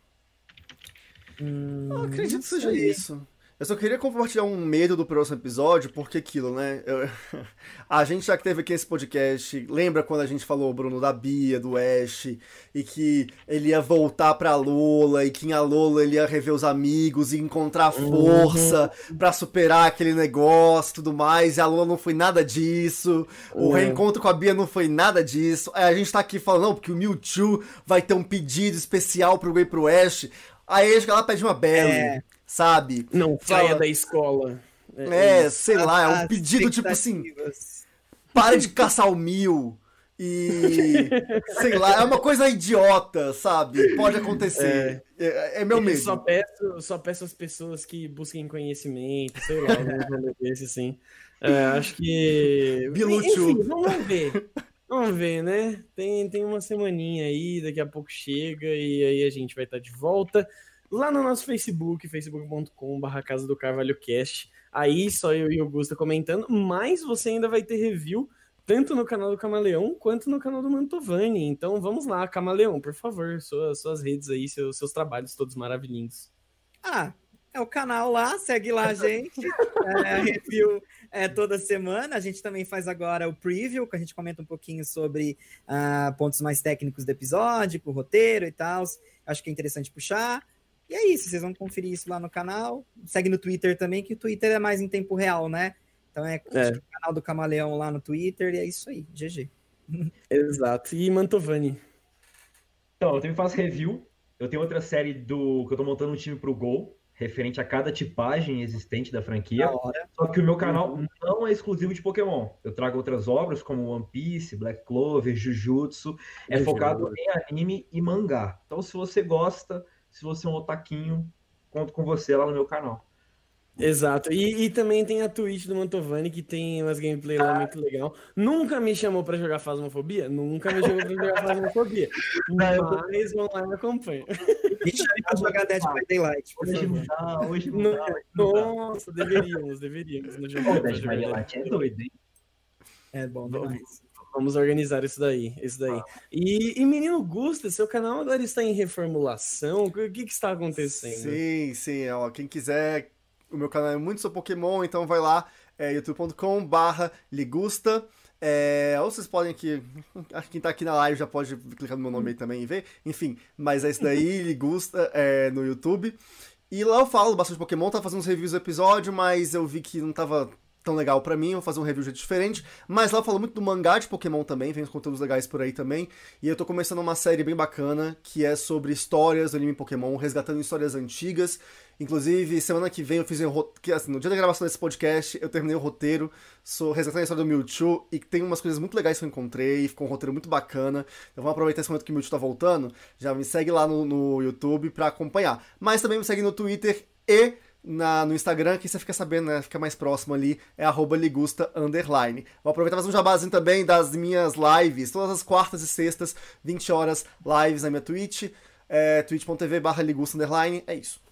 Hum, eu acredito que seja isso. Eu só queria compartilhar um medo do próximo episódio, porque aquilo, né? Eu... a gente já que teve aqui esse podcast, lembra quando a gente falou, Bruno, da Bia, do Ash, e que ele ia voltar pra Lola, e que em a Lola ele ia rever os amigos e encontrar força uhum. pra superar aquele negócio e tudo mais, e a Lola não foi nada disso, uhum. o reencontro com a Bia não foi nada disso, aí a gente tá aqui falando, não, porque o Mewtwo vai ter um pedido especial pro Go e pro Ash, aí acho que ela pede uma Belly. É. Sabe? Não saia da escola. É, é sei lá, é um pedido tipo assim, para de caçar o Mil e, sei lá, é uma coisa idiota, sabe? Pode acontecer. É, é, é meu medo. Só peço, só peço às pessoas que busquem conhecimento, sei lá, um desse assim. É, acho que... Enfim, vamos ver. Vamos ver, né? Tem, tem uma semaninha aí, daqui a pouco chega e aí a gente vai estar de volta. Lá no nosso Facebook, facebook ponto com barra Casa do Carvalho Cast. Aí só eu e o Augusto comentando, mas você ainda vai ter review tanto no canal do Camaleão quanto no canal do Mantovani. Então vamos lá, Camaleão, por favor, suas, suas redes aí, seus, seus trabalhos todos maravilhosos. Ah, é o canal lá, segue lá a gente. É, review é toda semana. A gente também faz agora o preview, que a gente comenta um pouquinho sobre uh, pontos mais técnicos do episódio, o roteiro e tal. Acho que é interessante puxar. E é isso, vocês vão conferir isso lá no canal. Segue no Twitter também, que o Twitter é mais em tempo real, né? Então é, é. o canal do Camaleão lá no Twitter e é isso aí, G G. Exato. E Mantovani? Então, eu também faço review. Eu tenho outra série do que eu tô montando um time pro Gol, referente a cada tipagem existente da franquia. Da hora. Só que o meu canal uhum. não é exclusivo de Pokémon. Eu trago outras obras como One Piece, Black Clover, Jujutsu. É Jujutsu. Focado em anime e mangá. Então, se você gosta, se você é um otaquinho, conto com você lá no meu canal. Exato. E, e também tem a Twitch do Mantovani, que tem umas gameplay lá muito legal. Nunca me chamou pra jogar Phasmophobia? Nunca me chamou pra jogar Phasmophobia. Mas vão lá e me acompanha. Me chame pra jogar Dead by Daylight. Hoje não dá, hoje não dá. Nossa, deveríamos, deveríamos. No jogo Dead by Daylight é doido, hein? É bom demais. Vamos organizar isso daí, isso daí. E, e menino Gusta, seu canal agora está em reformulação. O que, que está acontecendo? Sim, sim. Ó, quem quiser... O meu canal é muito sobre Pokémon, então vai lá, é youtube ponto com barra ligusta. É, ou vocês podem aqui, quem tá aqui na live já pode clicar no meu nome aí também e ver. Enfim, mas é isso daí, Ligusta, é, no YouTube. E lá eu falo bastante de Pokémon, tava fazendo uns reviews do episódio, mas eu vi que não tava tão legal pra mim, eu vou fazer um review de diferente. Mas lá eu falo muito do mangá de Pokémon também, tem uns conteúdos legais por aí também. E eu tô começando uma série bem bacana, que é sobre histórias do anime Pokémon, resgatando histórias antigas. Inclusive, semana que vem eu fiz um roteiro, assim, no dia da gravação desse podcast, eu terminei o roteiro, sou resgatando a história do Mewtwo, e tem umas coisas muito legais que eu encontrei, ficou um roteiro muito bacana. Então vamos aproveitar esse momento que o Mewtwo tá voltando, já me segue lá no, no YouTube pra acompanhar. Mas também me segue no Twitter e na, no Instagram, que você fica sabendo, né, fica mais próximo ali, é arroba ligusta underline. Vou aproveitar e fazer um jabazinho também das minhas lives, todas as quartas e sextas, vinte horas, lives na minha Twitch, é, twitch ponto tv barra ligusta underline, é isso.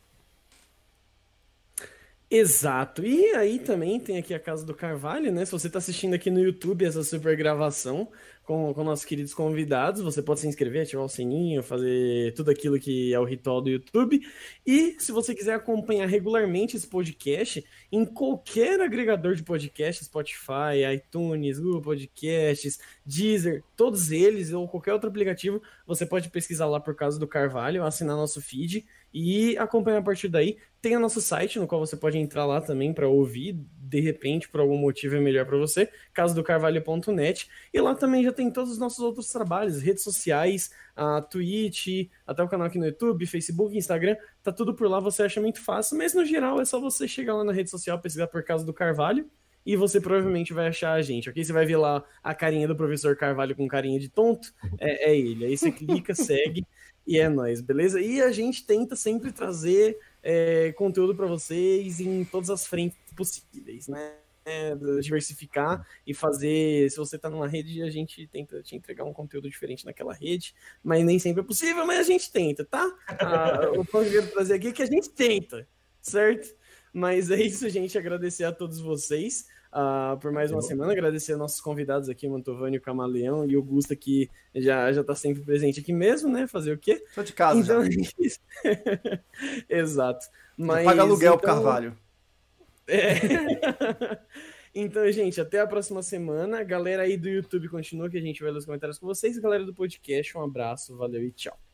Exato, e aí também tem aqui a Casa do Carvalho, né? Se você está assistindo aqui no YouTube essa super gravação com, com nossos queridos convidados, você pode se inscrever, ativar o sininho, fazer tudo aquilo que é o ritual do YouTube. E se você quiser acompanhar regularmente esse podcast em qualquer agregador de podcast, Spotify, iTunes, Google Podcasts, Deezer, todos eles ou qualquer outro aplicativo, você pode pesquisar lá por Casa do Carvalho, assinar nosso feed e acompanhar a partir daí. Tem o nosso site, no qual você pode entrar lá também para ouvir, de repente, por algum motivo é melhor para você, casa do carvalho ponto net, e lá também já tem todos os nossos outros trabalhos, redes sociais, a Twitch, até o canal aqui no YouTube, Facebook, Instagram, tá tudo por lá, você acha muito fácil, mas no geral é só você chegar lá na rede social, pesquisar por Casa do Carvalho, e você provavelmente vai achar a gente, ok? Você vai ver lá a carinha do professor Carvalho com carinha de tonto, é, é ele, aí você clica, segue, e é nóis, beleza? E a gente tenta sempre trazer é, conteúdo para vocês em todas as frentes possíveis, né? É, diversificar e fazer, se você tá numa rede, a gente tenta te entregar um conteúdo diferente naquela rede, mas nem sempre é possível, mas a gente tenta, tá? Ah, o que eu quero trazer aqui é que a gente tenta, certo? Mas é isso, gente, agradecer a todos vocês uh, por mais uma semana, agradecer aos nossos convidados aqui, o Mantovani, o Camaleão e o Gusta, que já, já tá sempre presente aqui mesmo, né? Fazer o quê? Tô de casa então, já. Exato. Mas, paga aluguel então... pro Carvalho. É. Então, gente, até a próxima semana. Galera aí do YouTube continua, que a gente vai ler os comentários com vocês. Galera do podcast, um abraço, valeu e tchau.